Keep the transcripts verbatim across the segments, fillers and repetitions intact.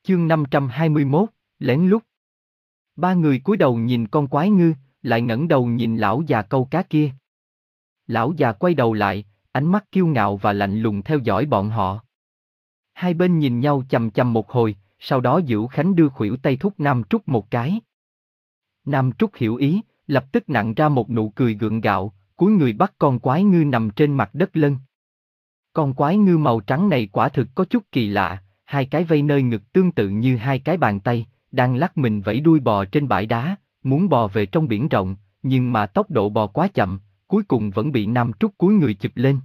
Chương năm trăm hai mươi mốt, lén lút. Ba người cúi đầu nhìn con quái ngư, lại ngẩng đầu nhìn lão già câu cá kia. Lão già quay đầu lại, ánh mắt kiêu ngạo và lạnh lùng theo dõi bọn họ. Hai bên nhìn nhau chằm chằm một hồi, sau đó Dữu Khánh đưa khuỷu tay thúc Nam Trúc một cái. Nam Trúc hiểu ý, lập tức nặn ra một nụ cười gượng gạo, cúi người bắt con quái ngư nằm trên mặt đất lân. Con quái ngư màu trắng này quả thực có chút kỳ lạ, hai cái vây nơi ngực tương tự như hai cái bàn tay, đang lắc mình vẫy đuôi bò trên bãi đá, muốn bò về trong biển rộng, nhưng mà tốc độ bò quá chậm, cuối cùng vẫn bị Nam Trúc cúi người chụp lên.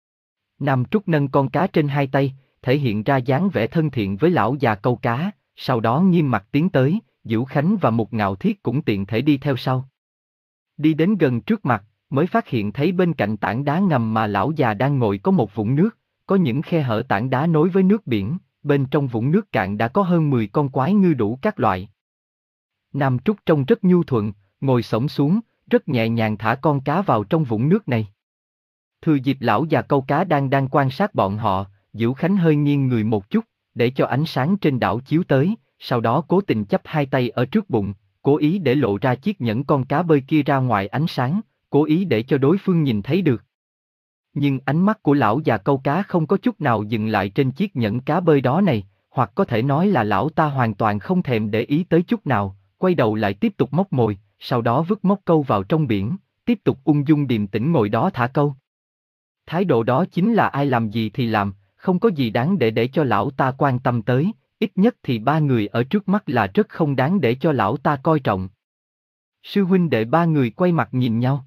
Nam Trúc nâng con cá trên hai tay, thể hiện ra dáng vẻ thân thiện với lão già câu cá, sau đó nghiêm mặt tiến tới, Dữu Khánh và Mục Ngạo Thiết cũng tiện thể đi theo sau. Đi đến gần trước mặt, mới phát hiện thấy bên cạnh tảng đá ngầm mà lão già đang ngồi có một vũng nước, có những khe hở tảng đá nối với nước biển, bên trong vũng nước cạn đã có hơn mười con quái ngư đủ các loại. Nam Trúc trông rất nhu thuận, ngồi xổm xuống, rất nhẹ nhàng thả con cá vào trong vũng nước này. Thừa dịp lão già câu cá đang đang quan sát bọn họ, Dữu Khánh hơi nghiêng người một chút, để cho ánh sáng trên đảo chiếu tới, sau đó cố tình chắp hai tay ở trước bụng, cố ý để lộ ra chiếc nhẫn con cá bơi kia ra ngoài ánh sáng, cố ý để cho đối phương nhìn thấy được. Nhưng ánh mắt của lão già câu cá không có chút nào dừng lại trên chiếc nhẫn cá bơi đó này, hoặc có thể nói là lão ta hoàn toàn không thèm để ý tới chút nào, quay đầu lại tiếp tục móc mồi, sau đó vứt móc câu vào trong biển, tiếp tục ung dung điềm tĩnh ngồi đó thả câu. Thái độ đó chính là ai làm gì thì làm, không có gì đáng để để cho lão ta quan tâm tới, ít nhất thì ba người ở trước mắt là rất không đáng để cho lão ta coi trọng. Sư huynh đệ ba người quay mặt nhìn nhau.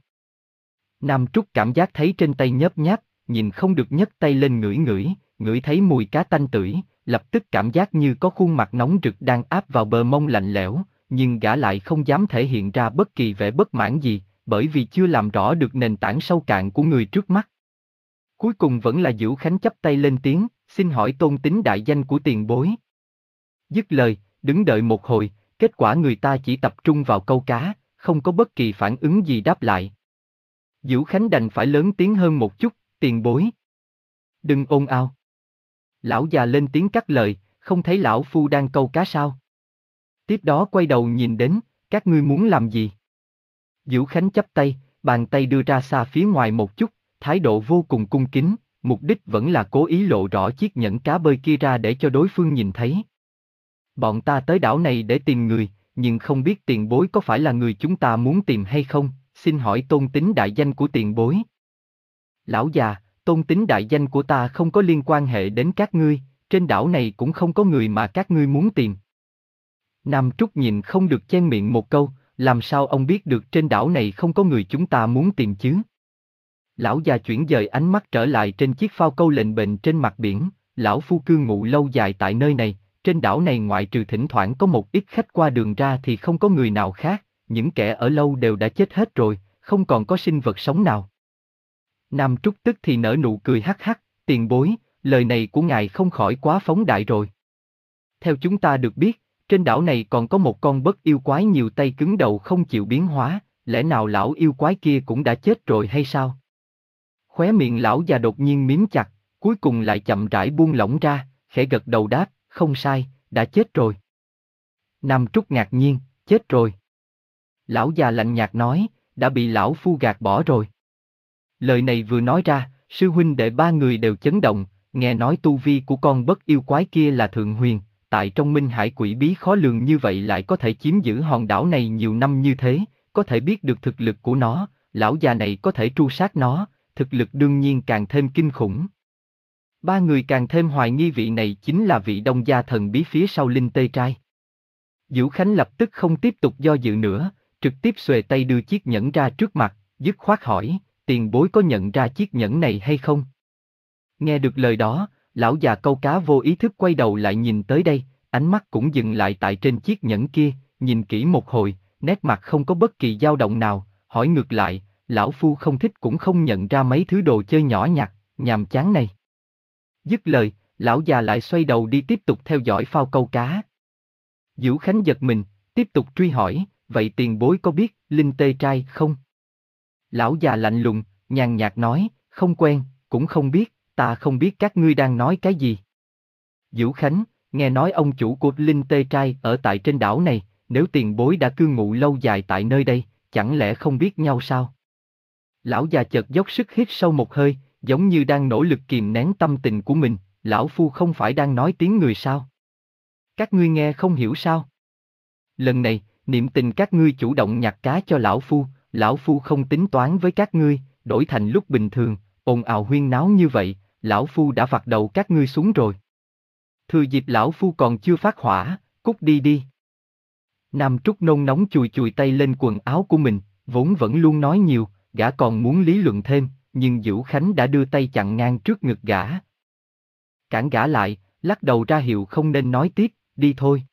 Nam Trúc cảm giác thấy trên tay nhớp nháp, nhìn không được nhấc tay lên ngửi ngửi, ngửi thấy mùi cá tanh tưởi, lập tức cảm giác như có khuôn mặt nóng rực đang áp vào bờ mông lạnh lẽo, nhưng gã lại không dám thể hiện ra bất kỳ vẻ bất mãn gì, bởi vì chưa làm rõ được nền tảng sâu cạn của người trước mắt. Cuối cùng vẫn là Dữu Khánh chắp tay lên tiếng, xin hỏi tôn tính đại danh của tiền bối. Dứt lời, đứng đợi một hồi, kết quả người ta chỉ tập trung vào câu cá, không có bất kỳ phản ứng gì đáp lại. Dữu Khánh đành phải lớn tiếng hơn một chút, tiền bối. Đừng ồn ào. Lão già lên tiếng cắt lời, không thấy lão phu đang câu cá sao? Tiếp đó quay đầu nhìn đến, các ngươi muốn làm gì? Dữu Khánh chắp tay, bàn tay đưa ra xa phía ngoài một chút, thái độ vô cùng cung kính, mục đích vẫn là cố ý lộ rõ chiếc nhẫn cá bơi kia ra để cho đối phương nhìn thấy. Bọn ta tới đảo này để tìm người, nhưng không biết tiền bối có phải là người chúng ta muốn tìm hay không, xin hỏi tôn tính đại danh của tiền bối. Lão già, tôn tính đại danh của ta không có liên quan hệ đến các ngươi, trên đảo này cũng không có người mà các ngươi muốn tìm. Nam Trúc nhìn không được chen miệng một câu, làm sao ông biết được trên đảo này không có người chúng ta muốn tìm chứ? Lão già chuyển dời ánh mắt trở lại trên chiếc phao câu lệnh bệnh trên mặt biển, lão phu cư ngụ lâu dài tại nơi này, trên đảo này ngoại trừ thỉnh thoảng có một ít khách qua đường ra thì không có người nào khác, những kẻ ở lâu đều đã chết hết rồi, không còn có sinh vật sống nào. Nam Trúc tức thì nở nụ cười hắc hắc, tiền bối, lời này của ngài không khỏi quá phóng đại rồi. Theo chúng ta được biết, trên đảo này còn có một con bất yêu quái nhiều tay cứng đầu không chịu biến hóa, lẽ nào lão yêu quái kia cũng đã chết rồi hay sao? Khóe miệng lão già đột nhiên mím chặt, cuối cùng lại chậm rãi buông lỏng ra, khẽ gật đầu đáp, không sai, đã chết rồi. Nam Trúc ngạc nhiên, chết rồi. Lão già lạnh nhạt nói, đã bị lão phu gạt bỏ rồi. Lời này vừa nói ra, sư huynh đệ ba người đều chấn động, nghe nói tu vi của con bất yêu quái kia là thượng huyền, tại trong minh hải quỷ bí khó lường như vậy lại có thể chiếm giữ hòn đảo này nhiều năm như thế, có thể biết được thực lực của nó, lão già này có thể tru sát nó, thực lực đương nhiên càng thêm kinh khủng. Ba người càng thêm hoài nghi vị này chính là vị đông gia thần bí phía sau Linh Tê Trai. Dữu Khánh lập tức không tiếp tục do dự nữa, trực tiếp xuề tay đưa chiếc nhẫn ra trước mặt, dứt khoát hỏi, tiền bối có nhận ra chiếc nhẫn này hay không? Nghe được lời đó, lão già câu cá vô ý thức quay đầu lại nhìn tới đây, ánh mắt cũng dừng lại tại trên chiếc nhẫn kia, nhìn kỹ một hồi, nét mặt không có bất kỳ dao động nào, hỏi ngược lại, lão phu không thích cũng không nhận ra mấy thứ đồ chơi nhỏ nhặt, nhàm chán này. Dứt lời, lão già lại xoay đầu đi tiếp tục theo dõi phao câu cá. Dữu Khánh giật mình, tiếp tục truy hỏi, vậy tiền bối có biết Linh Tê Trai không? Lão già lạnh lùng, nhàn nhạt nói, không quen, cũng không biết, ta không biết các ngươi đang nói cái gì. Dữu Khánh, nghe nói ông chủ của Linh Tê Trai ở tại trên đảo này, nếu tiền bối đã cư ngụ lâu dài tại nơi đây, chẳng lẽ không biết nhau sao? Lão già chợt dốc sức hít sâu một hơi, giống như đang nỗ lực kìm nén tâm tình của mình, lão phu không phải đang nói tiếng người sao? Các ngươi nghe không hiểu sao? Lần này, niệm tình các ngươi chủ động nhặt cá cho lão phu, lão phu không tính toán với các ngươi, đổi thành lúc bình thường, ồn ào huyên náo như vậy, lão phu đã vặt đầu các ngươi xuống rồi. Thừa dịp lão phu còn chưa phát hỏa, cút đi đi. Nam Trúc nôn nóng chùi chùi tay lên quần áo của mình, vốn vẫn luôn nói nhiều, gã còn muốn lý luận thêm, nhưng Dữu Khánh đã đưa tay chặn ngang trước ngực gã. Cản gã lại, lắc đầu ra hiệu không nên nói tiếp, đi thôi.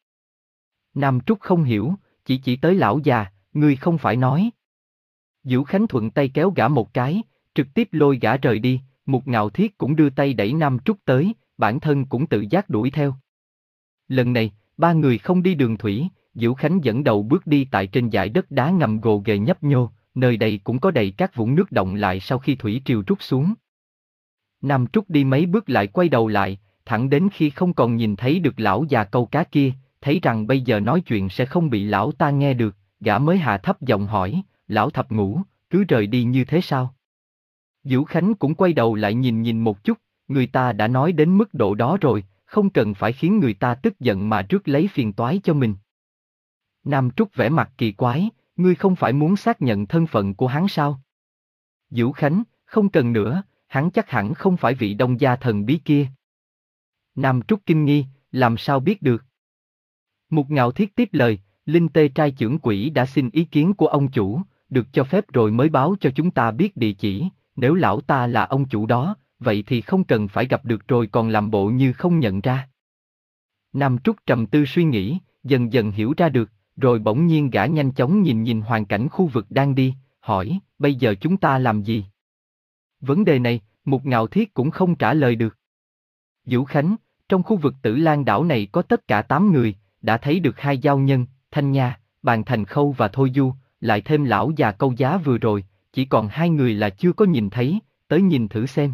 Nam Trúc không hiểu, chỉ chỉ tới lão già, ngươi không phải nói. Dữu Khánh thuận tay kéo gã một cái, trực tiếp lôi gã rời đi, Mục Ngạo Thiết cũng đưa tay đẩy Nam Trúc tới, bản thân cũng tự giác đuổi theo. Lần này, ba người không đi đường thủy, Dữu Khánh dẫn đầu bước đi tại trên dải đất đá ngầm gồ ghề nhấp nhô, nơi đây cũng có đầy các vũng nước động lại sau khi thủy triều trút xuống. Nam Trúc đi mấy bước lại quay đầu lại, thẳng đến khi không còn nhìn thấy được lão già câu cá kia, thấy rằng bây giờ nói chuyện sẽ không bị lão ta nghe được, gã mới hạ thấp giọng hỏi, lão thập ngũ, cứ rời đi như thế sao? Dữu Khánh cũng quay đầu lại nhìn nhìn một chút, người ta đã nói đến mức độ đó rồi, không cần phải khiến người ta tức giận mà rước lấy phiền toái cho mình. Nam Trúc vẻ mặt kỳ quái, ngươi không phải muốn xác nhận thân phận của hắn sao? Dữu Khánh, không cần nữa, hắn chắc hẳn không phải vị Đông gia thần bí kia. Nam Trúc kinh nghi, làm sao biết được? Mục Ngạo Thiết tiếp lời, Linh Tê Trai trưởng quỹ đã xin ý kiến của ông chủ, được cho phép rồi mới báo cho chúng ta biết địa chỉ, nếu lão ta là ông chủ đó, vậy thì không cần phải gặp được rồi còn làm bộ như không nhận ra. Nam Trúc trầm tư suy nghĩ, dần dần hiểu ra được, rồi bỗng nhiên gã nhanh chóng nhìn nhìn hoàn cảnh khu vực đang đi, hỏi, bây giờ chúng ta làm gì? Vấn đề này, Mục Ngạo Thiết cũng không trả lời được. Dữu Khánh, trong khu vực Tử Lan đảo này có tất cả tám người, đã thấy được hai giao nhân, Thanh Nha, Bàn Thành Khâu và Thôi Du, lại thêm lão già câu giá vừa rồi, chỉ còn hai người là chưa có nhìn thấy, tới nhìn thử xem.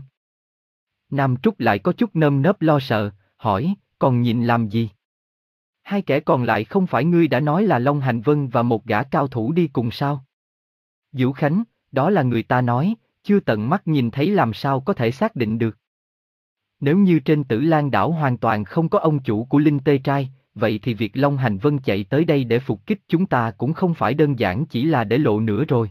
Nam Trúc lại có chút nơm nớp lo sợ, hỏi, còn nhìn làm gì? Hai kẻ còn lại không phải ngươi đã nói là Long Hành Vân và một gã cao thủ đi cùng sao? Dữu Khánh, đó là người ta nói, chưa tận mắt nhìn thấy làm sao có thể xác định được. Nếu như trên Tử Lan đảo hoàn toàn không có ông chủ của Linh Tê Trai, vậy thì việc Long Hành Vân chạy tới đây để phục kích chúng ta cũng không phải đơn giản chỉ là để lộ nữa rồi.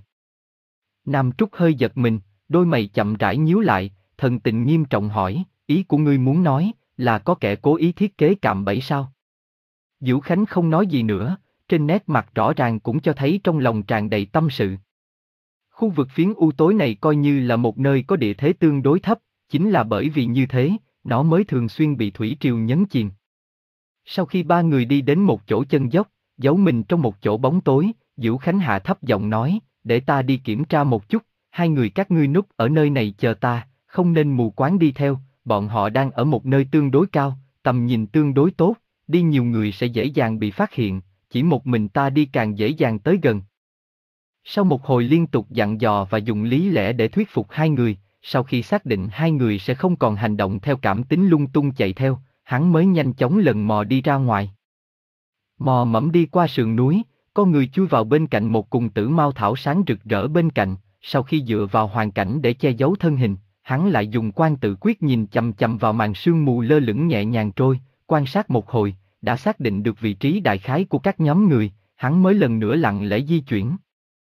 Nam Trúc hơi giật mình, đôi mày chậm rãi nhíu lại, thần tình nghiêm trọng hỏi, ý của ngươi muốn nói, là có kẻ cố ý thiết kế cạm bẫy sao? Dữu Khánh không nói gì nữa, trên nét mặt rõ ràng cũng cho thấy trong lòng tràn đầy tâm sự. Khu vực phiến u tối này coi như là một nơi có địa thế tương đối thấp, chính là bởi vì như thế, nó mới thường xuyên bị thủy triều nhấn chìm. Sau khi ba người đi đến một chỗ chân dốc, giấu mình trong một chỗ bóng tối, Dữu Khánh hạ thấp giọng nói, để ta đi kiểm tra một chút, hai người các ngươi núp ở nơi này chờ ta, không nên mù quáng đi theo, bọn họ đang ở một nơi tương đối cao, tầm nhìn tương đối tốt, đi nhiều người sẽ dễ dàng bị phát hiện, chỉ một mình ta đi càng dễ dàng tới gần. Sau một hồi liên tục dặn dò và dùng lý lẽ để thuyết phục hai người, sau khi xác định hai người sẽ không còn hành động theo cảm tính lung tung chạy theo, hắn mới nhanh chóng lần mò đi ra ngoài. Mò mẫm đi qua sườn núi, có người chui vào bên cạnh một cùng tử mao thảo sáng rực rỡ bên cạnh, sau khi dựa vào hoàn cảnh để che giấu thân hình, hắn lại dùng quan tự quyết nhìn chằm chằm vào màn sương mù lơ lửng nhẹ nhàng trôi, quan sát một hồi, đã xác định được vị trí đại khái của các nhóm người, hắn mới lần nữa lặng lẽ di chuyển.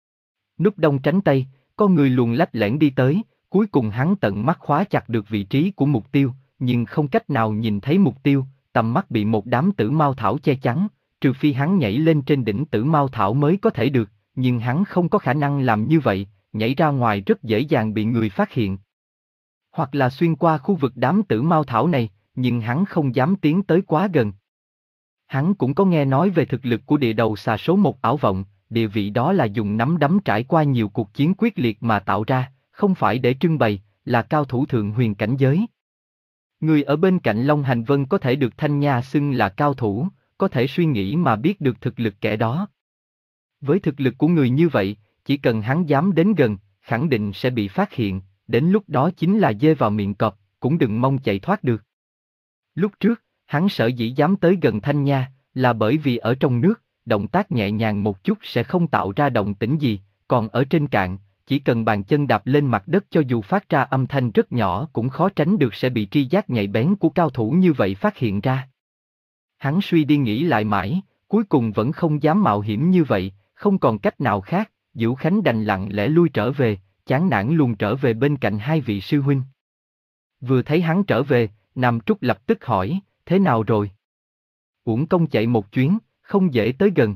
Núp đông tránh tây, có người luồn lách lẻn đi tới, cuối cùng hắn tận mắt khóa chặt được vị trí của mục tiêu, nhưng không cách nào nhìn thấy mục tiêu, tầm mắt bị một đám tử mao thảo che chắn, trừ phi hắn nhảy lên trên đỉnh tử mao thảo mới có thể được, nhưng hắn không có khả năng làm như vậy, nhảy ra ngoài rất dễ dàng bị người phát hiện. Hoặc là xuyên qua khu vực đám tử mao thảo này, nhưng hắn không dám tiến tới quá gần. Hắn cũng có nghe nói về thực lực của địa đầu xà số một ảo vọng, địa vị đó là dùng nắm đấm trải qua nhiều cuộc chiến quyết liệt mà tạo ra, không phải để trưng bày, là cao thủ thượng huyền cảnh giới. Người ở bên cạnh Long Hành Vân có thể được Thanh Nha xưng là cao thủ, có thể suy nghĩ mà biết được thực lực kẻ đó. Với thực lực của người như vậy, chỉ cần hắn dám đến gần, khẳng định sẽ bị phát hiện, đến lúc đó chính là dê vào miệng cọp, cũng đừng mong chạy thoát được. Lúc trước, Hắn sở dĩ dám tới gần Thanh Nha, là bởi vì ở trong nước, động tác nhẹ nhàng một chút sẽ không tạo ra động tĩnh gì, còn ở trên cạn, chỉ cần bàn chân đạp lên mặt đất cho dù phát ra âm thanh rất nhỏ cũng khó tránh được sẽ bị tri giác nhạy bén của cao thủ như vậy phát hiện ra. Hắn suy đi nghĩ lại mãi, cuối cùng vẫn không dám mạo hiểm như vậy, không còn cách nào khác, Vũ Khánh đành lặng lẽ lui trở về, chán nản luôn trở về bên cạnh hai vị sư huynh. Vừa thấy hắn trở về, Nam Trúc lập tức hỏi, thế nào rồi? Uổng công chạy một chuyến, không dễ tới gần.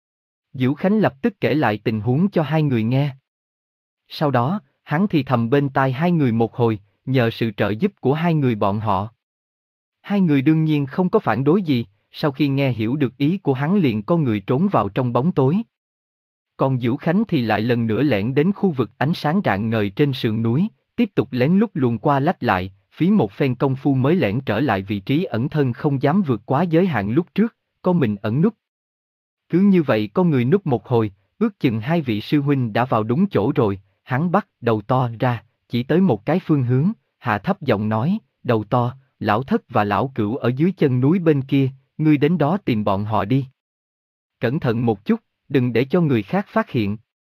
Vũ Khánh lập tức kể lại tình huống cho hai người nghe. Sau đó, hắn thì thầm bên tai hai người một hồi, nhờ sự trợ giúp của hai người bọn họ. Hai người đương nhiên không có phản đối gì, sau khi nghe hiểu được ý của hắn liền có người trốn vào trong bóng tối. Còn Vũ Khánh thì lại lần nữa lẻn đến khu vực ánh sáng rạng ngời trên sườn núi, tiếp tục lén lút luồn qua lách lại, phí một phen công phu mới lẻn trở lại vị trí ẩn thân không dám vượt quá giới hạn lúc trước, có mình ẩn núp. Cứ như vậy có người núp một hồi, ước chừng hai vị sư huynh đã vào đúng chỗ rồi, hắn bắt đầu to ra, chỉ tới một cái phương hướng, hạ thấp giọng nói, đầu to, lão thất và lão cửu ở dưới chân núi bên kia, ngươi đến đó tìm bọn họ đi. Cẩn thận một chút, đừng để cho người khác phát hiện.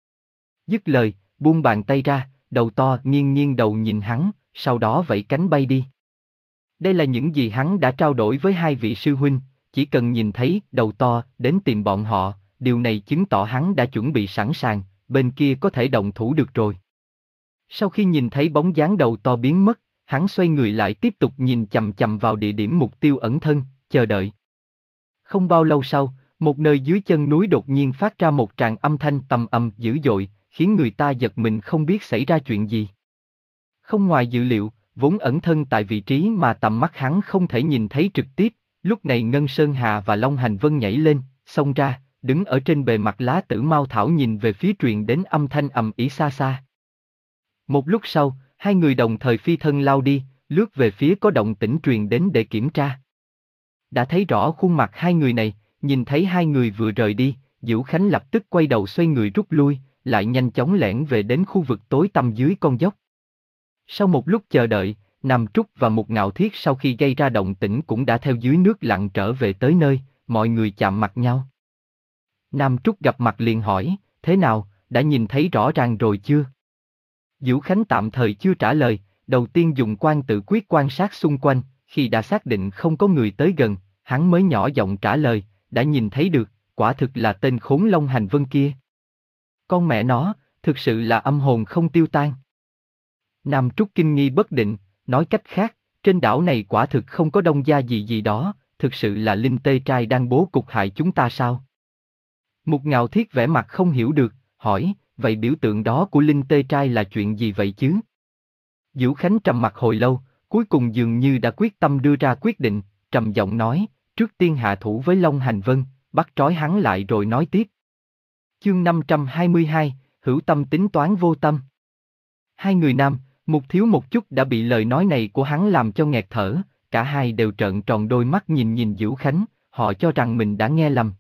Dứt lời, buông bàn tay ra, đầu to nghiêng nghiêng đầu nhìn hắn, sau đó vẫy cánh bay đi. Đây là những gì hắn đã trao đổi với hai vị sư huynh, chỉ cần nhìn thấy đầu to đến tìm bọn họ, điều này chứng tỏ hắn đã chuẩn bị sẵn sàng, bên kia có thể động thủ được rồi. Sau khi nhìn thấy bóng dáng đầu to biến mất, hắn xoay người lại tiếp tục nhìn chằm chằm vào địa điểm mục tiêu ẩn thân, chờ đợi. Không bao lâu sau, một nơi dưới chân núi đột nhiên phát ra một tràng âm thanh tầm ầm dữ dội, khiến người ta giật mình không biết xảy ra chuyện gì. Không ngoài dự liệu, vốn ẩn thân tại vị trí mà tầm mắt hắn không thể nhìn thấy trực tiếp, lúc này Ngân Sơn Hà và Long Hành Vân nhảy lên, xông ra, đứng ở trên bề mặt lá tử Mao Thảo nhìn về phía truyền đến âm thanh ầm ĩ xa xa. Một lúc sau, hai người đồng thời phi thân lao đi, lướt về phía có động tĩnh truyền đến để kiểm tra. Đã thấy rõ khuôn mặt hai người này, nhìn thấy hai người vừa rời đi, Vũ Khánh lập tức quay đầu xoay người rút lui, lại nhanh chóng lẻn về đến khu vực tối tăm dưới con dốc. Sau một lúc chờ đợi, Nam Trúc và Mục Ngạo Thiết sau khi gây ra động tĩnh cũng đã theo dưới nước lặn trở về tới nơi, mọi người chạm mặt nhau. Nam Trúc gặp mặt liền hỏi, thế nào, đã nhìn thấy rõ ràng rồi chưa? Vũ Khánh tạm thời chưa trả lời, đầu tiên dùng quan tự quyết quan sát xung quanh, khi đã xác định không có người tới gần, hắn mới nhỏ giọng trả lời, đã nhìn thấy được, quả thực là tên khốn Long Hành Vân kia. Con mẹ nó, thực sự là âm hồn không tiêu tan. Nam Trúc kinh nghi bất định, nói cách khác, trên đảo này quả thực không có đông gia gì gì đó, thực sự là Linh Tê Trai đang bố cục hại chúng ta sao? Mục Ngạo Thiết vẻ mặt không hiểu được, hỏi, vậy biểu tượng đó của Linh Tê Trai là chuyện gì vậy chứ? Vũ Khánh trầm mặt hồi lâu, cuối cùng dường như đã quyết tâm đưa ra quyết định, trầm giọng nói, trước tiên hạ thủ với Long Hành Vân, bắt trói hắn lại rồi nói tiếp. Chương năm trăm hai mươi hai, hữu tâm tính toán vô tâm. Hai người nam, Mục thiếu một chút đã bị lời nói này của hắn làm cho nghẹt thở, cả hai đều trợn tròn đôi mắt nhìn nhìn Vũ Khánh, họ cho rằng mình đã nghe lầm.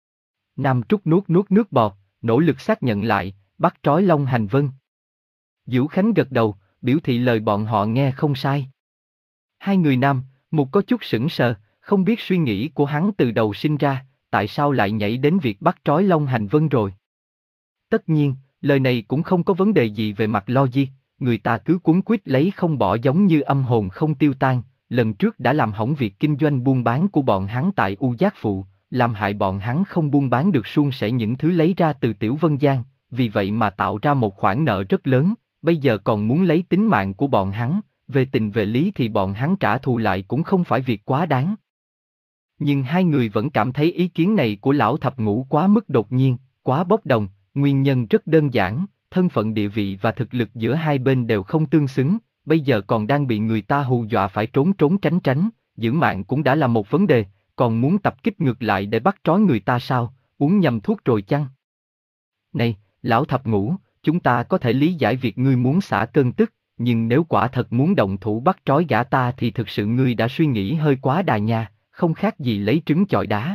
Nam Trúc nuốt nuốt nước bọt, nỗ lực xác nhận lại, bắt trói Long Hành Vân. Vũ Khánh gật đầu, biểu thị lời bọn họ nghe không sai. Hai người nam, Mục có chút sững sờ, không biết suy nghĩ của hắn từ đầu sinh ra, tại sao lại nhảy đến việc bắt trói Long Hành Vân rồi. Tất nhiên, lời này cũng không có vấn đề gì về mặt logic, người ta cứ cuống quýt lấy không bỏ giống như âm hồn không tiêu tan, lần trước đã làm hỏng việc kinh doanh buôn bán của bọn hắn tại U Giác Phụ, làm hại bọn hắn không buôn bán được suôn sẻ những thứ lấy ra từ Tiểu Vân Giang, vì vậy mà tạo ra một khoản nợ rất lớn, bây giờ còn muốn lấy tính mạng của bọn hắn, về tình về lý thì bọn hắn trả thù lại cũng không phải việc quá đáng. Nhưng hai người vẫn cảm thấy ý kiến này của lão thập ngũ quá mức đột nhiên, quá bốc đồng, nguyên nhân rất đơn giản, thân phận địa vị và thực lực giữa hai bên đều không tương xứng, bây giờ còn đang bị người ta hù dọa phải trốn trốn tránh tránh, giữ mạng cũng đã là một vấn đề, còn muốn tập kích ngược lại để bắt trói người ta sao, uống nhầm thuốc rồi chăng? Này, lão thập ngũ, chúng ta có thể lý giải việc ngươi muốn xả cơn tức, nhưng nếu quả thật muốn động thủ bắt trói gã ta thì thực sự ngươi đã suy nghĩ hơi quá đà nha, không khác gì lấy trứng chọi đá.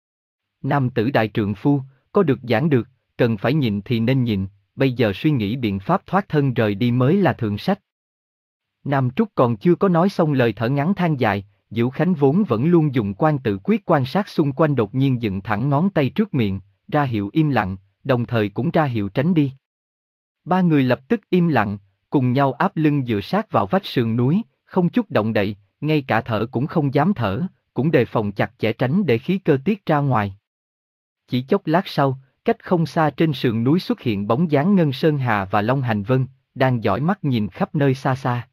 Nam tử đại trượng phu, có được giảng được, cần phải nhịn thì nên nhịn, bây giờ suy nghĩ biện pháp thoát thân rời đi mới là thượng sách. Nam Trúc còn chưa có nói xong lời thở ngắn than dài, Diệu Khánh vốn vẫn luôn dùng quan tự quyết quan sát xung quanh đột nhiên dựng thẳng ngón tay trước miệng, ra hiệu im lặng, đồng thời cũng ra hiệu tránh đi. Ba người lập tức im lặng, cùng nhau áp lưng dựa sát vào vách sườn núi, không chút động đậy, ngay cả thở cũng không dám thở, cũng đề phòng chặt chẽ tránh để khí cơ tiết ra ngoài. Chỉ chốc lát sau, cách không xa trên sườn núi xuất hiện bóng dáng Ngân Sơn Hà và Long Hành Vân, đang dõi mắt nhìn khắp nơi xa xa.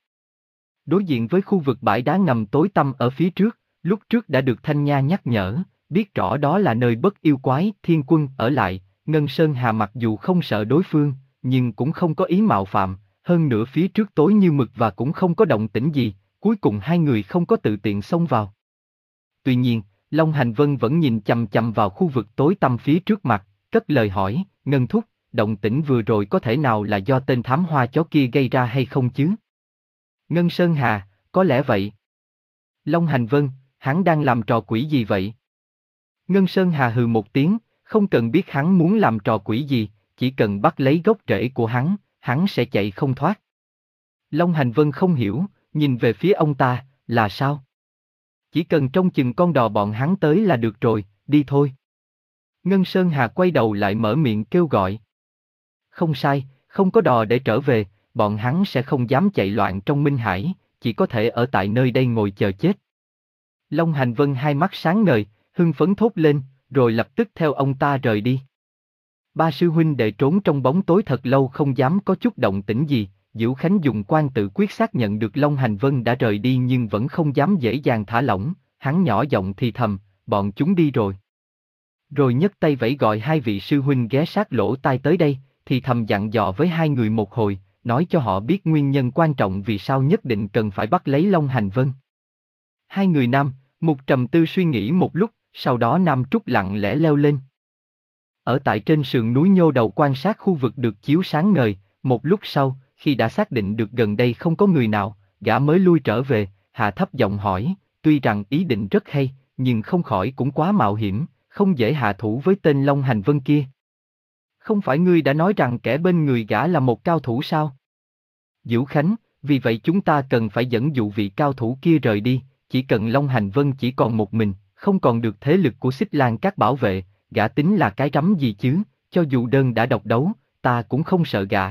Đối diện với khu vực bãi đá ngầm tối tăm ở phía trước, lúc trước đã được Thanh Nha nhắc nhở, biết rõ đó là nơi bất yêu quái thiên quân ở lại, Ngân Sơn Hà mặc dù không sợ đối phương, nhưng cũng không có ý mạo phạm, hơn nữa phía trước tối như mực và cũng không có động tĩnh gì, cuối cùng hai người không có tự tiện xông vào. Tuy nhiên, Long Hành Vân vẫn nhìn chằm chằm vào khu vực tối tăm phía trước mặt, cất lời hỏi, Ngân thúc, động tĩnh vừa rồi có thể nào là do tên thám hoa chó kia gây ra hay không chứ? Ngân Sơn Hà, có lẽ vậy. Long Hành Vân, hắn đang làm trò quỷ gì vậy? Ngân Sơn Hà hừ một tiếng, không cần biết hắn muốn làm trò quỷ gì, chỉ cần bắt lấy gốc rễ của hắn, hắn sẽ chạy không thoát. Long Hành Vân không hiểu, nhìn về phía ông ta, là sao? Chỉ cần trông chừng con đò bọn hắn tới là được rồi, đi thôi. Ngân Sơn Hà quay đầu lại mở miệng kêu gọi. Không sai, không có đò để trở về, bọn hắn sẽ không dám chạy loạn trong Minh Hải, chỉ có thể ở tại nơi đây ngồi chờ chết. Long Hành Vân hai mắt sáng ngời, hưng phấn thốt lên, rồi lập tức theo ông ta rời đi. Ba sư huynh đệ trốn trong bóng tối thật lâu không dám có chút động tĩnh gì, Diệu Khánh dùng quan tự quyết xác nhận được Long Hành Vân đã rời đi nhưng vẫn không dám dễ dàng thả lỏng, hắn nhỏ giọng thì thầm, bọn chúng đi rồi. Rồi nhấc tay vẫy gọi hai vị sư huynh ghé sát lỗ tai tới đây, thì thầm dặn dò với hai người một hồi, nói cho họ biết nguyên nhân quan trọng vì sao nhất định cần phải bắt lấy Long Hành Vân. Hai người nam, Mục trầm tư suy nghĩ một lúc, sau đó Nam Trúc lặng lẽ leo lên. Ở tại trên sườn núi nhô đầu quan sát khu vực được chiếu sáng ngời, một lúc sau, khi đã xác định được gần đây không có người nào, gã mới lui trở về, hạ thấp giọng hỏi, tuy rằng ý định rất hay, nhưng không khỏi cũng quá mạo hiểm, không dễ hạ thủ với tên Long Hành Vân kia. Không phải ngươi đã nói rằng kẻ bên người gã là một cao thủ sao? Diệu Khánh, vì vậy chúng ta cần phải dẫn dụ vị cao thủ kia rời đi, chỉ cần Long Hành Vân chỉ còn một mình, không còn được thế lực của Xích Lan Các bảo vệ, gã tính là cái rắm gì chứ, cho dù đơn đã độc đấu, ta cũng không sợ gã.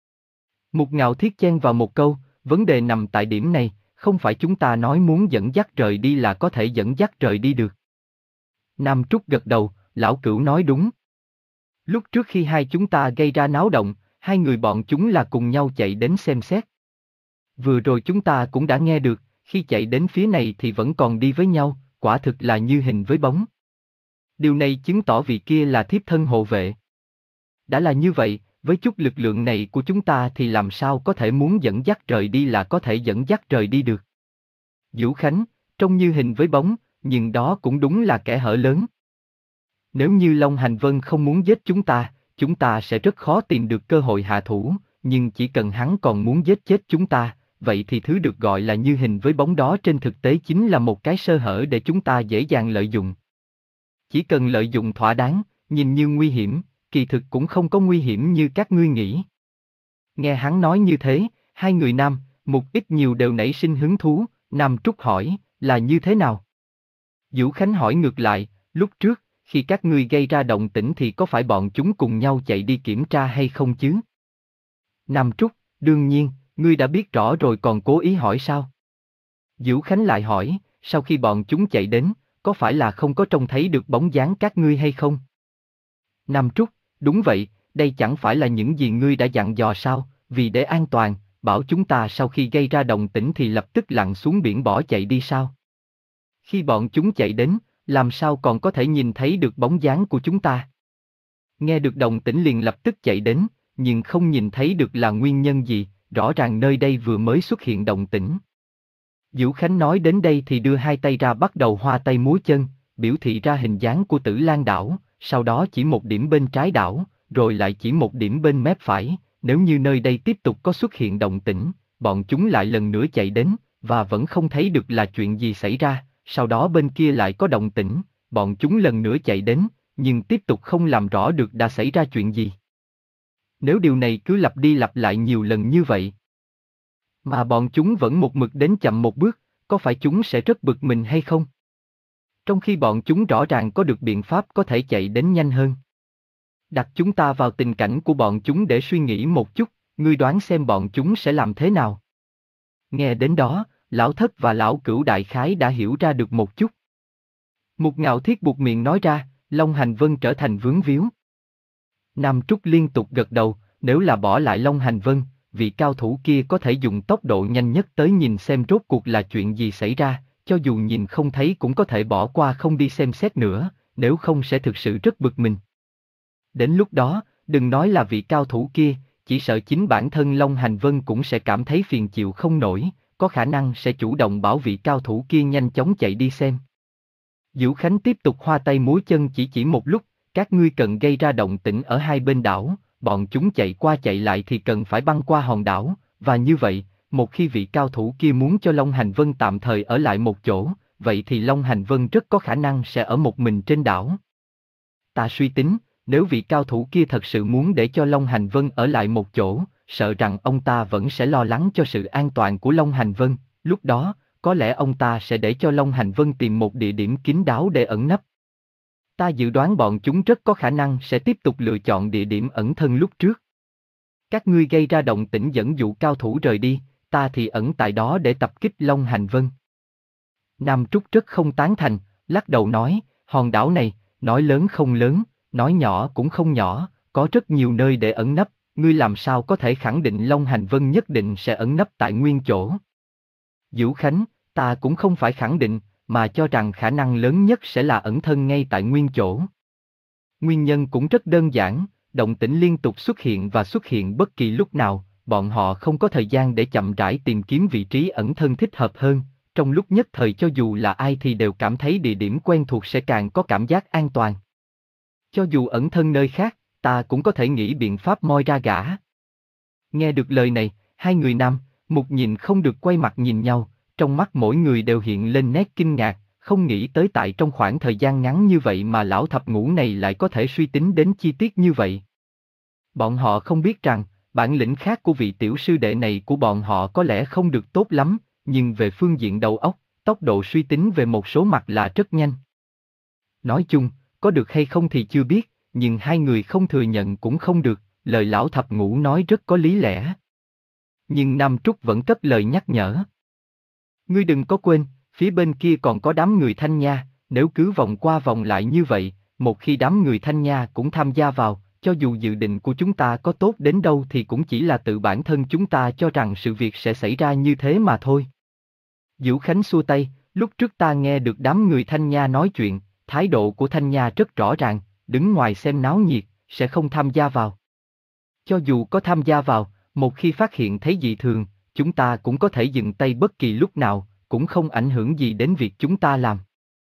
Mục Ngạo Thiết chen vào một câu, vấn đề nằm tại điểm này, không phải chúng ta nói muốn dẫn dắt rời đi là có thể dẫn dắt rời đi được. Nam Trúc gật đầu, lão Cửu nói đúng. Lúc trước khi hai chúng ta gây ra náo động, hai người bọn chúng là cùng nhau chạy đến xem xét. Vừa rồi chúng ta cũng đã nghe được, khi chạy đến phía này thì vẫn còn đi với nhau, quả thực là như hình với bóng. Điều này chứng tỏ vị kia là thiếp thân hộ vệ. Đã là như vậy, với chút lực lượng này của chúng ta thì làm sao có thể muốn dẫn dắt rời đi là có thể dẫn dắt rời đi được. Vũ Khánh, trông như hình với bóng, nhưng đó cũng đúng là kẻ hở lớn. Nếu như Long Hành Vân không muốn giết chúng ta, chúng ta sẽ rất khó tìm được cơ hội hạ thủ, nhưng chỉ cần hắn còn muốn giết chết chúng ta, vậy thì thứ được gọi là như hình với bóng đó trên thực tế chính là một cái sơ hở để chúng ta dễ dàng lợi dụng. Chỉ cần lợi dụng thỏa đáng, nhìn như nguy hiểm, kỳ thực cũng không có nguy hiểm như các ngươi nghĩ. Nghe hắn nói như thế, hai người nam, Mục ít nhiều đều nảy sinh hứng thú, Nam Trúc hỏi, là như thế nào? Vũ Khánh hỏi ngược lại, lúc trước, khi các ngươi gây ra động tĩnh thì có phải bọn chúng cùng nhau chạy đi kiểm tra hay không chứ? Nam Trúc, đương nhiên, ngươi đã biết rõ rồi còn cố ý hỏi sao? Vũ Khánh lại hỏi, sau khi bọn chúng chạy đến, có phải là không có trông thấy được bóng dáng các ngươi hay không? Nam Trúc, đúng vậy, đây chẳng phải là những gì ngươi đã dặn dò sao, vì để an toàn, bảo chúng ta sau khi gây ra động tĩnh thì lập tức lặn xuống biển bỏ chạy đi sao? Khi bọn chúng chạy đến, làm sao còn có thể nhìn thấy được bóng dáng của chúng ta? Nghe được động tĩnh liền lập tức chạy đến, nhưng không nhìn thấy được là nguyên nhân gì, rõ ràng nơi đây vừa mới xuất hiện động tĩnh. Vũ Khánh nói đến đây thì đưa hai tay ra bắt đầu hoa tay múa chân, biểu thị ra hình dáng của Tử Lan đảo, sau đó chỉ một điểm bên trái đảo, rồi lại chỉ một điểm bên mép phải, nếu như nơi đây tiếp tục có xuất hiện động tĩnh, bọn chúng lại lần nữa chạy đến, và vẫn không thấy được là chuyện gì xảy ra, sau đó bên kia lại có động tĩnh, bọn chúng lần nữa chạy đến, nhưng tiếp tục không làm rõ được đã xảy ra chuyện gì. Nếu điều này cứ lặp đi lặp lại nhiều lần như vậy, mà bọn chúng vẫn một mực đến chậm một bước, có phải chúng sẽ rất bực mình hay không? Trong khi bọn chúng rõ ràng có được biện pháp có thể chạy đến nhanh hơn. Đặt chúng ta vào tình cảnh của bọn chúng để suy nghĩ một chút, ngươi đoán xem bọn chúng sẽ làm thế nào. Nghe đến đó, lão thất và lão cửu đại khái đã hiểu ra được một chút. Mục Ngạo Thiết buộc miệng nói ra, Long Hành Vân trở thành vướng víu. Nam Trúc liên tục gật đầu, nếu là bỏ lại Long Hành Vân, vị cao thủ kia có thể dùng tốc độ nhanh nhất tới nhìn xem rốt cuộc là chuyện gì xảy ra, cho dù nhìn không thấy cũng có thể bỏ qua không đi xem xét nữa, nếu không sẽ thực sự rất bực mình. Đến lúc đó, đừng nói là vị cao thủ kia, chỉ sợ chính bản thân Long Hành Vân cũng sẽ cảm thấy phiền chịu không nổi, có khả năng sẽ chủ động bảo vị cao thủ kia nhanh chóng chạy đi xem. Dữu Khánh tiếp tục hoa tay múa chân chỉ chỉ một lúc, các ngươi cần gây ra động tĩnh ở hai bên đảo, bọn chúng chạy qua chạy lại thì cần phải băng qua hòn đảo, và như vậy, một khi vị cao thủ kia muốn cho Long Hành Vân tạm thời ở lại một chỗ, vậy thì Long Hành Vân rất có khả năng sẽ ở một mình trên đảo. Ta suy tính, nếu vị cao thủ kia thật sự muốn để cho Long Hành Vân ở lại một chỗ, sợ rằng ông ta vẫn sẽ lo lắng cho sự an toàn của Long Hành Vân, lúc đó, có lẽ ông ta sẽ để cho Long Hành Vân tìm một địa điểm kín đáo để ẩn nấp. Ta dự đoán bọn chúng rất có khả năng sẽ tiếp tục lựa chọn địa điểm ẩn thân lúc trước. Các ngươi gây ra động tĩnh dẫn dụ cao thủ rời đi, ta thì ẩn tại đó để tập kích Long Hành Vân. Nam Trúc rất không tán thành, lắc đầu nói, hòn đảo này, nói lớn không lớn, nói nhỏ cũng không nhỏ, có rất nhiều nơi để ẩn nấp, ngươi làm sao có thể khẳng định Long Hành Vân nhất định sẽ ẩn nấp tại nguyên chỗ. Dữu Khánh, ta cũng không phải khẳng định, mà cho rằng khả năng lớn nhất sẽ là ẩn thân ngay tại nguyên chỗ. Nguyên nhân cũng rất đơn giản, động tĩnh liên tục xuất hiện và xuất hiện bất kỳ lúc nào, bọn họ không có thời gian để chậm rãi tìm kiếm vị trí ẩn thân thích hợp hơn, trong lúc nhất thời cho dù là ai thì đều cảm thấy địa điểm quen thuộc sẽ càng có cảm giác an toàn. Cho dù ẩn thân nơi khác, ta cũng có thể nghĩ biện pháp moi ra gã. Nghe được lời này, hai người nam, Mục nhìn không được quay mặt nhìn nhau, trong mắt mỗi người đều hiện lên nét kinh ngạc, không nghĩ tới tại trong khoảng thời gian ngắn như vậy mà lão thập ngũ này lại có thể suy tính đến chi tiết như vậy. Bọn họ không biết rằng, bản lĩnh khác của vị tiểu sư đệ này của bọn họ có lẽ không được tốt lắm, nhưng về phương diện đầu óc, tốc độ suy tính về một số mặt là rất nhanh. Nói chung, có được hay không thì chưa biết, nhưng hai người không thừa nhận cũng không được, lời lão thập ngũ nói rất có lý lẽ. Nhưng Nam Trúc vẫn cất lời nhắc nhở. Ngươi đừng có quên, phía bên kia còn có đám người Thanh Nha, nếu cứ vòng qua vòng lại như vậy, một khi đám người Thanh Nha cũng tham gia vào, cho dù dự định của chúng ta có tốt đến đâu thì cũng chỉ là tự bản thân chúng ta cho rằng sự việc sẽ xảy ra như thế mà thôi. Dữu Khánh xua tay, lúc trước ta nghe được đám người Thanh Nha nói chuyện, thái độ của Thanh Nha rất rõ ràng, đứng ngoài xem náo nhiệt, sẽ không tham gia vào. Cho dù có tham gia vào, một khi phát hiện thấy dị thường, chúng ta cũng có thể dừng tay bất kỳ lúc nào, cũng không ảnh hưởng gì đến việc chúng ta làm.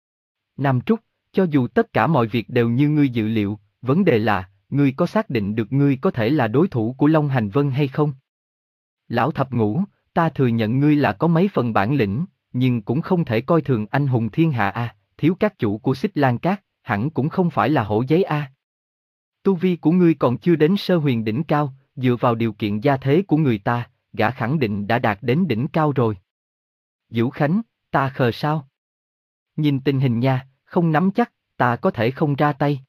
Nam Trúc, cho dù tất cả mọi việc đều như ngươi dự liệu, vấn đề là, ngươi có xác định được ngươi có thể là đối thủ của Long Hành Vân hay không? Lão thập ngũ, ta thừa nhận ngươi là có mấy phần bản lĩnh, nhưng cũng không thể coi thường anh hùng thiên hạ a, thiếu các chủ của Xích Lan Cát, hẳn cũng không phải là hổ giấy a. Tu vi của ngươi còn chưa đến sơ huyền đỉnh cao, dựa vào điều kiện gia thế của người ta, gã khẳng định đã đạt đến đỉnh cao rồi. Dữu Khánh, ta khờ sao? Nhìn tình hình nha, không nắm chắc, ta có thể không ra tay.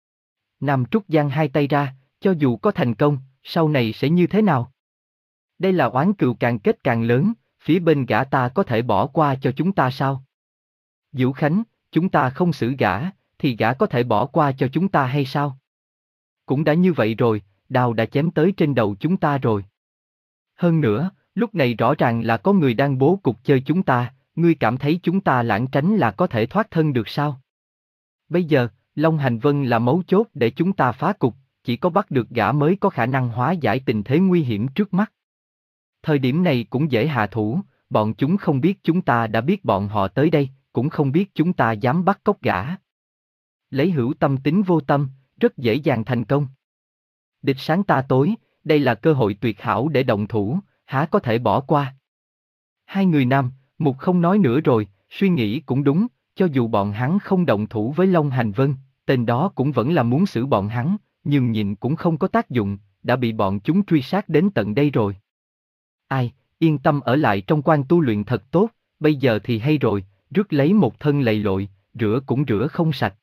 Nam Trúc giang hai tay ra, cho dù có thành công, sau này sẽ như thế nào? Đây là oán cừu càng kết càng lớn, phía bên gã ta có thể bỏ qua cho chúng ta sao? Dữu Khánh, chúng ta không xử gã, thì gã có thể bỏ qua cho chúng ta hay sao? Cũng đã như vậy rồi, đao đã chém tới trên đầu chúng ta rồi. Hơn nữa, lúc này rõ ràng là có người đang bố cục chơi chúng ta, ngươi cảm thấy chúng ta lảng tránh là có thể thoát thân được sao? Bây giờ, Long Hành Vân là mấu chốt để chúng ta phá cục, chỉ có bắt được gã mới có khả năng hóa giải tình thế nguy hiểm trước mắt. Thời điểm này cũng dễ hạ thủ, bọn chúng không biết chúng ta đã biết bọn họ tới đây, cũng không biết chúng ta dám bắt cóc gã. Lấy hữu tâm tính vô tâm, rất dễ dàng thành công. Địch sáng ta tối, đây là cơ hội tuyệt hảo để động thủ, há có thể bỏ qua. Hai người nam, Mục không nói nữa rồi, suy nghĩ cũng đúng, cho dù bọn hắn không động thủ với Long Hành Vân, tên đó cũng vẫn là muốn xử bọn hắn, nhưng nhìn cũng không có tác dụng, đã bị bọn chúng truy sát đến tận đây rồi. Ai, yên tâm ở lại trong quan tu luyện thật tốt, bây giờ thì hay rồi, rước lấy một thân lầy lội, rửa cũng rửa không sạch.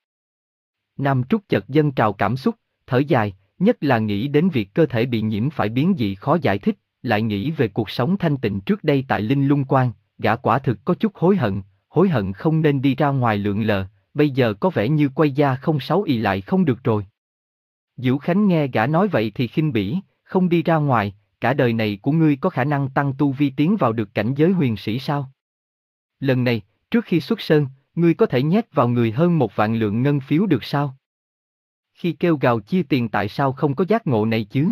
Nam Trúc chợt dâng trào cảm xúc, thở dài, nhất là nghĩ đến việc cơ thể bị nhiễm phải biến dị khó giải thích, lại nghĩ về cuộc sống thanh tịnh trước đây tại Linh Lung Quan, gã quả thực có chút hối hận, hối hận không nên đi ra ngoài lượn lờ, bây giờ có vẻ như quay gia không sáu ì lại không được rồi. Diệu Khánh nghe gã nói vậy thì khinh bỉ, không đi ra ngoài, cả đời này của ngươi có khả năng tăng tu vi tiến vào được cảnh giới huyền sĩ sao? Lần này, trước khi xuất sơn, ngươi có thể nhét vào người hơn một vạn lượng ngân phiếu được sao? Khi kêu gào chia tiền tại sao không có giác ngộ này chứ?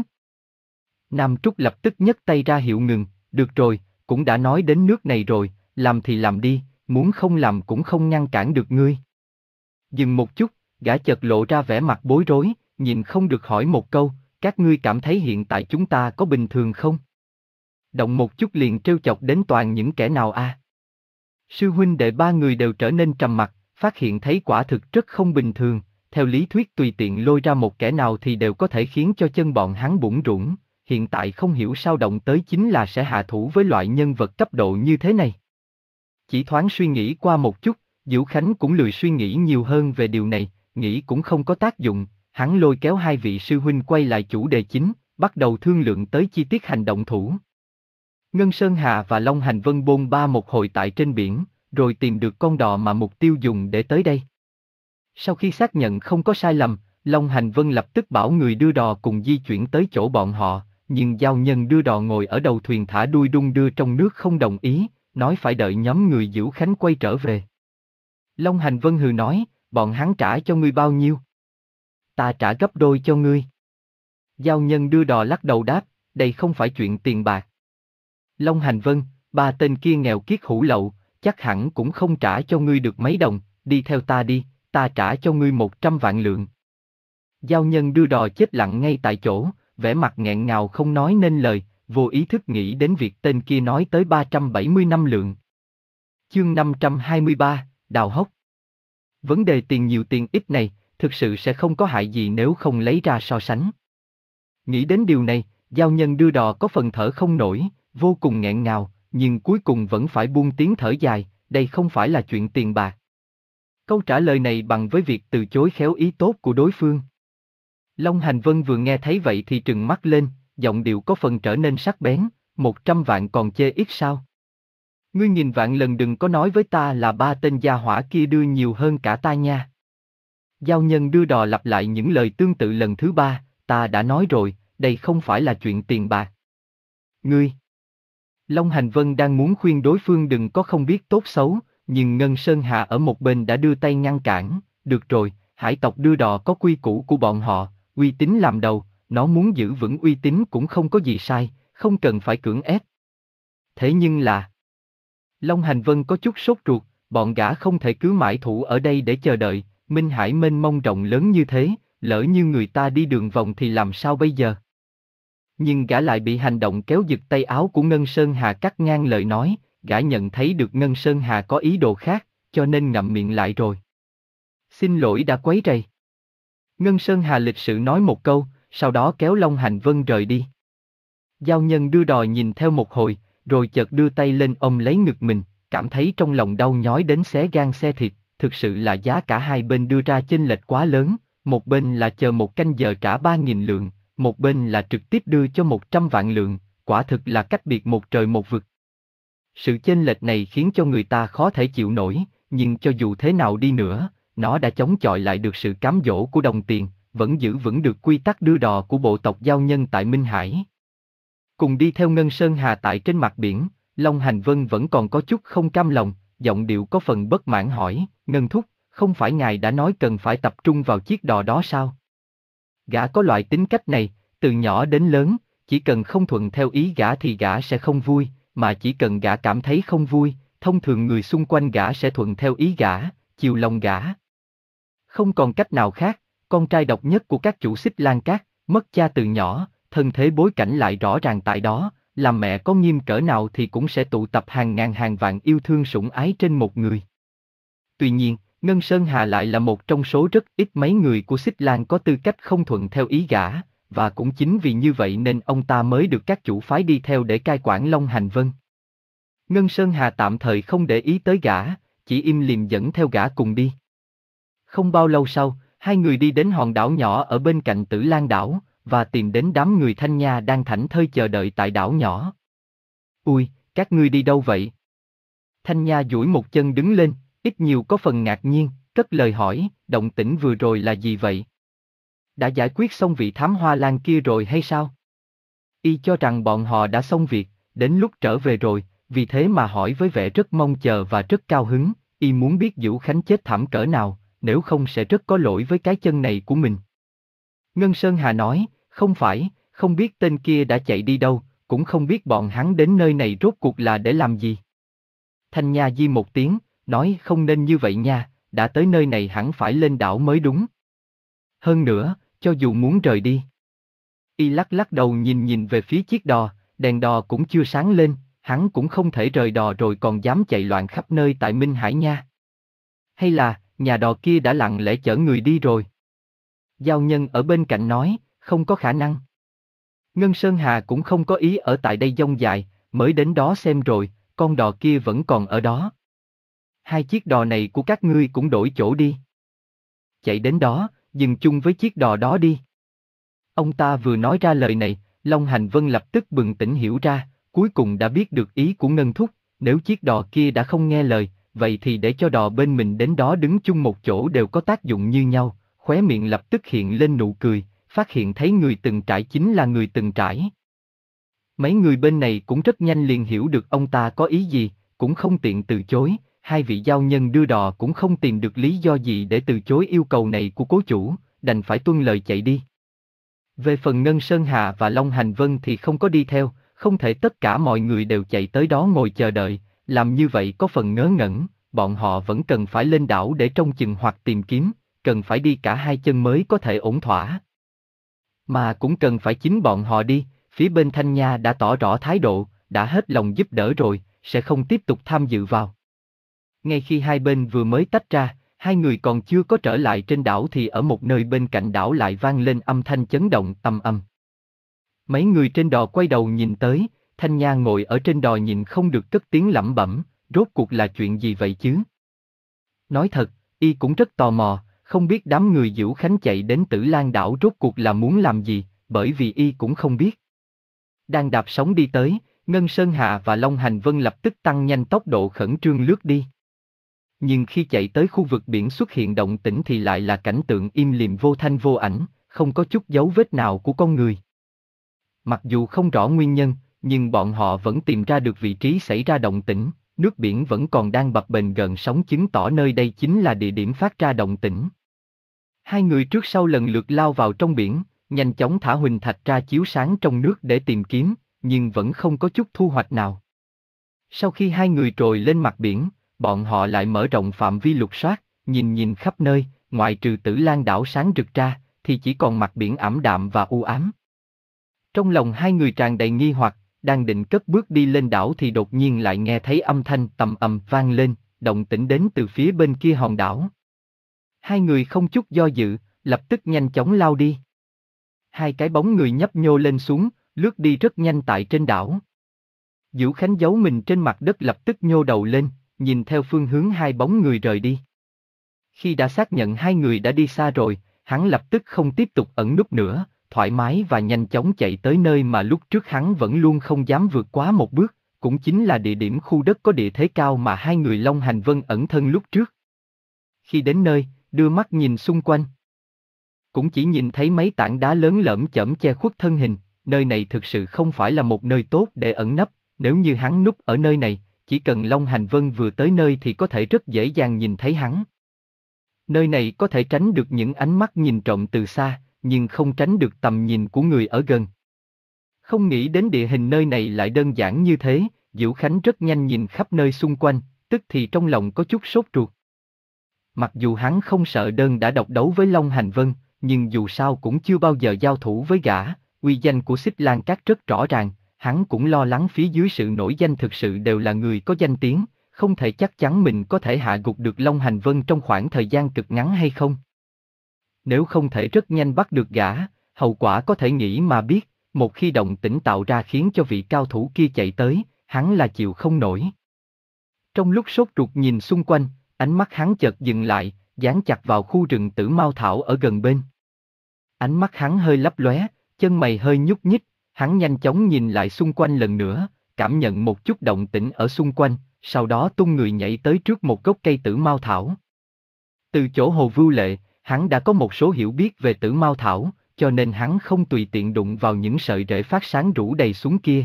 Nam Trúc lập tức nhấc tay ra hiệu ngừng, được rồi, cũng đã nói đến nước này rồi, làm thì làm đi, muốn không làm cũng không ngăn cản được ngươi. Dừng một chút, gã chợt lộ ra vẻ mặt bối rối, nhìn không được hỏi một câu, các ngươi cảm thấy hiện tại chúng ta có bình thường không? Động một chút liền trêu chọc đến toàn những kẻ nào a? À? Sư huynh đệ ba người đều trở nên trầm mặc, phát hiện thấy quả thực rất không bình thường, theo lý thuyết tùy tiện lôi ra một kẻ nào thì đều có thể khiến cho chân bọn hắn bủn rủn, hiện tại không hiểu sao động tới chính là sẽ hạ thủ với loại nhân vật cấp độ như thế này. Chỉ thoáng suy nghĩ qua một chút, Diệu Khánh cũng lười suy nghĩ nhiều hơn về điều này, nghĩ cũng không có tác dụng, hắn lôi kéo hai vị sư huynh quay lại chủ đề chính, bắt đầu thương lượng tới chi tiết hành động thủ. Ngân Sơn Hà và Long Hành Vân bôn ba một hồi tại trên biển, rồi tìm được con đò mà mục tiêu dùng để tới đây. Sau khi xác nhận không có sai lầm, Long Hành Vân lập tức bảo người đưa đò cùng di chuyển tới chỗ bọn họ, nhưng giao nhân đưa đò ngồi ở đầu thuyền thả đuôi đung đưa trong nước không đồng ý, nói phải đợi nhóm người Diệu Khánh quay trở về. Long Hành Vân hừ nói, bọn hắn trả cho ngươi bao nhiêu? Ta trả gấp đôi cho ngươi. Giao nhân đưa đò lắc đầu đáp, đây không phải chuyện tiền bạc. Long Hành Vân, ba tên kia nghèo kiết hủ lậu, chắc hẳn cũng không trả cho ngươi được mấy đồng, đi theo ta đi, ta trả cho ngươi một trăm vạn lượng. Giao nhân đưa đò chết lặng ngay tại chỗ, vẻ mặt nghẹn ngào không nói nên lời, vô ý thức nghĩ đến việc tên kia nói tới ba trăm bảy mươi năm lượng. Chương năm trăm hai mươi ba, Đào Hốc. Vấn đề tiền nhiều tiền ít này, thực sự sẽ không có hại gì nếu không lấy ra so sánh. Nghĩ đến điều này, giao nhân đưa đò có phần thở không nổi, vô cùng nghẹn ngào, nhưng cuối cùng vẫn phải buông tiếng thở dài, đây không phải là chuyện tiền bạc. Câu trả lời này bằng với việc từ chối khéo ý tốt của đối phương. Long Hành Vân vừa nghe thấy vậy thì trừng mắt lên, giọng điệu có phần trở nên sắc bén, một trăm vạn còn chê ít sao? Ngươi nghìn vạn lần đừng có nói với ta là ba tên gia hỏa kia đưa nhiều hơn cả ta nha. Giao nhân đưa đò lặp lại những lời tương tự lần thứ ba, ta đã nói rồi, đây không phải là chuyện tiền bạc. Ngươi! Long Hành Vân đang muốn khuyên đối phương đừng có không biết tốt xấu, nhưng Ngân Sơn Hà ở một bên đã đưa tay ngăn cản, được rồi, hải tộc đưa đò có quy củ của bọn họ, uy tín làm đầu, nó muốn giữ vững uy tín cũng không có gì sai, không cần phải cưỡng ép. Thế nhưng là... Long Hành Vân có chút sốt ruột, bọn gã không thể cứ mãi thủ ở đây để chờ đợi, Minh Hải mênh mông rộng lớn như thế, lỡ như người ta đi đường vòng thì làm sao bây giờ? Nhưng gã lại bị hành động kéo giật tay áo của Ngân Sơn Hà cắt ngang lời nói, gã nhận thấy được Ngân Sơn Hà có ý đồ khác, cho nên ngậm miệng lại rồi. Xin lỗi đã quấy rầy. Ngân Sơn Hà lịch sự nói một câu, sau đó kéo Long Hành Vân rời đi. Giao nhân đưa đò nhìn theo một hồi, rồi chợt đưa tay lên ôm lấy ngực mình, cảm thấy trong lòng đau nhói đến xé gan xé thịt, thực sự là giá cả hai bên đưa ra chênh lệch quá lớn, một bên là chờ một canh giờ trả ba nghìn lượng, một bên là trực tiếp đưa cho một trăm vạn lượng, quả thực là cách biệt một trời một vực. Sự chênh lệch này khiến cho người ta khó thể chịu nổi, nhưng cho dù thế nào đi nữa, nó đã chống chọi lại được sự cám dỗ của đồng tiền, vẫn giữ vững được quy tắc đưa đò của bộ tộc giao nhân tại Minh Hải. Cùng đi theo Ngân Sơn Hà tại trên mặt biển, Long Hành Vân vẫn còn có chút không cam lòng, giọng điệu có phần bất mãn hỏi, Ngân Thúc, không phải ngài đã nói cần phải tập trung vào chiếc đò đó sao? Gã có loại tính cách này, từ nhỏ đến lớn, chỉ cần không thuận theo ý gã thì gã sẽ không vui, mà chỉ cần gã cảm thấy không vui, thông thường người xung quanh gã sẽ thuận theo ý gã, chiều lòng gã. Không còn cách nào khác, con trai độc nhất của các chủ Xích Lan Cát, mất cha từ nhỏ, thân thế bối cảnh lại rõ ràng tại đó, làm mẹ có nghiêm cỡ nào thì cũng sẽ tụ tập hàng ngàn hàng vạn yêu thương sủng ái trên một người. Tuy nhiên, Ngân Sơn Hà lại là một trong số rất ít mấy người của Xích Lan có tư cách không thuận theo ý gã, và cũng chính vì như vậy nên ông ta mới được các chủ phái đi theo để cai quản Long Hành Vân. Ngân Sơn Hà tạm thời không để ý tới gã, chỉ im lìm dẫn theo gã cùng đi. Không bao lâu sau, hai người đi đến hòn đảo nhỏ ở bên cạnh Tử Lan đảo, và tìm đến đám người Thanh Nha đang thảnh thơi chờ đợi tại đảo nhỏ. Ui, các ngươi đi đâu vậy? Thanh Nha duỗi một chân đứng lên, ít nhiều có phần ngạc nhiên, cất lời hỏi, động tĩnh vừa rồi là gì vậy? Đã giải quyết xong vị thám hoa lan kia rồi hay sao? Y cho rằng bọn họ đã xong việc, đến lúc trở về rồi, vì thế mà hỏi với vẻ rất mong chờ và rất cao hứng, Y muốn biết Vũ Khánh chết thảm cỡ nào, nếu không sẽ rất có lỗi với cái chân này của mình. Ngân Sơn Hà nói, không phải, không biết tên kia đã chạy đi đâu, cũng không biết bọn hắn đến nơi này rốt cuộc là để làm gì. Thanh Nha di một tiếng, nói không nên như vậy nha, đã tới nơi này hẳn phải lên đảo mới đúng. Hơn nữa, cho dù muốn rời đi. Y lắc lắc đầu nhìn nhìn về phía chiếc đò, đèn đò cũng chưa sáng lên, hắn cũng không thể rời đò rồi còn dám chạy loạn khắp nơi tại Minh Hải nha. Hay là, nhà đò kia đã lặng lẽ chở người đi rồi? Giao Nhân ở bên cạnh nói, không có khả năng. Ngân Sơn Hà cũng không có ý ở tại đây dông dài, mới đến đó xem rồi, con đò kia vẫn còn ở đó. Hai chiếc đò này của các ngươi cũng đổi chỗ đi. Chạy đến đó, dừng chung với chiếc đò đó đi. Ông ta vừa nói ra lời này, Long Hành Vân lập tức bừng tỉnh hiểu ra, cuối cùng đã biết được ý của Ngân Thúc, nếu chiếc đò kia đã không nghe lời, vậy thì để cho đò bên mình đến đó đứng chung một chỗ đều có tác dụng như nhau, khóe miệng lập tức hiện lên nụ cười, phát hiện thấy người từng trải chính là người từng trải. Mấy người bên này cũng rất nhanh liền hiểu được ông ta có ý gì, cũng không tiện từ chối, hai vị giao nhân đưa đò cũng không tìm được lý do gì để từ chối yêu cầu này của cố chủ, đành phải tuân lời chạy đi. Về phần Ngân Sơn Hà và Long Hành Vân thì không có đi theo, không thể tất cả mọi người đều chạy tới đó ngồi chờ đợi, làm như vậy có phần ngớ ngẩn, bọn họ vẫn cần phải lên đảo để trông chừng hoặc tìm kiếm, cần phải đi cả hai chân mới có thể ổn thỏa. Mà cũng cần phải chính bọn họ đi, phía bên Thanh Nha đã tỏ rõ thái độ, đã hết lòng giúp đỡ rồi, sẽ không tiếp tục tham dự vào. Ngay khi hai bên vừa mới tách ra, hai người còn chưa có trở lại trên đảo thì ở một nơi bên cạnh đảo lại vang lên âm thanh chấn động ầm ầm. Mấy người trên đò quay đầu nhìn tới, Thanh Nha ngồi ở trên đò nhìn không được cất tiếng lẩm bẩm, rốt cuộc là chuyện gì vậy chứ? Nói thật, y cũng rất tò mò, không biết đám người Vũ Khánh chạy đến Tử Lan đảo rốt cuộc là muốn làm gì, bởi vì y cũng không biết. Đang đạp sóng đi tới, Ngân Sơn Hà và Long Hành Vân lập tức tăng nhanh tốc độ khẩn trương lướt đi. Nhưng khi chạy tới khu vực biển xuất hiện động tĩnh thì lại là cảnh tượng im lìm vô thanh vô ảnh, không có chút dấu vết nào của con người. Mặc dù không rõ nguyên nhân, nhưng bọn họ vẫn tìm ra được vị trí xảy ra động tĩnh, nước biển vẫn còn đang bập bềnh gần sóng chứng tỏ nơi đây chính là địa điểm phát ra động tĩnh. Hai người trước sau lần lượt lao vào trong biển, nhanh chóng thả huỳnh thạch ra chiếu sáng trong nước để tìm kiếm, nhưng vẫn không có chút thu hoạch nào. Sau khi hai người trồi lên mặt biển, bọn họ lại mở rộng phạm vi lục soát, nhìn nhìn khắp nơi, ngoại trừ Tử Lan đảo sáng rực ra, thì chỉ còn mặt biển ảm đạm và u ám. Trong lòng hai người tràn đầy nghi hoặc, đang định cất bước đi lên đảo thì đột nhiên lại nghe thấy âm thanh tầm ầm vang lên, động tĩnh đến từ phía bên kia hòn đảo. Hai người không chút do dự, lập tức nhanh chóng lao đi. Hai cái bóng người nhấp nhô lên xuống, lướt đi rất nhanh tại trên đảo. Vũ Khánh giấu mình trên mặt đất lập tức nhô đầu lên, nhìn theo phương hướng hai bóng người rời đi. Khi đã xác nhận hai người đã đi xa rồi, hắn lập tức không tiếp tục ẩn núp nữa, thoải mái và nhanh chóng chạy tới nơi mà lúc trước hắn vẫn luôn không dám vượt quá một bước, cũng chính là địa điểm khu đất có địa thế cao mà hai người Long Hành Vân ẩn thân lúc trước. Khi đến nơi, đưa mắt nhìn xung quanh. Cũng chỉ nhìn thấy mấy tảng đá lớn lởm chởm che khuất thân hình, nơi này thực sự không phải là một nơi tốt để ẩn nấp, nếu như hắn núp ở nơi này, chỉ cần Long Hành Vân vừa tới nơi thì có thể rất dễ dàng nhìn thấy hắn. Nơi này có thể tránh được những ánh mắt nhìn trộm từ xa, nhưng không tránh được tầm nhìn của người ở gần. Không nghĩ đến địa hình nơi này lại đơn giản như thế, Vũ Khánh rất nhanh nhìn khắp nơi xung quanh, tức thì trong lòng có chút sốt ruột. Mặc dù hắn không sợ đơn đã độc đấu với Long Hành Vân, nhưng dù sao cũng chưa bao giờ giao thủ với gã, uy danh của Xích Lan Các rất rõ ràng, hắn cũng lo lắng phía dưới sự nổi danh thực sự đều là người có danh tiếng, không thể chắc chắn mình có thể hạ gục được Long Hành Vân trong khoảng thời gian cực ngắn hay không. Nếu không thể rất nhanh bắt được gã, hậu quả có thể nghĩ mà biết, một khi động tĩnh tạo ra khiến cho vị cao thủ kia chạy tới, hắn là chịu không nổi. Trong lúc sốt ruột nhìn xung quanh, ánh mắt hắn chợt dừng lại, dán chặt vào khu rừng tử mao thảo ở gần bên. Ánh mắt hắn hơi lấp lóe, chân mày hơi nhúc nhích, hắn nhanh chóng nhìn lại xung quanh lần nữa, cảm nhận một chút động tĩnh ở xung quanh, sau đó tung người nhảy tới trước một gốc cây tử mao thảo. Từ chỗ Hồ Vưu Lệ, hắn đã có một số hiểu biết về tử mao thảo, cho nên hắn không tùy tiện đụng vào những sợi rễ phát sáng rủ đầy xuống kia.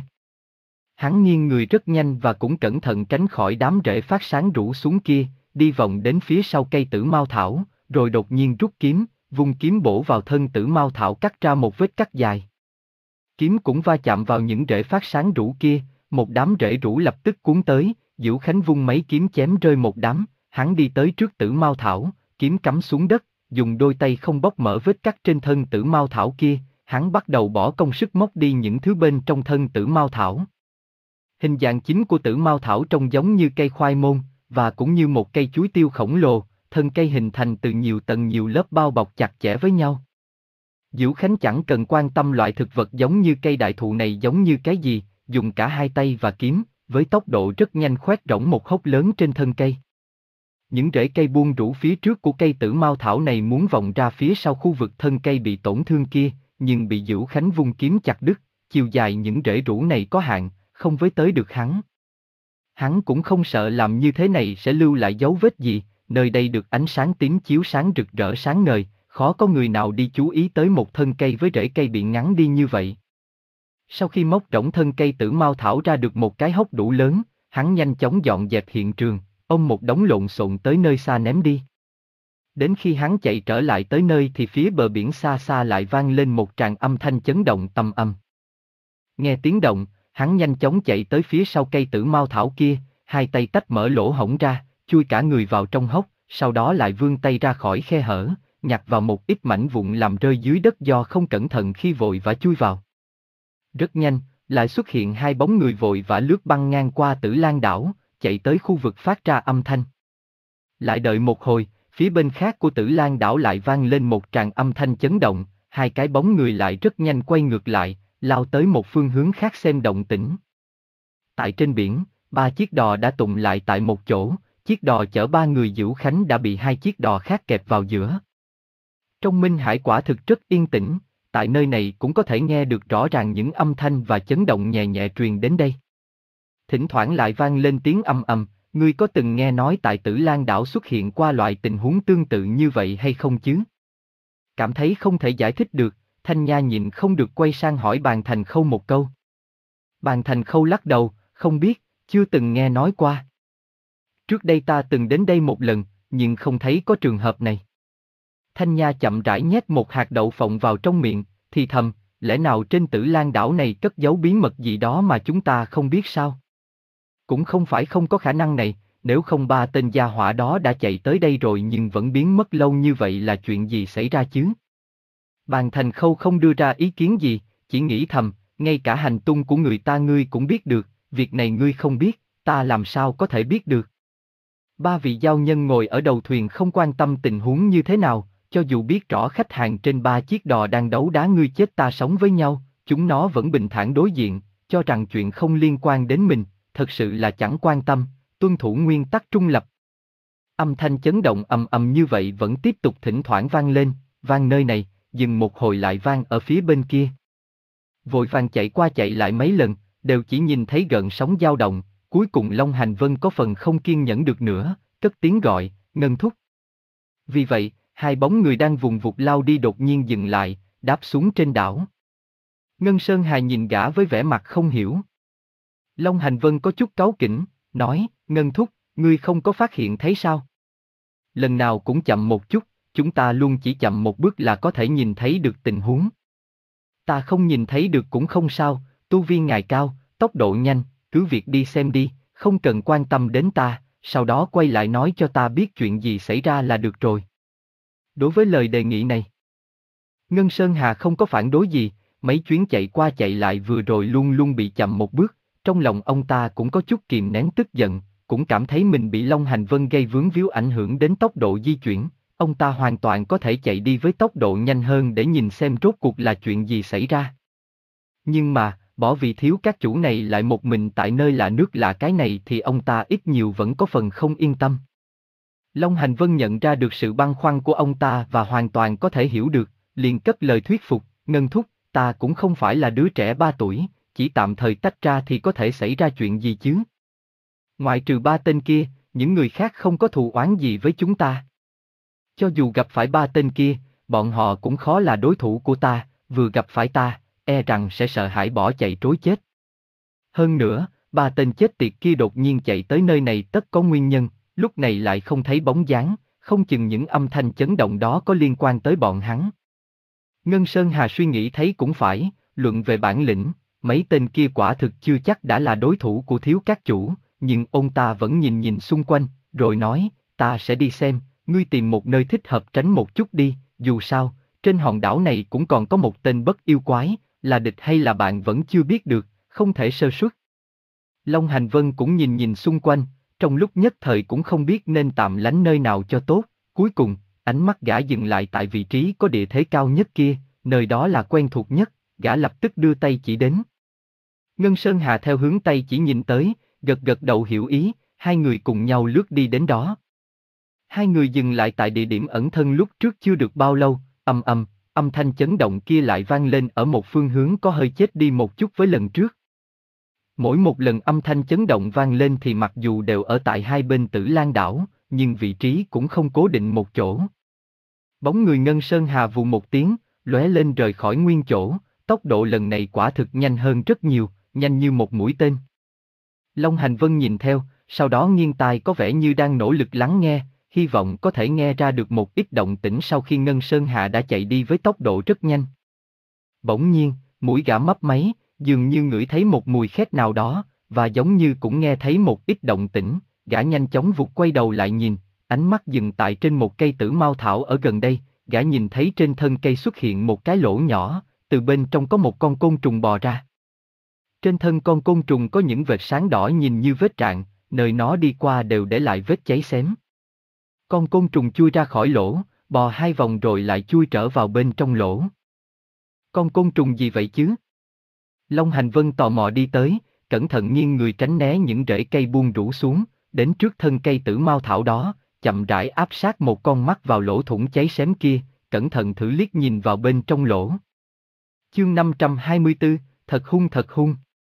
Hắn nghiêng người rất nhanh và cũng cẩn thận tránh khỏi đám rễ phát sáng rủ xuống kia, đi vòng đến phía sau cây tử mao thảo, rồi đột nhiên rút kiếm, vung kiếm bổ vào thân tử mao thảo cắt ra một vết cắt dài. Kiếm cũng va chạm vào những rễ phát sáng rủ kia, một đám rễ rủ lập tức cuốn tới, Dữu Khánh vung mấy kiếm chém rơi một đám, hắn đi tới trước tử mao thảo, kiếm cắm xuống đất, dùng đôi tay không bóc mở vết cắt trên thân tử mao thảo kia, hắn bắt đầu bỏ công sức móc đi những thứ bên trong thân tử mao thảo. Hình dạng chính của tử mao thảo trông giống như cây khoai môn, và cũng như một cây chuối tiêu khổng lồ, thân cây hình thành từ nhiều tầng nhiều lớp bao bọc chặt chẽ với nhau. Dữu Khánh chẳng cần quan tâm loại thực vật giống như cây đại thụ này giống như cái gì, dùng cả hai tay và kiếm, với tốc độ rất nhanh khoét rỗng một hốc lớn trên thân cây. Những rễ cây buông rũ phía trước của cây tử mao thảo này muốn vòng ra phía sau khu vực thân cây bị tổn thương kia, nhưng bị Dữu Khánh vung kiếm chặt đứt, chiều dài những rễ rũ này có hạn, không với tới được hắn. Hắn cũng không sợ làm như thế này sẽ lưu lại dấu vết gì, nơi đây được ánh sáng tím chiếu sáng rực rỡ sáng ngời, khó có người nào đi chú ý tới một thân cây với rễ cây bị ngắn đi như vậy. Sau khi móc rỗng thân cây tử mao thảo ra được một cái hốc đủ lớn, hắn nhanh chóng dọn dẹp hiện trường, ôm một đống lộn xộn tới nơi xa ném đi. Đến khi hắn chạy trở lại tới nơi thì phía bờ biển xa xa lại vang lên một tràng âm thanh chấn động tầm âm. Nghe tiếng động, hắn nhanh chóng chạy tới phía sau cây tử mao thảo kia, hai tay tách mở lỗ hổng ra, chui cả người vào trong hốc, sau đó lại vươn tay ra khỏi khe hở, nhặt vào một ít mảnh vụn làm rơi dưới đất do không cẩn thận khi vội vã chui vào. Rất nhanh, lại xuất hiện hai bóng người vội vã lướt băng ngang qua Tử Lan đảo, chạy tới khu vực phát ra âm thanh. Lại đợi một hồi, phía bên khác của Tử Lan đảo lại vang lên một tràng âm thanh chấn động, hai cái bóng người lại rất nhanh quay ngược lại, lao tới một phương hướng khác xem động tĩnh. Tại trên biển, ba chiếc đò đã tụng lại tại một chỗ, chiếc đò chở ba người Dữu Khánh đã bị hai chiếc đò khác kẹp vào giữa. Trong Minh Hải quả thực rất yên tĩnh, tại nơi này cũng có thể nghe được rõ ràng những âm thanh và chấn động nhẹ nhẹ truyền đến đây. Thỉnh thoảng lại vang lên tiếng ầm ầm, ngươi có từng nghe nói tại Tử Lan đảo xuất hiện qua loại tình huống tương tự như vậy hay không chứ? Cảm thấy không thể giải thích được, Thanh Nha nhịn không được quay sang hỏi Bàn Thành Khâu một câu. Bàn Thành Khâu lắc đầu, không biết, chưa từng nghe nói qua. Trước đây ta từng đến đây một lần, nhưng không thấy có trường hợp này. Thanh Nha chậm rãi nhét một hạt đậu phộng vào trong miệng, thì thầm, lẽ nào trên Tử Lan đảo này cất giấu bí mật gì đó mà chúng ta không biết sao? Cũng không phải không có khả năng này, nếu không ba tên gia hỏa đó đã chạy tới đây rồi nhưng vẫn biến mất lâu như vậy là chuyện gì xảy ra chứ? Bàn Thành Khâu không đưa ra ý kiến gì, chỉ nghĩ thầm, ngay cả hành tung của người ta ngươi cũng biết được, việc này ngươi không biết, ta làm sao có thể biết được? Ba vị giao nhân ngồi ở đầu thuyền không quan tâm tình huống như thế nào, cho dù biết rõ khách hàng trên ba chiếc đò đang đấu đá ngươi chết ta sống với nhau, chúng nó vẫn bình thản đối diện, cho rằng chuyện không liên quan đến mình, thật sự là chẳng quan tâm, tuân thủ nguyên tắc trung lập. Âm thanh chấn động ầm ầm như vậy vẫn tiếp tục thỉnh thoảng vang lên, vang nơi này, dừng một hồi lại vang ở phía bên kia. Vội vàng chạy qua chạy lại mấy lần, đều chỉ nhìn thấy gợn sóng dao động, cuối cùng Long Hành Vân có phần không kiên nhẫn được nữa, cất tiếng gọi, Ngân thúc. Vì vậy, hai bóng người đang vùng vụt lao đi đột nhiên dừng lại, đáp xuống trên đảo. Ngân Sơn Hà nhìn gã với vẻ mặt không hiểu. Long Hành Vân có chút cáu kỉnh, nói, Ngân thúc, ngươi không có phát hiện thấy sao? Lần nào cũng chậm một chút, chúng ta luôn chỉ chậm một bước là có thể nhìn thấy được tình huống. Ta không nhìn thấy được cũng không sao, tu vi ngài cao, tốc độ nhanh, cứ việc đi xem đi, không cần quan tâm đến ta, sau đó quay lại nói cho ta biết chuyện gì xảy ra là được rồi. Đối với lời đề nghị này, Ngân Sơn Hà không có phản đối gì, mấy chuyến chạy qua chạy lại vừa rồi luôn luôn bị chậm một bước, trong lòng ông ta cũng có chút kìm nén tức giận, cũng cảm thấy mình bị Long Hành Vân gây vướng víu ảnh hưởng đến tốc độ di chuyển, ông ta hoàn toàn có thể chạy đi với tốc độ nhanh hơn để nhìn xem rốt cuộc là chuyện gì xảy ra. Nhưng mà, bỏ vị thiếu các chủ này lại một mình tại nơi lạ nước lạ cái này thì ông ta ít nhiều vẫn có phần không yên tâm. Long Hành Vân nhận ra được sự băn khoăn của ông ta và hoàn toàn có thể hiểu được, liền cất lời thuyết phục, Ngân thúc, ta cũng không phải là đứa trẻ ba tuổi, chỉ tạm thời tách ra thì có thể xảy ra chuyện gì chứ? Ngoại trừ ba tên kia, những người khác không có thù oán gì với chúng ta. Cho dù gặp phải ba tên kia, bọn họ cũng khó là đối thủ của ta, vừa gặp phải ta, e rằng sẽ sợ hãi bỏ chạy trối chết. Hơn nữa, ba tên chết tiệt kia đột nhiên chạy tới nơi này tất có nguyên nhân, lúc này lại không thấy bóng dáng, không chừng những âm thanh chấn động đó có liên quan tới bọn hắn. Ngân Sơn Hà suy nghĩ thấy cũng phải, luận về bản lĩnh, mấy tên kia quả thực chưa chắc đã là đối thủ của thiếu các chủ, nhưng ông ta vẫn nhìn nhìn xung quanh, rồi nói, ta sẽ đi xem, ngươi tìm một nơi thích hợp tránh một chút đi, dù sao, trên hòn đảo này cũng còn có một tên bất yêu quái, là địch hay là bạn vẫn chưa biết được, không thể sơ suất. Long Hành Vân cũng nhìn nhìn xung quanh, trong lúc nhất thời cũng không biết nên tạm lánh nơi nào cho tốt, cuối cùng, ánh mắt gã dừng lại tại vị trí có địa thế cao nhất kia, nơi đó là quen thuộc nhất, gã lập tức đưa tay chỉ đến. Ngân Sơn Hà theo hướng tay chỉ nhìn tới, gật gật đầu hiểu ý, hai người cùng nhau lướt đi đến đó. Hai người dừng lại tại địa điểm ẩn thân lúc trước chưa được bao lâu, ầm ầm, âm thanh chấn động kia lại vang lên ở một phương hướng có hơi chết đi một chút với lần trước. Mỗi một lần âm thanh chấn động vang lên thì mặc dù đều ở tại hai bên Tử Lan đảo, nhưng vị trí cũng không cố định một chỗ. Bóng người Ngân Sơn Hà vù một tiếng, lóe lên rời khỏi nguyên chỗ, tốc độ lần này quả thực nhanh hơn rất nhiều, nhanh như một mũi tên. Long Hành Vân nhìn theo, sau đó nghiêng tai có vẻ như đang nỗ lực lắng nghe, hy vọng có thể nghe ra được một ít động tĩnh sau khi Ngân Sơn Hà đã chạy đi với tốc độ rất nhanh. Bỗng nhiên, mũi gã mấp máy, dường như ngửi thấy một mùi khét nào đó, và giống như cũng nghe thấy một ít động tĩnh, gã nhanh chóng vụt quay đầu lại nhìn, ánh mắt dừng tại trên một cây tử mao thảo ở gần đây, gã nhìn thấy trên thân cây xuất hiện một cái lỗ nhỏ, từ bên trong có một con côn trùng bò ra. Trên thân con côn trùng có những vệt sáng đỏ nhìn như vết rạn, nơi nó đi qua đều để lại vết cháy xém. Con côn trùng chui ra khỏi lỗ, bò hai vòng rồi lại chui trở vào bên trong lỗ. Con côn trùng gì vậy chứ? Long Hành Vân tò mò đi tới, cẩn thận nghiêng người tránh né những rễ cây buông rủ xuống, đến trước thân cây tử mao thảo đó, chậm rãi áp sát một con mắt vào lỗ thủng cháy xém kia, cẩn thận thử liếc nhìn vào bên trong lỗ. Chương năm trăm hai mươi tư, thật hung thật hung.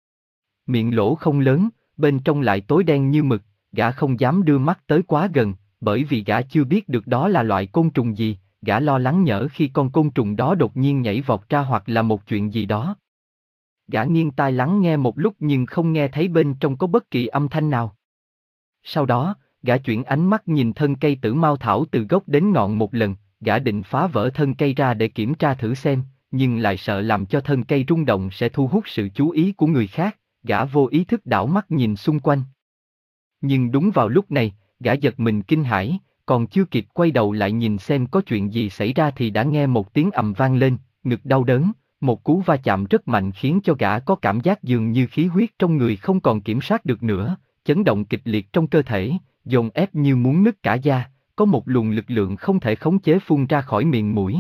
Miệng lỗ không lớn, bên trong lại tối đen như mực, gã không dám đưa mắt tới quá gần, bởi vì gã chưa biết được đó là loại côn trùng gì, gã lo lắng nhỡ khi con côn trùng đó đột nhiên nhảy vọt ra hoặc là một chuyện gì đó. Gã nghiêng tai lắng nghe một lúc nhưng không nghe thấy bên trong có bất kỳ âm thanh nào. Sau đó, gã chuyển ánh mắt nhìn thân cây tử mao thảo từ gốc đến ngọn một lần, gã định phá vỡ thân cây ra để kiểm tra thử xem, nhưng lại sợ làm cho thân cây rung động sẽ thu hút sự chú ý của người khác, gã vô ý thức đảo mắt nhìn xung quanh. Nhưng đúng vào lúc này, gã giật mình kinh hãi, còn chưa kịp quay đầu lại nhìn xem có chuyện gì xảy ra thì đã nghe một tiếng ầm vang lên, ngực đau đớn, một cú va chạm rất mạnh khiến cho gã có cảm giác dường như khí huyết trong người không còn kiểm soát được nữa, chấn động kịch liệt trong cơ thể, dồn ép như muốn nứt cả da, có một luồng lực lượng không thể khống chế phun ra khỏi miệng mũi.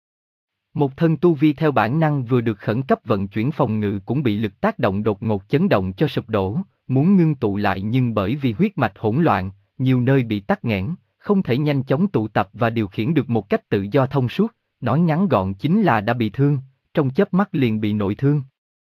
Một thân tu vi theo bản năng vừa được khẩn cấp vận chuyển phòng ngự cũng bị lực tác động đột ngột chấn động cho sụp đổ, muốn ngưng tụ lại nhưng bởi vì huyết mạch hỗn loạn, nhiều nơi bị tắc nghẽn, không thể nhanh chóng tụ tập và điều khiển được một cách tự do thông suốt, nói ngắn gọn chính là đã bị thương, trong chớp mắt liền bị nội thương.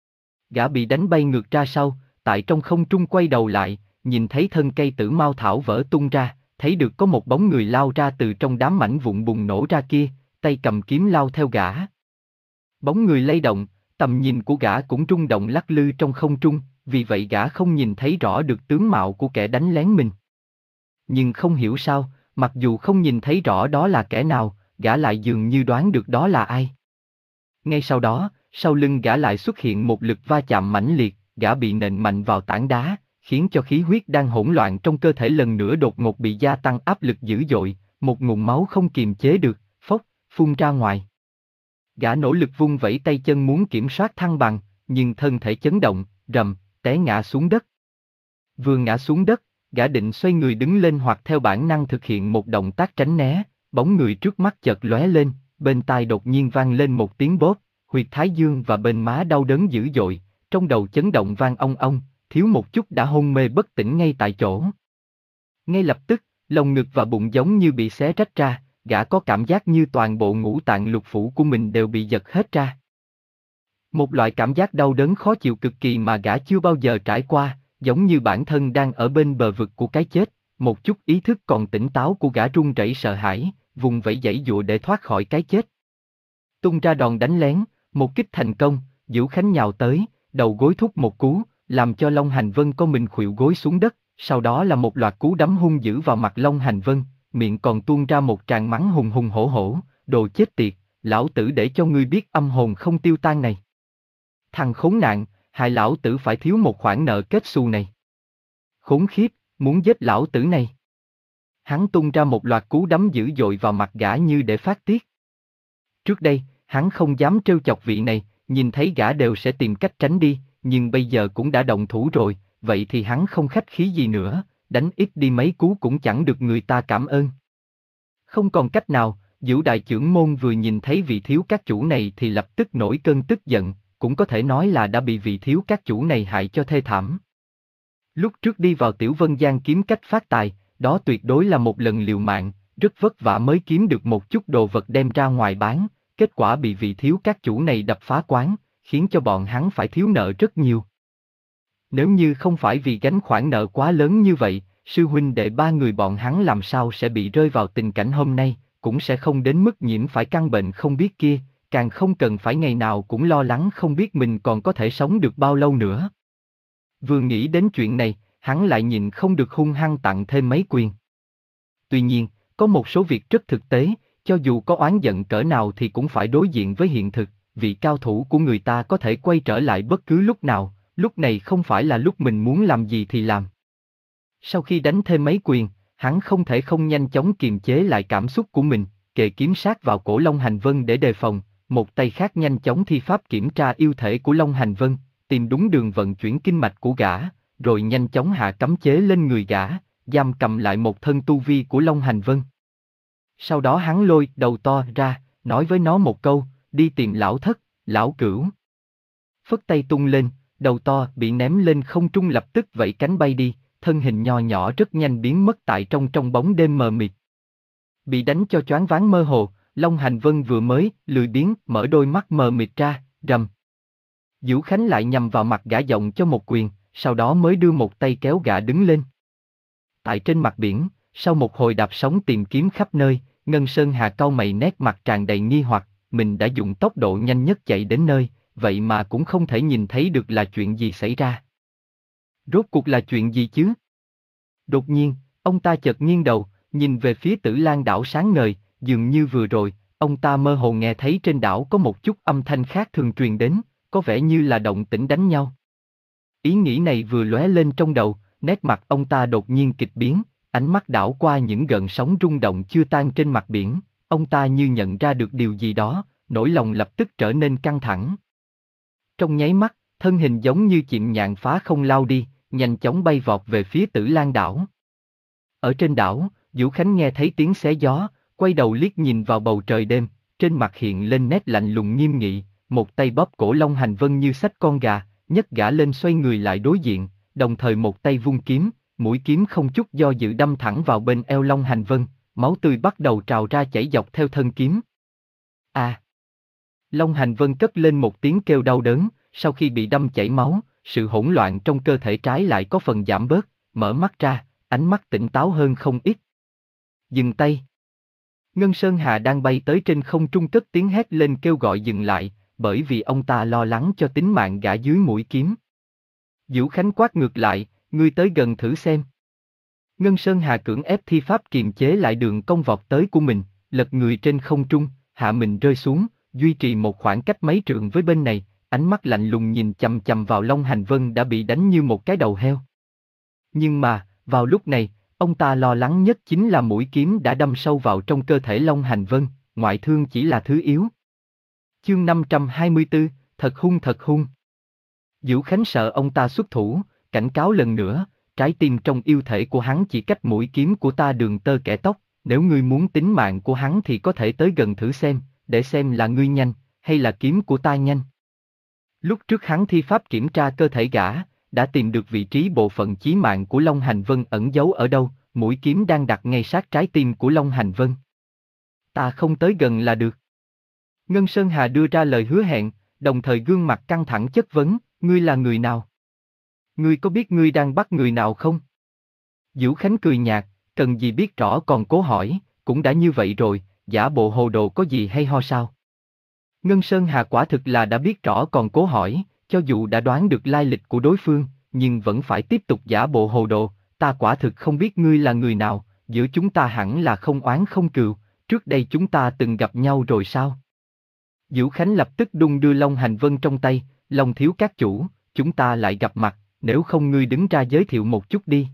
Gã bị đánh bay ngược ra sau, tại trong không trung quay đầu lại, nhìn thấy thân cây tử mao thảo vỡ tung ra, thấy được có một bóng người lao ra từ trong đám mảnh vụn bùng nổ ra kia, tay cầm kiếm lao theo gã. Bóng người lay động, tầm nhìn của gã cũng rung động lắc lư trong không trung, vì vậy gã không nhìn thấy rõ được tướng mạo của kẻ đánh lén mình. Nhưng không hiểu sao, mặc dù không nhìn thấy rõ đó là kẻ nào, gã lại dường như đoán được đó là ai. Ngay sau đó, sau lưng gã lại xuất hiện một lực va chạm mãnh liệt, gã bị nện mạnh vào tảng đá, khiến cho khí huyết đang hỗn loạn trong cơ thể lần nữa đột ngột bị gia tăng áp lực dữ dội, một nguồn máu không kiềm chế được, phốc, phun ra ngoài. Gã nỗ lực vung vẩy tay chân muốn kiểm soát thăng bằng, nhưng thân thể chấn động, rầm, té ngã xuống đất. Vừa ngã xuống đất, gã định xoay người đứng lên hoặc theo bản năng thực hiện một động tác tránh né, bóng người trước mắt chợt lóe lên, bên tai đột nhiên vang lên một tiếng bóp, huyệt thái dương và bên má đau đớn dữ dội, trong đầu chấn động vang ong ong, thiếu một chút đã hôn mê bất tỉnh ngay tại chỗ. Ngay lập tức, lồng ngực và bụng giống như bị xé rách ra, gã có cảm giác như toàn bộ ngũ tạng lục phủ của mình đều bị giật hết ra. Một loại cảm giác đau đớn khó chịu cực kỳ mà gã chưa bao giờ trải qua, giống như bản thân đang ở bên bờ vực của cái chết, một chút ý thức còn tỉnh táo của gã run rẩy sợ hãi, vùng vẫy giãy giụa để thoát khỏi cái chết. Tung ra đòn đánh lén, một kích thành công, Diễu Khánh nhào tới, đầu gối thúc một cú, làm cho Long Hành Vân có mình khuỵu gối xuống đất, sau đó là một loạt cú đấm hung dữ vào mặt Long Hành Vân, miệng còn tuôn ra một tràng mắng hùng hùng hổ hổ, đồ chết tiệt, lão tử để cho ngươi biết âm hồn không tiêu tan này. Thằng khốn nạn, hại lão tử phải thiếu một khoản nợ kết xù này. Khốn khiếp, muốn giết lão tử này. Hắn tung ra một loạt cú đấm dữ dội vào mặt gã như để phát tiết. Trước đây, hắn không dám trêu chọc vị này, nhìn thấy gã đều sẽ tìm cách tránh đi, nhưng bây giờ cũng đã động thủ rồi, vậy thì hắn không khách khí gì nữa, đánh ít đi mấy cú cũng chẳng được người ta cảm ơn. Không còn cách nào, Diễu đại trưởng môn vừa nhìn thấy vị thiếu các chủ này thì lập tức nổi cơn tức giận, cũng có thể nói là đã bị vị thiếu các chủ này hại cho thê thảm. Lúc trước đi vào Tiểu Vân Giang kiếm cách phát tài, đó tuyệt đối là một lần liều mạng, rất vất vả mới kiếm được một chút đồ vật đem ra ngoài bán, kết quả bị vị thiếu các chủ này đập phá quán, khiến cho bọn hắn phải thiếu nợ rất nhiều. Nếu như không phải vì gánh khoản nợ quá lớn như vậy, sư huynh đệ ba người bọn hắn làm sao sẽ bị rơi vào tình cảnh hôm nay, cũng sẽ không đến mức nhiễm phải căn bệnh không biết kia, càng không cần phải ngày nào cũng lo lắng không biết mình còn có thể sống được bao lâu nữa. Vừa nghĩ đến chuyện này, hắn lại nhìn không được hung hăng tặng thêm mấy quyền. Tuy nhiên, có một số việc rất thực tế, cho dù có oán giận cỡ nào thì cũng phải đối diện với hiện thực, vị cao thủ của người ta có thể quay trở lại bất cứ lúc nào, lúc này không phải là lúc mình muốn làm gì thì làm. Sau khi đánh thêm mấy quyền, hắn không thể không nhanh chóng kiềm chế lại cảm xúc của mình, kề kiếm sát vào cổ Long Hành Vân để đề phòng, một tay khác nhanh chóng thi pháp kiểm tra yêu thể của Long Hành Vân, tìm đúng đường vận chuyển kinh mạch của gã, rồi nhanh chóng hạ cấm chế lên người gã, giam cầm lại một thân tu vi của Long Hành Vân. Sau đó hắn lôi đầu to ra, nói với nó một câu, đi tìm lão thất, lão cửu. Phất tay tung lên, đầu to bị ném lên không trung lập tức vẫy cánh bay đi, thân hình nho nhỏ rất nhanh biến mất tại trong trong bóng đêm mờ mịt. Bị đánh cho choáng váng mơ hồ, Long Hành Vân vừa mới lười biếng mở đôi mắt mờ mịt ra, rầm. Diễu Khánh lại nhằm vào mặt gã giọng cho một quyền, sau đó mới đưa một tay kéo gã đứng lên. Tại trên mặt biển, sau một hồi đạp sóng tìm kiếm khắp nơi, Ngân Sơn Hà cau mày nét mặt tràn đầy nghi hoặc, mình đã dùng tốc độ nhanh nhất chạy đến nơi, vậy mà cũng không thể nhìn thấy được là chuyện gì xảy ra. Rốt cuộc là chuyện gì chứ? Đột nhiên, ông ta chợt nghiêng đầu, nhìn về phía Tử Lan đảo sáng ngời, dường như vừa rồi, ông ta mơ hồ nghe thấy trên đảo có một chút âm thanh khác thường truyền đến, có vẻ như là động tĩnh đánh nhau. Ý nghĩ này vừa lóe lên trong đầu, nét mặt ông ta đột nhiên kịch biến, ánh mắt đảo qua những gợn sóng rung động chưa tan trên mặt biển, ông ta như nhận ra được điều gì đó, nỗi lòng lập tức trở nên căng thẳng. Trong nháy mắt, thân hình giống như chim nhạn phá không lao đi, nhanh chóng bay vọt về phía Tử Lan đảo. Ở trên đảo, Diễu Khánh nghe thấy tiếng xé gió, quay đầu liếc nhìn vào bầu trời đêm, trên mặt hiện lên nét lạnh lùng nghiêm nghị, một tay bóp cổ Long Hành Vân như xách con gà, nhấc gã lên xoay người lại đối diện, đồng thời một tay vung kiếm, mũi kiếm không chút do dự đâm thẳng vào bên eo Long Hành Vân, máu tươi bắt đầu trào ra chảy dọc theo thân kiếm. A! À. Long Hành Vân cất lên một tiếng kêu đau đớn, sau khi bị đâm chảy máu, sự hỗn loạn trong cơ thể trái lại có phần giảm bớt, mở mắt ra, ánh mắt tỉnh táo hơn không ít. Dừng tay! Ngân Sơn Hà đang bay tới trên không trung cất tiếng hét lên kêu gọi dừng lại, bởi vì ông ta lo lắng cho tính mạng gã dưới mũi kiếm. Diễu Khánh quát ngược lại, ngươi tới gần thử xem. Ngân Sơn Hà cưỡng ép thi pháp kiềm chế lại đường cong vọt tới của mình, lật người trên không trung, hạ mình rơi xuống, duy trì một khoảng cách mấy trượng với bên này, ánh mắt lạnh lùng nhìn chằm chằm vào Long Hành Vân đã bị đánh như một cái đầu heo. Nhưng mà, vào lúc này, ông ta lo lắng nhất chính là mũi kiếm đã đâm sâu vào trong cơ thể Long Hành Vân, ngoại thương chỉ là thứ yếu. Chương năm trăm hai mươi tư, thật hung thật hung. Diễu Khánh sợ ông ta xuất thủ, cảnh cáo lần nữa, trái tim trong yêu thể của hắn chỉ cách mũi kiếm của ta đường tơ kẻ tóc, nếu ngươi muốn tính mạng của hắn thì có thể tới gần thử xem, để xem là ngươi nhanh, hay là kiếm của ta nhanh. Lúc trước hắn thi pháp kiểm tra cơ thể gã, đã tìm được vị trí bộ phận chí mạng của Long Hành Vân ẩn giấu ở đâu, mũi kiếm đang đặt ngay sát trái tim của Long Hành Vân. Ta không tới gần là được. Ngân Sơn Hà đưa ra lời hứa hẹn, đồng thời gương mặt căng thẳng chất vấn, ngươi là người nào? Ngươi có biết ngươi đang bắt người nào không? Vũ Khánh cười nhạt, cần gì biết rõ còn cố hỏi, cũng đã như vậy rồi, giả bộ hồ đồ có gì hay ho sao? Ngân Sơn Hà quả thực là đã biết rõ còn cố hỏi, cho dù đã đoán được lai lịch của đối phương, nhưng vẫn phải tiếp tục giả bộ hồ đồ, ta quả thực không biết ngươi là người nào, giữa chúng ta hẳn là không oán không cừu, trước đây chúng ta từng gặp nhau rồi sao? Vũ Khánh lập tức đung đưa Long Hành Vân trong tay, Long thiếu các chủ, chúng ta lại gặp mặt, nếu không ngươi đứng ra giới thiệu một chút đi.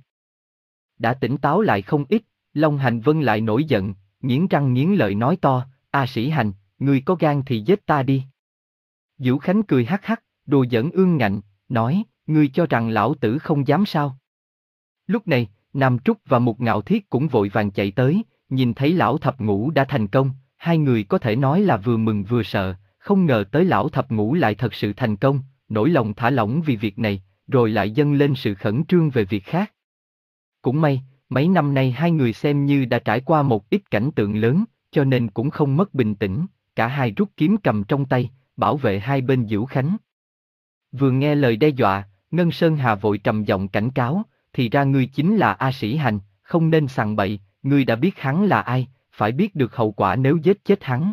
Đã tỉnh táo lại không ít, Long Hành Vân lại nổi giận, nghiến răng nghiến lợi nói to, A Sĩ Hành, ngươi có gan thì giết ta đi. Vũ Khánh cười hắc hắc, đùa giỡn ương ngạnh, nói, ngươi cho rằng lão tử không dám sao? Lúc này, Nam Trúc và Mục Ngạo Thiết cũng vội vàng chạy tới, nhìn thấy lão thập ngũ đã thành công, hai người có thể nói là vừa mừng vừa sợ, không ngờ tới lão thập ngũ lại thật sự thành công, nỗi lòng thả lỏng vì việc này, rồi lại dâng lên sự khẩn trương về việc khác. Cũng may, mấy năm nay hai người xem như đã trải qua một ít cảnh tượng lớn, cho nên cũng không mất bình tĩnh, cả hai rút kiếm cầm trong tay, bảo vệ hai bên Vũ Khánh. Vừa nghe lời đe dọa, Ngân Sơn Hà vội trầm giọng cảnh cáo, thì ra ngươi chính là A Sĩ Hành, không nên sằng bậy, ngươi đã biết hắn là ai, phải biết được hậu quả nếu giết chết hắn.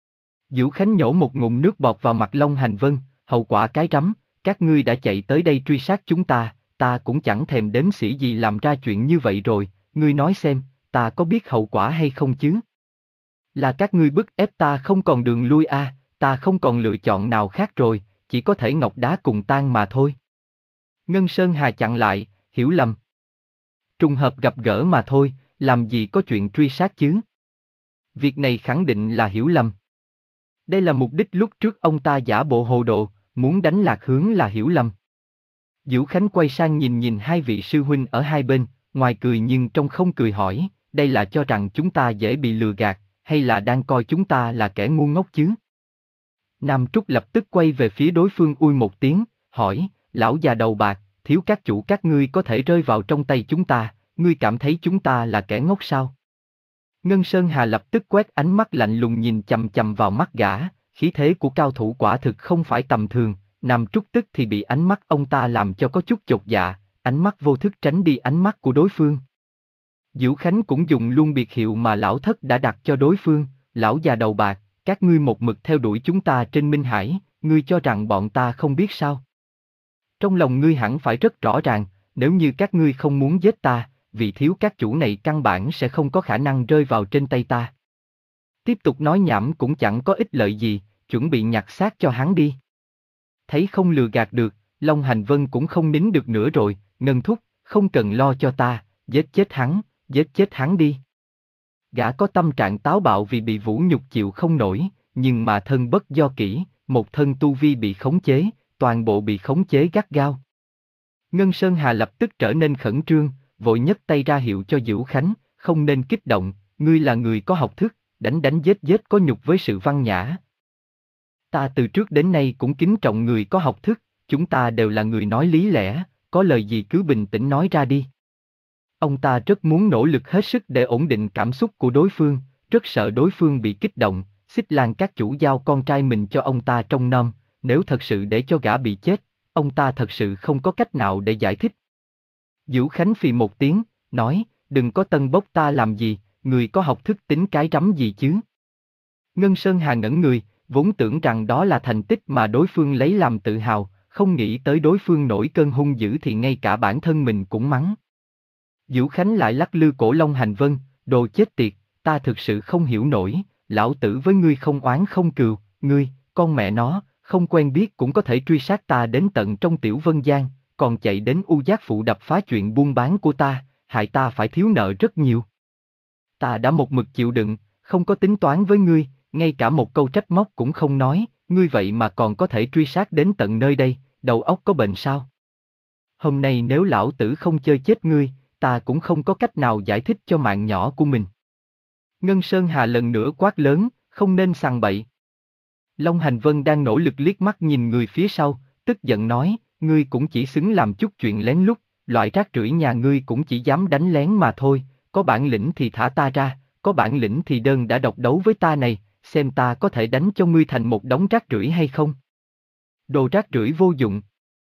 Vũ Khánh nhổ một ngụm nước bọt vào mặt Long Hành Vân, hậu quả cái rắm, các ngươi đã chạy tới đây truy sát chúng ta, ta cũng chẳng thèm đếm xỉa gì làm ra chuyện như vậy rồi, ngươi nói xem, ta có biết hậu quả hay không chứ? Là các ngươi bức ép ta không còn đường lui a, à, ta không còn lựa chọn nào khác rồi, chỉ có thể ngọc đá cùng tan mà thôi. Ngân Sơn Hà chặn lại, hiểu lầm. Trùng hợp gặp gỡ mà thôi, làm gì có chuyện truy sát chứ? Việc này khẳng định là hiểu lầm. Đây là mục đích lúc trước ông ta giả bộ hồ đồ, muốn đánh lạc hướng là hiểu lầm. Vũ Khánh quay sang nhìn nhìn hai vị sư huynh ở hai bên, ngoài cười nhưng trong không cười hỏi, đây là cho rằng chúng ta dễ bị lừa gạt, hay là đang coi chúng ta là kẻ ngu ngốc chứ? Nam Trúc lập tức quay về phía đối phương ui một tiếng, hỏi, lão già đầu bạc, thiếu các chủ các ngươi có thể rơi vào trong tay chúng ta, ngươi cảm thấy chúng ta là kẻ ngốc sao? Ngân Sơn Hà lập tức quét ánh mắt lạnh lùng nhìn chằm chằm vào mắt gã, khí thế của cao thủ quả thực không phải tầm thường, Nam Trúc tức thì bị ánh mắt ông ta làm cho có chút chột dạ, ánh mắt vô thức tránh đi ánh mắt của đối phương. Vũ Khánh cũng dùng luôn biệt hiệu mà lão thất đã đặt cho đối phương, lão già đầu bạc, các ngươi một mực theo đuổi chúng ta trên Minh Hải, ngươi cho rằng bọn ta không biết sao? Trong lòng ngươi hẳn phải rất rõ ràng, nếu như các ngươi không muốn giết ta, vị thiếu các chủ này căn bản sẽ không có khả năng rơi vào trên tay ta. Tiếp tục nói nhảm cũng chẳng có ích lợi gì, chuẩn bị nhặt xác cho hắn đi. Thấy không lừa gạt được, Long Hành Vân cũng không nín được nữa rồi, Ngân thúc, không cần lo cho ta, giết chết hắn, giết chết hắn đi. Gã có tâm trạng táo bạo vì bị vũ nhục chịu không nổi, nhưng mà thân bất do kỹ, một thân tu vi bị khống chế, toàn bộ bị khống chế gắt gao. Ngân Sơn Hà lập tức trở nên khẩn trương, vội nhấc tay ra hiệu cho Vũ Khánh, không nên kích động, ngươi là người có học thức, đánh đánh giết giết có nhục với sự văn nhã. Ta từ trước đến nay cũng kính trọng người có học thức, chúng ta đều là người nói lý lẽ, có lời gì cứ bình tĩnh nói ra đi. Ông ta rất muốn nỗ lực hết sức để ổn định cảm xúc của đối phương, rất sợ đối phương bị kích động, Xích Lan các chủ giao con trai mình cho ông ta trông nom, nếu thật sự để cho gã bị chết, ông ta thật sự không có cách nào để giải thích. Vũ Khánh phì một tiếng, nói, đừng có tân bốc ta làm gì, người có học thức tính cái rắm gì chứ. Ngân Sơn Hà ngẩn người, vốn tưởng rằng đó là thành tích mà đối phương lấy làm tự hào, không nghĩ tới đối phương nổi cơn hung dữ thì ngay cả bản thân mình cũng mắng. Vũ Khánh lại lắc lư cổ Long Hành Vân, đồ chết tiệt, ta thực sự không hiểu nổi, lão tử với ngươi không oán không cừu, ngươi, con mẹ nó, không quen biết cũng có thể truy sát ta đến tận trong Tiểu Vân Giang, còn chạy đến U Giác Phụ đập phá chuyện buôn bán của ta, hại ta phải thiếu nợ rất nhiều. Ta đã một mực chịu đựng, không có tính toán với ngươi, ngay cả một câu trách móc cũng không nói, ngươi vậy mà còn có thể truy sát đến tận nơi đây, đầu óc có bệnh sao? Hôm nay nếu lão tử không chơi chết ngươi, ta cũng không có cách nào giải thích cho mạng nhỏ của mình. Ngân Sơn Hà lần nữa quát lớn, không nên sằng bậy. Long Hành Vân đang nỗ lực liếc mắt nhìn người phía sau, tức giận nói, ngươi cũng chỉ xứng làm chút chuyện lén lút, loại rác rưởi nhà ngươi cũng chỉ dám đánh lén mà thôi, có bản lĩnh thì thả ta ra, có bản lĩnh thì đơn đã độc đấu với ta này, xem ta có thể đánh cho ngươi thành một đống rác rưởi hay không. Đồ rác rưởi vô dụng.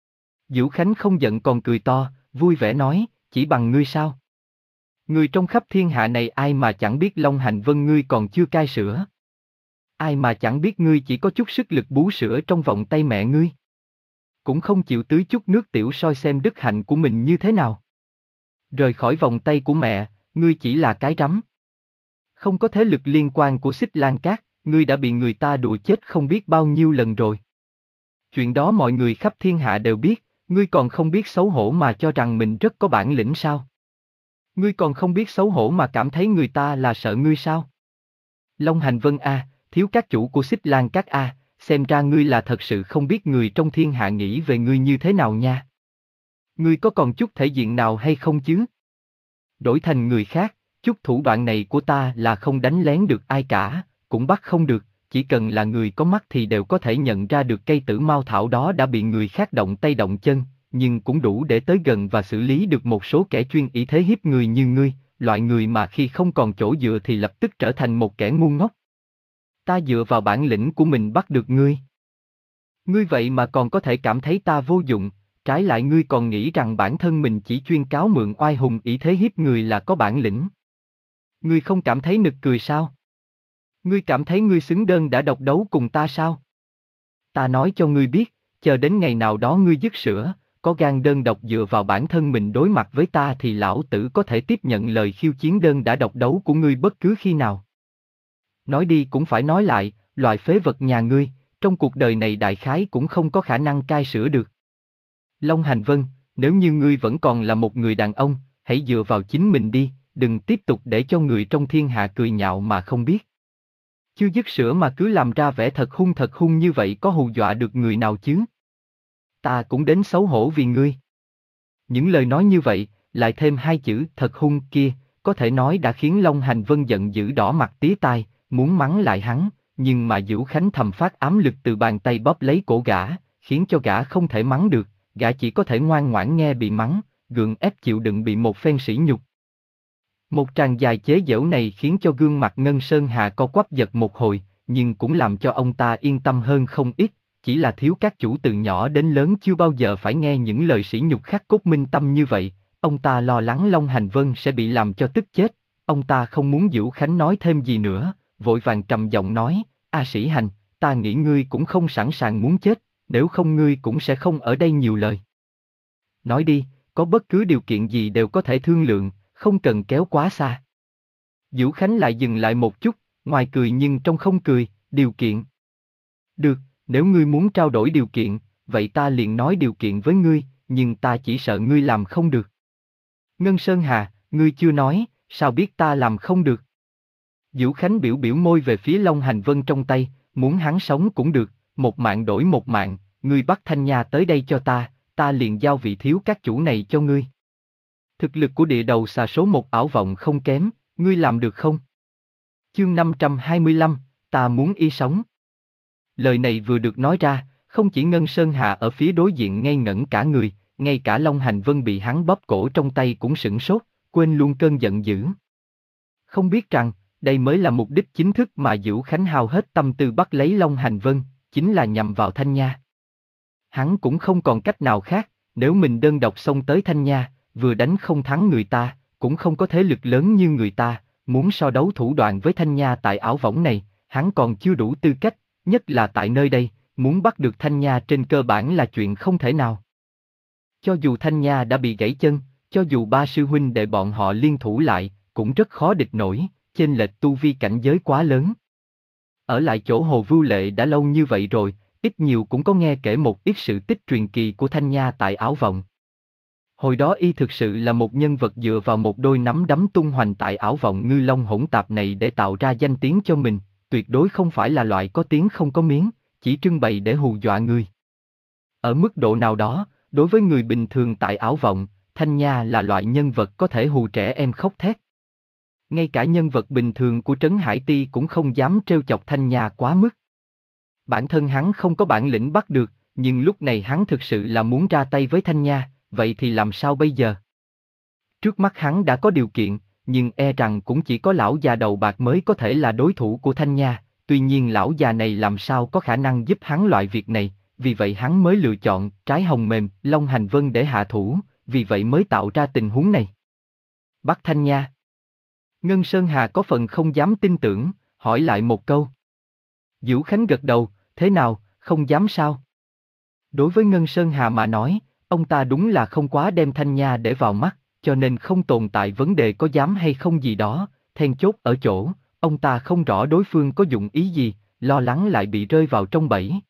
Diệu Khánh không giận còn cười to, vui vẻ nói, chỉ bằng ngươi sao? Người trong khắp thiên hạ này ai mà chẳng biết Long Hành Vân ngươi còn chưa cai sữa. Ai mà chẳng biết ngươi chỉ có chút sức lực bú sữa trong vòng tay mẹ ngươi. Cũng không chịu tưới chút nước tiểu soi xem đức hạnh của mình như thế nào. Rời khỏi vòng tay của mẹ, ngươi chỉ là cái rắm. Không có thế lực liên quan của Xích Lan Cát, ngươi đã bị người ta đùa chết không biết bao nhiêu lần rồi. Chuyện đó mọi người khắp thiên hạ đều biết, ngươi còn không biết xấu hổ mà cho rằng mình rất có bản lĩnh sao? Ngươi còn không biết xấu hổ mà cảm thấy người ta là sợ ngươi sao? Long Hành Vân a, thiếu các chủ của Xích Lan Cát a, xem ra ngươi là thật sự không biết người trong thiên hạ nghĩ về ngươi như thế nào nha. Ngươi có còn chút thể diện nào hay không chứ? Đổi thành người khác, chút thủ đoạn này của ta là không đánh lén được ai cả, cũng bắt không được, chỉ cần là người có mắt thì đều có thể nhận ra được cây tử mao thảo đó đã bị người khác động tay động chân, nhưng cũng đủ để tới gần và xử lý được một số kẻ chuyên ý thế hiếp người như ngươi, loại người mà khi không còn chỗ dựa thì lập tức trở thành một kẻ ngu ngốc. Ta dựa vào bản lĩnh của mình bắt được ngươi. Ngươi vậy mà còn có thể cảm thấy ta vô dụng, trái lại ngươi còn nghĩ rằng bản thân mình chỉ chuyên cáo mượn oai hùng ý thế hiếp người là có bản lĩnh. Ngươi không cảm thấy nực cười sao? Ngươi cảm thấy ngươi xứng đơn đã độc đấu cùng ta sao? Ta nói cho ngươi biết, chờ đến ngày nào đó ngươi dứt sữa, có gan đơn độc dựa vào bản thân mình đối mặt với ta thì lão tử có thể tiếp nhận lời khiêu chiến đơn đã độc đấu của ngươi bất cứ khi nào. Nói đi cũng phải nói lại, loại phế vật nhà ngươi, trong cuộc đời này đại khái cũng không có khả năng cai sữa được. Long Hành Vân, nếu như ngươi vẫn còn là một người đàn ông, hãy dựa vào chính mình đi, đừng tiếp tục để cho người trong thiên hạ cười nhạo mà không biết. Chưa dứt sữa mà cứ làm ra vẻ thật hung thật hung như vậy có hù dọa được người nào chứ? Ta cũng đến xấu hổ vì ngươi. Những lời nói như vậy, lại thêm hai chữ thật hung kia, có thể nói đã khiến Long Hành Vân giận dữ đỏ mặt tía tai, muốn mắng lại hắn, nhưng mà Dữu Khánh thầm phát ám lực từ bàn tay bóp lấy cổ gã, khiến cho gã không thể mắng được, gã chỉ có thể ngoan ngoãn nghe bị mắng, gượng ép chịu đựng bị một phen sỉ nhục. Một tràng dài chế giễu này khiến cho gương mặt Ngân Sơn Hà co quắp giật một hồi, nhưng cũng làm cho ông ta yên tâm hơn không ít, chỉ là thiếu các chủ từ nhỏ đến lớn chưa bao giờ phải nghe những lời sỉ nhục khắc cốt minh tâm như vậy, ông ta lo lắng Long Hành Vân sẽ bị làm cho tức chết, ông ta không muốn Dữu Khánh nói thêm gì nữa, vội vàng trầm giọng nói, A Sĩ Hành, ta nghĩ ngươi cũng không sẵn sàng muốn chết, nếu không ngươi cũng sẽ không ở đây nhiều lời. Nói đi, có bất cứ điều kiện gì đều có thể thương lượng, không cần kéo quá xa. Dữu Khánh lại dừng lại một chút, ngoài cười nhưng trong không cười, điều kiện. Được, nếu ngươi muốn trao đổi điều kiện, vậy ta liền nói điều kiện với ngươi, nhưng ta chỉ sợ ngươi làm không được. Ngân Sơn Hà, ngươi chưa nói, sao biết ta làm không được? Dữu Khánh biểu biểu môi về phía Long Hành Vân trong tay, muốn hắn sống cũng được, một mạng đổi một mạng, ngươi bắt Thanh Nha tới đây cho ta, ta liền giao vị thiếu các chủ này cho ngươi. Thực lực của địa đầu xà số một ảo vọng không kém, ngươi làm được không? Chương năm trăm hai mươi lăm, ta muốn y sống. Lời này vừa được nói ra, không chỉ Ngân Sơn Hà ở phía đối diện ngây ngẩn cả người, ngay cả Long Hành Vân bị hắn bóp cổ trong tay cũng sửng sốt, quên luôn cơn giận dữ. Không biết rằng, đây mới là mục đích chính thức mà Dữu Khánh hao hết tâm tư bắt lấy Long Hành Vân, chính là nhằm vào Thanh Nha. Hắn cũng không còn cách nào khác, nếu mình đơn độc xông tới Thanh Nha, vừa đánh không thắng người ta, cũng không có thế lực lớn như người ta, muốn so đấu thủ đoạn với Thanh Nha tại ảo võng này, hắn còn chưa đủ tư cách, nhất là tại nơi đây, muốn bắt được Thanh Nha trên cơ bản là chuyện không thể nào. Cho dù Thanh Nha đã bị gãy chân, cho dù ba sư huynh đệ bọn họ liên thủ lại, cũng rất khó địch nổi, chênh lệch tu vi cảnh giới quá lớn. Ở lại chỗ Hồ Vưu Lệ đã lâu như vậy rồi, ít nhiều cũng có nghe kể một ít sự tích truyền kỳ của Thanh Nha tại ảo vọng. Hồi đó y thực sự là một nhân vật dựa vào một đôi nắm đấm tung hoành tại ảo vọng ngư long hỗn tạp này để tạo ra danh tiếng cho mình, tuyệt đối không phải là loại có tiếng không có miếng, chỉ trưng bày để hù dọa người. Ở mức độ nào đó, đối với người bình thường tại ảo vọng, Thanh Nha là loại nhân vật có thể hù trẻ em khóc thét. Ngay cả nhân vật bình thường của Trấn Hải Ti cũng không dám trêu chọc Thanh Nha quá mức. Bản thân hắn không có bản lĩnh bắt được, nhưng lúc này hắn thực sự là muốn ra tay với Thanh Nha, vậy thì làm sao bây giờ? Trước mắt hắn đã có điều kiện, nhưng e rằng cũng chỉ có lão già đầu bạc mới có thể là đối thủ của Thanh Nha, tuy nhiên lão già này làm sao có khả năng giúp hắn loại việc này, vì vậy hắn mới lựa chọn trái hồng mềm, Long Hành Vân để hạ thủ, vì vậy mới tạo ra tình huống này. Bắt Thanh Nha. Ngân Sơn Hà có phần không dám tin tưởng, hỏi lại một câu. Dữu Khánh gật đầu, thế nào, không dám sao? Đối với Ngân Sơn Hà mà nói, ông ta đúng là không quá đem Thanh Nha để vào mắt, cho nên không tồn tại vấn đề có dám hay không gì đó, then chốt ở chỗ, ông ta không rõ đối phương có dụng ý gì, lo lắng lại bị rơi vào trong bẫy.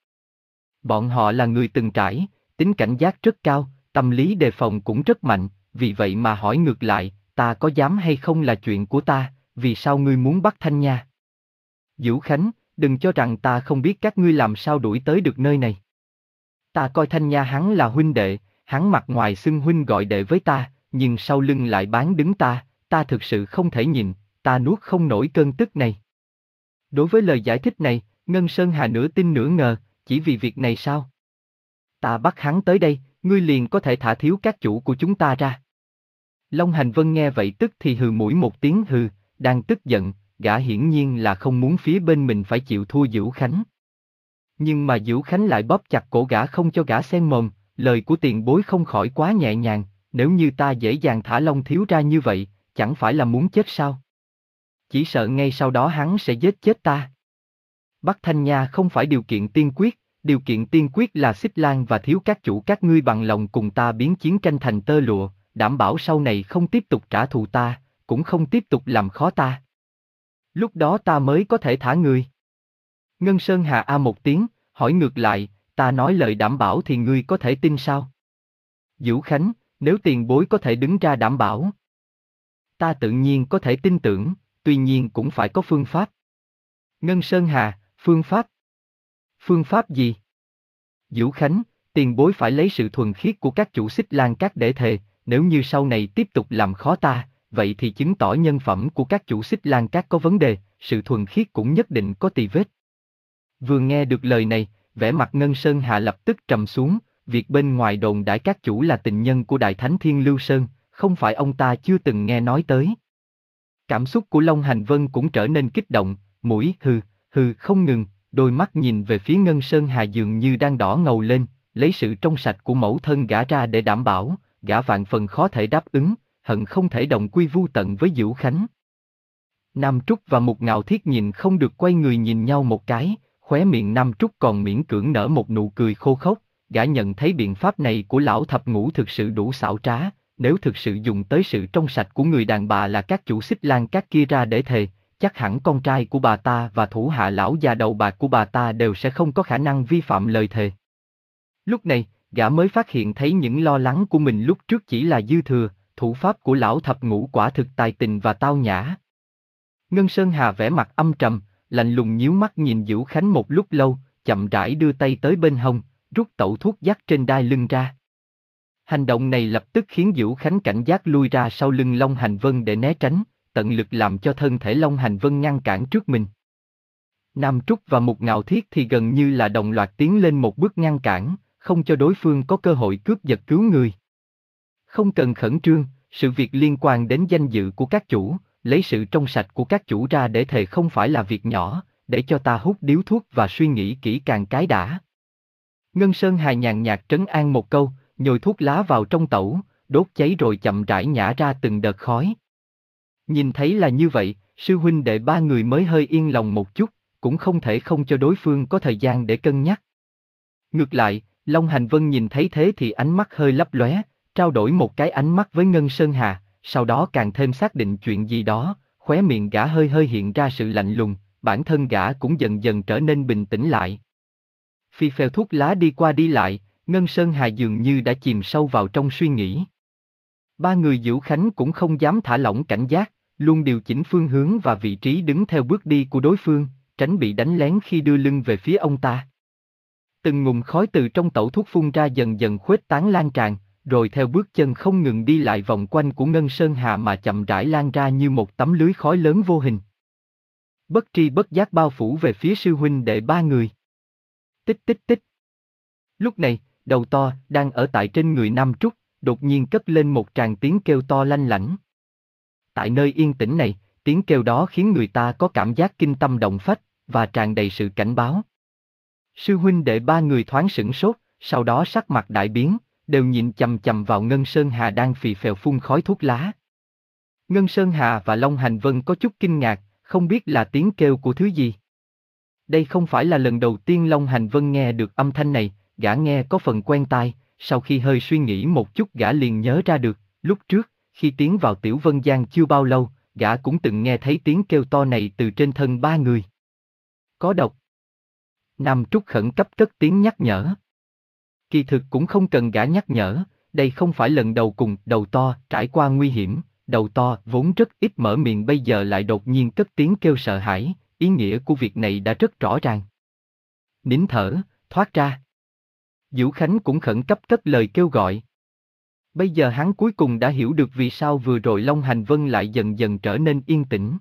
Bọn họ là người từng trải, tính cảnh giác rất cao, tâm lý đề phòng cũng rất mạnh, vì vậy mà hỏi ngược lại, ta có dám hay không là chuyện của ta, vì sao ngươi muốn bắt Thanh Nha? Dữu Khánh, đừng cho rằng ta không biết các ngươi làm sao đuổi tới được nơi này. Ta coi Thanh Nha hắn là huynh đệ, hắn mặt ngoài xưng huynh gọi đệ với ta, nhưng sau lưng lại bán đứng ta, ta thực sự không thể nhìn, ta nuốt không nổi cơn tức này. Đối với lời giải thích này, Ngân Sơn Hà nửa tin nửa ngờ, chỉ vì việc này sao? Ta bắt hắn tới đây, ngươi liền có thể thả thiếu các chủ của chúng ta ra. Long Hành Vân nghe vậy tức thì hừ mũi một tiếng hừ, đang tức giận, gã hiển nhiên là không muốn phía bên mình phải chịu thua Dữu Khánh. Nhưng mà Dữu Khánh lại bóp chặt cổ gã không cho gã xen mồm, lời của tiền bối không khỏi quá nhẹ nhàng, nếu như ta dễ dàng thả Long thiếu ra như vậy, chẳng phải là muốn chết sao? Chỉ sợ ngay sau đó hắn sẽ giết chết ta. Bắt Thanh Nha không phải điều kiện tiên quyết, điều kiện tiên quyết là Xích Lan và thiếu các chủ các ngươi bằng lòng cùng ta biến chiến tranh thành tơ lụa, đảm bảo sau này không tiếp tục trả thù ta, cũng không tiếp tục làm khó ta. Lúc đó ta mới có thể thả người. Ngân Sơn Hà a một tiếng, hỏi ngược lại, ta nói lời đảm bảo thì ngươi có thể tin sao? Dữu Khánh, nếu tiền bối có thể đứng ra đảm bảo, ta tự nhiên có thể tin tưởng, tuy nhiên cũng phải có phương pháp. Ngân Sơn Hà, phương pháp? Phương pháp gì? Dữu Khánh, tiền bối phải lấy sự thuần khiết của các chủ Xích Lan các để thề, nếu như sau này tiếp tục làm khó ta, vậy thì chứng tỏ nhân phẩm của các chủ Xích Lan các có vấn đề, sự thuần khiết cũng nhất định có tì vết. Vừa nghe được lời này, vẻ mặt Ngân Sơn Hà lập tức trầm xuống, việc bên ngoài đồn đãi các chủ là tình nhân của Đại Thánh Thiên Lưu Sơn, không phải ông ta chưa từng nghe nói tới. Cảm xúc của Long Hành Vân cũng trở nên kích động, mũi hừ, hừ không ngừng, đôi mắt nhìn về phía Ngân Sơn Hà dường như đang đỏ ngầu lên, lấy sự trong sạch của mẫu thân gã ra để đảm bảo, gã vạn phần khó thể đáp ứng, hận không thể đồng quy vu tận với Dữu Khánh. Nam Trúc và Mục Ngạo Thiết nhìn không được quay người nhìn nhau một cái, khóe miệng Nam Trúc còn miễn cưỡng nở một nụ cười khô khốc, gã nhận thấy biện pháp này của lão thập ngũ thực sự đủ xảo trá, nếu thực sự dùng tới sự trong sạch của người đàn bà là các chủ Xích Lan các kia ra để thề, chắc hẳn con trai của bà ta và thủ hạ lão già đầu bạc của bà ta đều sẽ không có khả năng vi phạm lời thề. Lúc này, gã mới phát hiện thấy những lo lắng của mình lúc trước chỉ là dư thừa, thủ pháp của lão thập ngũ quả thực tài tình và tao nhã. Ngân Sơn Hà vẻ mặt âm trầm, lạnh lùng nhíu mắt nhìn Dữu Khánh một lúc lâu, chậm rãi đưa tay tới bên hông, rút tẩu thuốc dắt trên đai lưng ra. Hành động này lập tức khiến Dữu Khánh cảnh giác lui ra sau lưng Long Hành Vân để né tránh, tận lực làm cho thân thể Long Hành Vân ngăn cản trước mình. Nam Trúc và Mục Ngạo Thiết thì gần như là đồng loạt tiến lên một bước ngăn cản, không cho đối phương có cơ hội cướp giật cứu người. Không cần khẩn trương, sự việc liên quan đến danh dự của các chủ, lấy sự trong sạch của các chủ ra để thề không phải là việc nhỏ, để cho ta hút điếu thuốc và suy nghĩ kỹ càng cái đã. Ngân Sơn Hà nhàn nhạt trấn an một câu, nhồi thuốc lá vào trong tẩu, đốt cháy rồi chậm rãi nhả ra từng đợt khói. Nhìn thấy là như vậy, sư huynh đệ ba người mới hơi yên lòng một chút, cũng không thể không cho đối phương có thời gian để cân nhắc. Ngược lại, Long Hành Vân nhìn thấy thế thì ánh mắt hơi lấp lóe, trao đổi một cái ánh mắt với Ngân Sơn Hà, sau đó càng thêm xác định chuyện gì đó, khóe miệng gã hơi hơi hiện ra sự lạnh lùng, bản thân gã cũng dần dần trở nên bình tĩnh lại. Phi phèo thuốc lá đi qua đi lại, Ngân Sơn Hà dường như đã chìm sâu vào trong suy nghĩ. Ba người Dữu Khánh cũng không dám thả lỏng cảnh giác, luôn điều chỉnh phương hướng và vị trí đứng theo bước đi của đối phương, tránh bị đánh lén khi đưa lưng về phía ông ta. Từng ngụm khói từ trong tẩu thuốc phun ra dần dần khuếch tán lan tràn, rồi theo bước chân không ngừng đi lại vòng quanh của Ngân Sơn Hà mà chậm rãi lan ra như một tấm lưới khói lớn vô hình. Bất tri bất giác bao phủ về phía sư huynh đệ ba người. tích tích tích. Lúc này, đầu to, đang ở tại trên người Nam Trúc, đột nhiên cất lên một tràng tiếng kêu to lanh lảnh. Tại nơi yên tĩnh này, tiếng kêu đó khiến người ta có cảm giác kinh tâm động phách, và tràn đầy sự cảnh báo. Sư huynh đệ ba người thoáng sửng sốt, sau đó sắc mặt đại biến, đều nhìn chằm chằm vào Ngân Sơn Hà đang phì phèo phun khói thuốc lá. Ngân Sơn Hà và Long Hành Vân có chút kinh ngạc, không biết là tiếng kêu của thứ gì. Đây không phải là lần đầu tiên Long Hành Vân nghe được âm thanh này, gã nghe có phần quen tai, sau khi hơi suy nghĩ một chút gã liền nhớ ra được, lúc trước, khi tiến vào Tiểu Vân Giang chưa bao lâu, gã cũng từng nghe thấy tiếng kêu to này từ trên thân ba người. Có độc. Nam Trúc khẩn cấp cất tiếng nhắc nhở. Kỳ thực cũng không cần gã nhắc nhở, đây không phải lần đầu cùng đầu to trải qua nguy hiểm, đầu to vốn rất ít mở miệng bây giờ lại đột nhiên cất tiếng kêu sợ hãi, ý nghĩa của việc này đã rất rõ ràng. Nín thở, thoát ra. Dữu Khánh cũng khẩn cấp cất lời kêu gọi. Bây giờ hắn cuối cùng đã hiểu được vì sao vừa rồi Long Hành Vân lại dần dần trở nên yên tĩnh.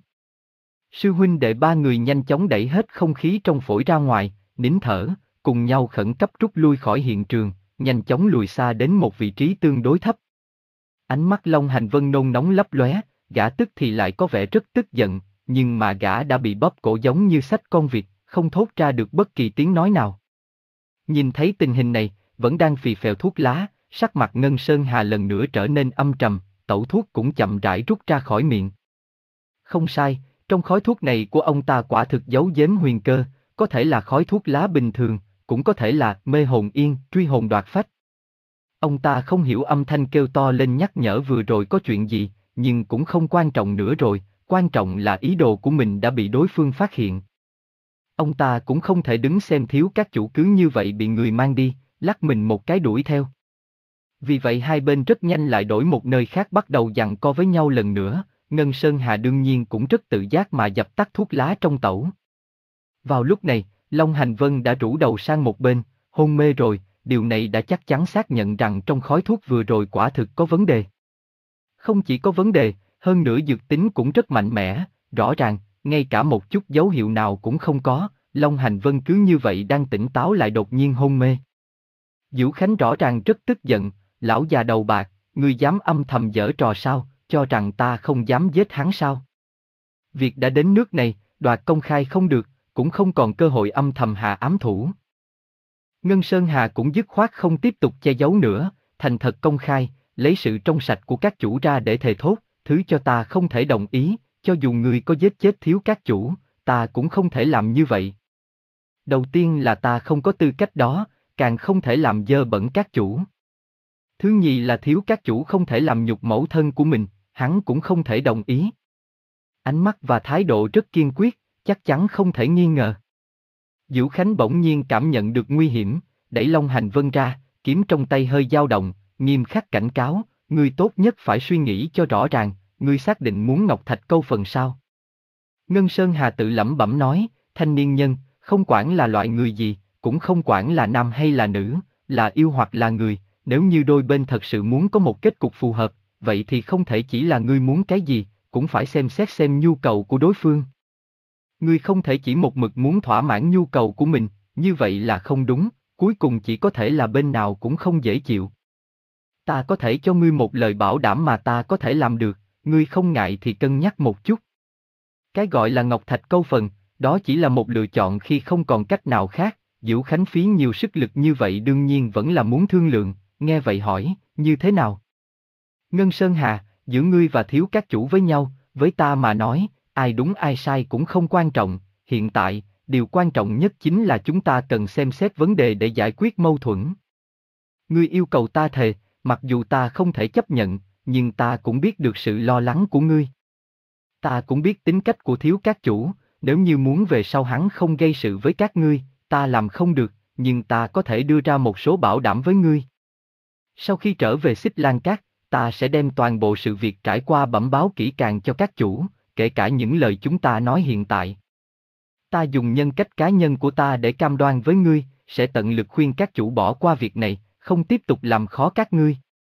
Sư huynh đệ ba người nhanh chóng đẩy hết không khí trong phổi ra ngoài, nín thở, cùng nhau khẩn cấp rút lui khỏi hiện trường, nhanh chóng lùi xa đến một vị trí tương đối thấp. Ánh mắt Long Hành Vân nôn nóng lấp lóe, gã tức thì lại có vẻ rất tức giận, nhưng mà gã đã bị bóp cổ giống như xách con vịt, không thốt ra được bất kỳ tiếng nói nào. Nhìn thấy tình hình này, vẫn đang phì phèo thuốc lá, sắc mặt Ngân Sơn Hà lần nữa trở nên âm trầm, tẩu thuốc cũng chậm rãi rút ra khỏi miệng. Không sai, trong khói thuốc này của ông ta quả thực giấu giếm huyền cơ, có thể là khói thuốc lá bình thường, cũng có thể là mê hồn yên, truy hồn đoạt phách. Ông ta không hiểu âm thanh kêu to lên nhắc nhở vừa rồi có chuyện gì, nhưng cũng không quan trọng nữa rồi, quan trọng là ý đồ của mình đã bị đối phương phát hiện. Ông ta cũng không thể đứng xem thiếu các chủ cứ như vậy bị người mang đi, lắc mình một cái đuổi theo. Vì vậy hai bên rất nhanh lại đổi một nơi khác bắt đầu giằng co với nhau lần nữa, Ngân Sơn Hà đương nhiên cũng rất tự giác mà dập tắt thuốc lá trong tẩu. Vào lúc này, Long Hành Vân đã rũ đầu sang một bên, hôn mê rồi, điều này đã chắc chắn xác nhận rằng trong khói thuốc vừa rồi quả thực có vấn đề. Không chỉ có vấn đề, hơn nữa dược tính cũng rất mạnh mẽ, rõ ràng, ngay cả một chút dấu hiệu nào cũng không có, Long Hành Vân cứ như vậy đang tỉnh táo lại đột nhiên hôn mê. Dữu Khánh rõ ràng rất tức giận, lão già đầu bạc, ngươi dám âm thầm giở trò sao, cho rằng ta không dám giết hắn sao? Việc đã đến nước này, đoạt công khai không được, cũng không còn cơ hội âm thầm hạ ám thủ. Ngân Sơn Hà cũng dứt khoát không tiếp tục che giấu nữa, thành thật công khai, lấy sự trong sạch của các chủ ra để thề thốt, thứ cho ta không thể đồng ý, cho dù người có giết chết thiếu các chủ, ta cũng không thể làm như vậy. Đầu tiên là ta không có tư cách đó, càng không thể làm dơ bẩn các chủ. Thứ nhì là thiếu các chủ không thể làm nhục mẫu thân của mình, hắn cũng không thể đồng ý. Ánh mắt và thái độ rất kiên quyết, chắc chắn không thể nghi ngờ. Dữu Khánh bỗng nhiên cảm nhận được nguy hiểm, đẩy Long Hành Vân ra, kiếm trong tay hơi dao động, nghiêm khắc cảnh cáo, ngươi tốt nhất phải suy nghĩ cho rõ ràng, ngươi xác định muốn Ngọc Thạch câu phần sao? Ngân Sơn Hà tự lẩm bẩm nói, thanh niên nhân, không quản là loại người gì, cũng không quản là nam hay là nữ, là yêu hoặc là người, nếu như đôi bên thật sự muốn có một kết cục phù hợp, vậy thì không thể chỉ là ngươi muốn cái gì, cũng phải xem xét xem nhu cầu của đối phương. Ngươi không thể chỉ một mực muốn thỏa mãn nhu cầu của mình, như vậy là không đúng, cuối cùng chỉ có thể là bên nào cũng không dễ chịu. Ta có thể cho ngươi một lời bảo đảm mà ta có thể làm được, ngươi không ngại thì cân nhắc một chút. Cái gọi là Ngọc Thạch câu phần, đó chỉ là một lựa chọn khi không còn cách nào khác, Dữu Khánh phí nhiều sức lực như vậy đương nhiên vẫn là muốn thương lượng, nghe vậy hỏi, như thế nào? Ngân Sơn Hà, giữa ngươi và thiếu các chủ với nhau, với ta mà nói, ai đúng ai sai cũng không quan trọng, hiện tại, điều quan trọng nhất chính là chúng ta cần xem xét vấn đề để giải quyết mâu thuẫn. Ngươi yêu cầu ta thề, mặc dù ta không thể chấp nhận, nhưng ta cũng biết được sự lo lắng của ngươi. Ta cũng biết tính cách của thiếu các chủ, nếu như muốn về sau hắn không gây sự với các ngươi, ta làm không được, nhưng ta có thể đưa ra một số bảo đảm với ngươi. Sau khi trở về Xích Lan Cát, ta sẽ đem toàn bộ sự việc trải qua bẩm báo kỹ càng cho các chủ, kể cả những lời chúng ta nói hiện tại. Ta dùng nhân cách cá nhân của ta để cam đoan với ngươi, sẽ tận lực khuyên các chủ bỏ qua việc này, không tiếp tục làm khó các ngươi.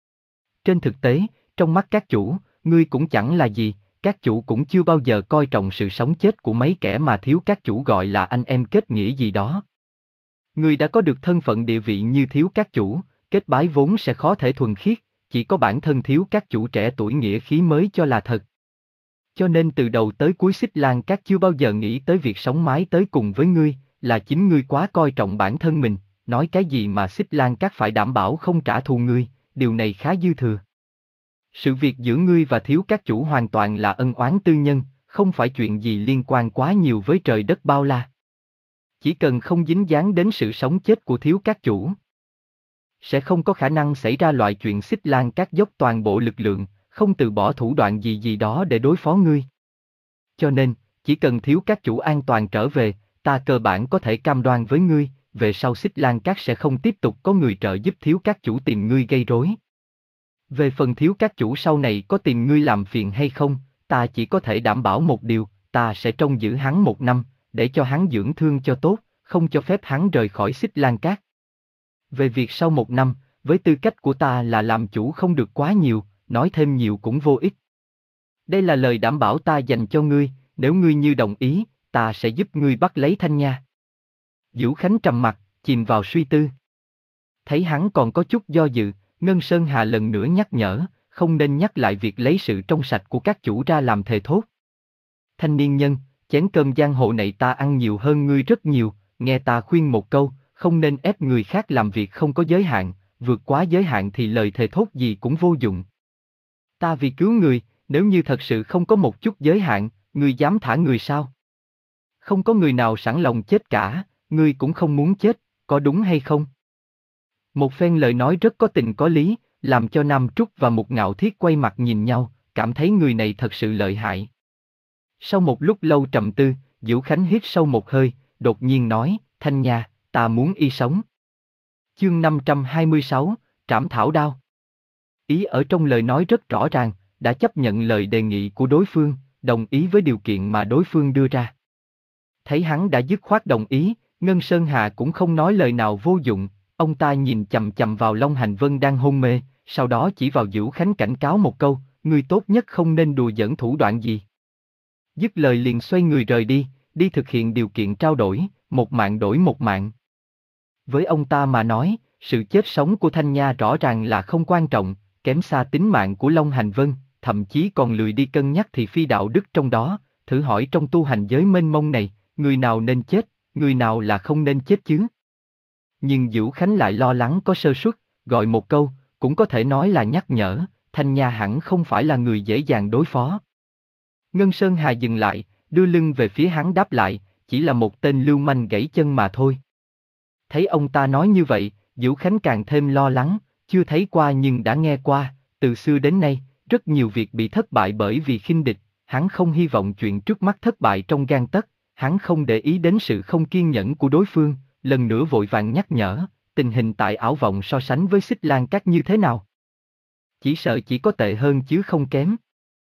Trên thực tế, trong mắt các chủ, ngươi cũng chẳng là gì, các chủ cũng chưa bao giờ coi trọng sự sống chết của mấy kẻ mà thiếu các chủ gọi là anh em kết nghĩa gì đó. Ngươi đã có được thân phận địa vị như thiếu các chủ, kết bái vốn sẽ khó thể thuần khiết, chỉ có bản thân thiếu các chủ trẻ tuổi nghĩa khí mới cho là thật. Cho nên từ đầu tới cuối Xích Lan Các chưa bao giờ nghĩ tới việc sống mái tới cùng với ngươi, là chính ngươi quá coi trọng bản thân mình, nói cái gì mà Xích Lan Các phải đảm bảo không trả thù ngươi, điều này khá dư thừa. Sự việc giữa ngươi và thiếu các chủ hoàn toàn là ân oán tư nhân, không phải chuyện gì liên quan quá nhiều với trời đất bao la. Chỉ cần không dính dáng đến sự sống chết của thiếu các chủ, sẽ không có khả năng xảy ra loại chuyện Xích Lan Các dốc toàn bộ lực lượng, không từ bỏ thủ đoạn gì gì đó để đối phó ngươi. Cho nên, chỉ cần thiếu các chủ an toàn trở về, ta cơ bản có thể cam đoan với ngươi, về sau Xích Lan Các sẽ không tiếp tục có người trợ giúp thiếu các chủ tìm ngươi gây rối. Về phần thiếu các chủ sau này có tìm ngươi làm phiền hay không, ta chỉ có thể đảm bảo một điều, ta sẽ trông giữ hắn một năm, để cho hắn dưỡng thương cho tốt, không cho phép hắn rời khỏi Xích Lan Các. Về việc sau một năm, với tư cách của ta là làm chủ không được quá nhiều, nói thêm nhiều cũng vô ích. Đây là lời đảm bảo ta dành cho ngươi, nếu ngươi như đồng ý, ta sẽ giúp ngươi bắt lấy Thanh Nha. Vũ Khánh trầm mặt, chìm vào suy tư. Thấy hắn còn có chút do dự, Ngân Sơn Hà lần nữa nhắc nhở, không nên nhắc lại việc lấy sự trong sạch của các chủ ra làm thề thốt. Thanh niên nhân, chén cơm giang hồ này ta ăn nhiều hơn ngươi rất nhiều, nghe ta khuyên một câu, không nên ép người khác làm việc không có giới hạn, vượt quá giới hạn thì lời thề thốt gì cũng vô dụng. Ta vì cứu người, nếu như thật sự không có một chút giới hạn, ngươi dám thả người sao? Không có người nào sẵn lòng chết cả, ngươi cũng không muốn chết, có đúng hay không? Một phen lời nói rất có tình có lý, làm cho Nam Trúc và Mục Ngạo Thiết quay mặt nhìn nhau, cảm thấy người này thật sự lợi hại. Sau một lúc lâu trầm tư, Vũ Khánh hít sâu một hơi, đột nhiên nói, Thanh Nha, ta muốn y sống. Chương năm trăm hai mươi sáu, Trảm Thảo Đao. Ý ở trong lời nói rất rõ ràng, đã chấp nhận lời đề nghị của đối phương, đồng ý với điều kiện mà đối phương đưa ra. Thấy hắn đã dứt khoát đồng ý, Ngân Sơn Hà cũng không nói lời nào vô dụng, ông ta nhìn chầm chầm vào Long Hành Vân đang hôn mê, sau đó chỉ vào Vũ Khánh cảnh cáo một câu, ngươi tốt nhất không nên đùa giỡn thủ đoạn gì. Dứt lời liền xoay người rời đi, đi thực hiện điều kiện trao đổi, một mạng đổi một mạng. Với ông ta mà nói, sự chết sống của Thanh Nha rõ ràng là không quan trọng, kém xa tính mạng của Long Hành Vân, thậm chí còn lười đi cân nhắc thị phi đạo đức trong đó, thử hỏi trong tu hành giới mênh mông này, người nào nên chết, người nào là không nên chết chứ? Nhưng Vũ Khánh lại lo lắng có sơ suất, gọi một câu, cũng có thể nói là nhắc nhở, Thanh Nha hẳn không phải là người dễ dàng đối phó. Ngân Sơn Hà dừng lại, đưa lưng về phía hắn đáp lại, chỉ là một tên lưu manh gãy chân mà thôi. Thấy ông ta nói như vậy, Vũ Khánh càng thêm lo lắng, chưa thấy qua nhưng đã nghe qua, từ xưa đến nay, rất nhiều việc bị thất bại bởi vì khinh địch, hắn không hy vọng chuyện trước mắt thất bại trong gang tấc, hắn không để ý đến sự không kiên nhẫn của đối phương, lần nữa vội vàng nhắc nhở, tình hình tại Ảo Vọng so sánh với Xích Lan Các như thế nào? Chỉ sợ chỉ có tệ hơn chứ không kém.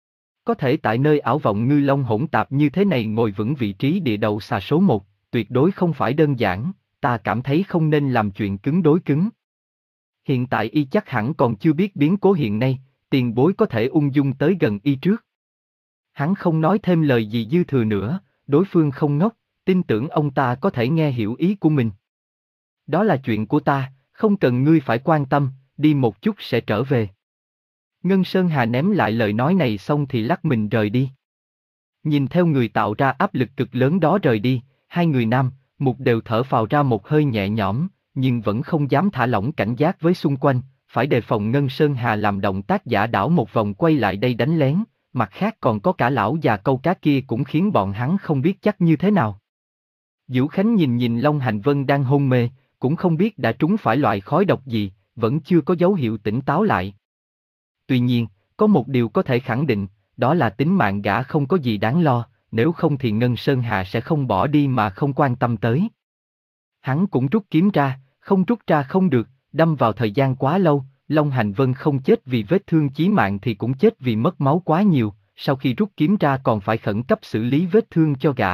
Có thể tại nơi Ảo Vọng ngư long hỗn tạp như thế này ngồi vững vị trí địa đầu xà số một, tuyệt đối không phải đơn giản, ta cảm thấy không nên làm chuyện cứng đối cứng. Hiện tại y chắc hẳn còn chưa biết biến cố hiện nay, tiền bối có thể ung dung tới gần y trước. Hắn không nói thêm lời gì dư thừa nữa, đối phương không ngốc, tin tưởng ông ta có thể nghe hiểu ý của mình. Đó là chuyện của ta, không cần ngươi phải quan tâm, đi một chút sẽ trở về. Ngân Sơn Hà ném lại lời nói này xong thì lắc mình rời đi. Nhìn theo người tạo ra áp lực cực lớn đó rời đi, hai người nam, Mục đều thở phào ra một hơi nhẹ nhõm, nhưng vẫn không dám thả lỏng cảnh giác với xung quanh, phải đề phòng Ngân Sơn Hà làm động tác giả đảo một vòng quay lại đây đánh lén, mặt khác còn có cả lão già câu cá kia cũng khiến bọn hắn không biết chắc như thế nào. Vũ Khánh nhìn nhìn Long Hành Vân đang hôn mê, cũng không biết đã trúng phải loại khói độc gì, vẫn chưa có dấu hiệu tỉnh táo lại. Tuy nhiên, có một điều có thể khẳng định, đó là tính mạng gã không có gì đáng lo, nếu không thì Ngân Sơn Hà sẽ không bỏ đi mà không quan tâm tới. Hắn cũng rút kiếm ra, không rút ra không được, đâm vào thời gian quá lâu, Long Hành Vân không chết vì vết thương chí mạng thì cũng chết vì mất máu quá nhiều, sau khi rút kiếm ra còn phải khẩn cấp xử lý vết thương cho gã.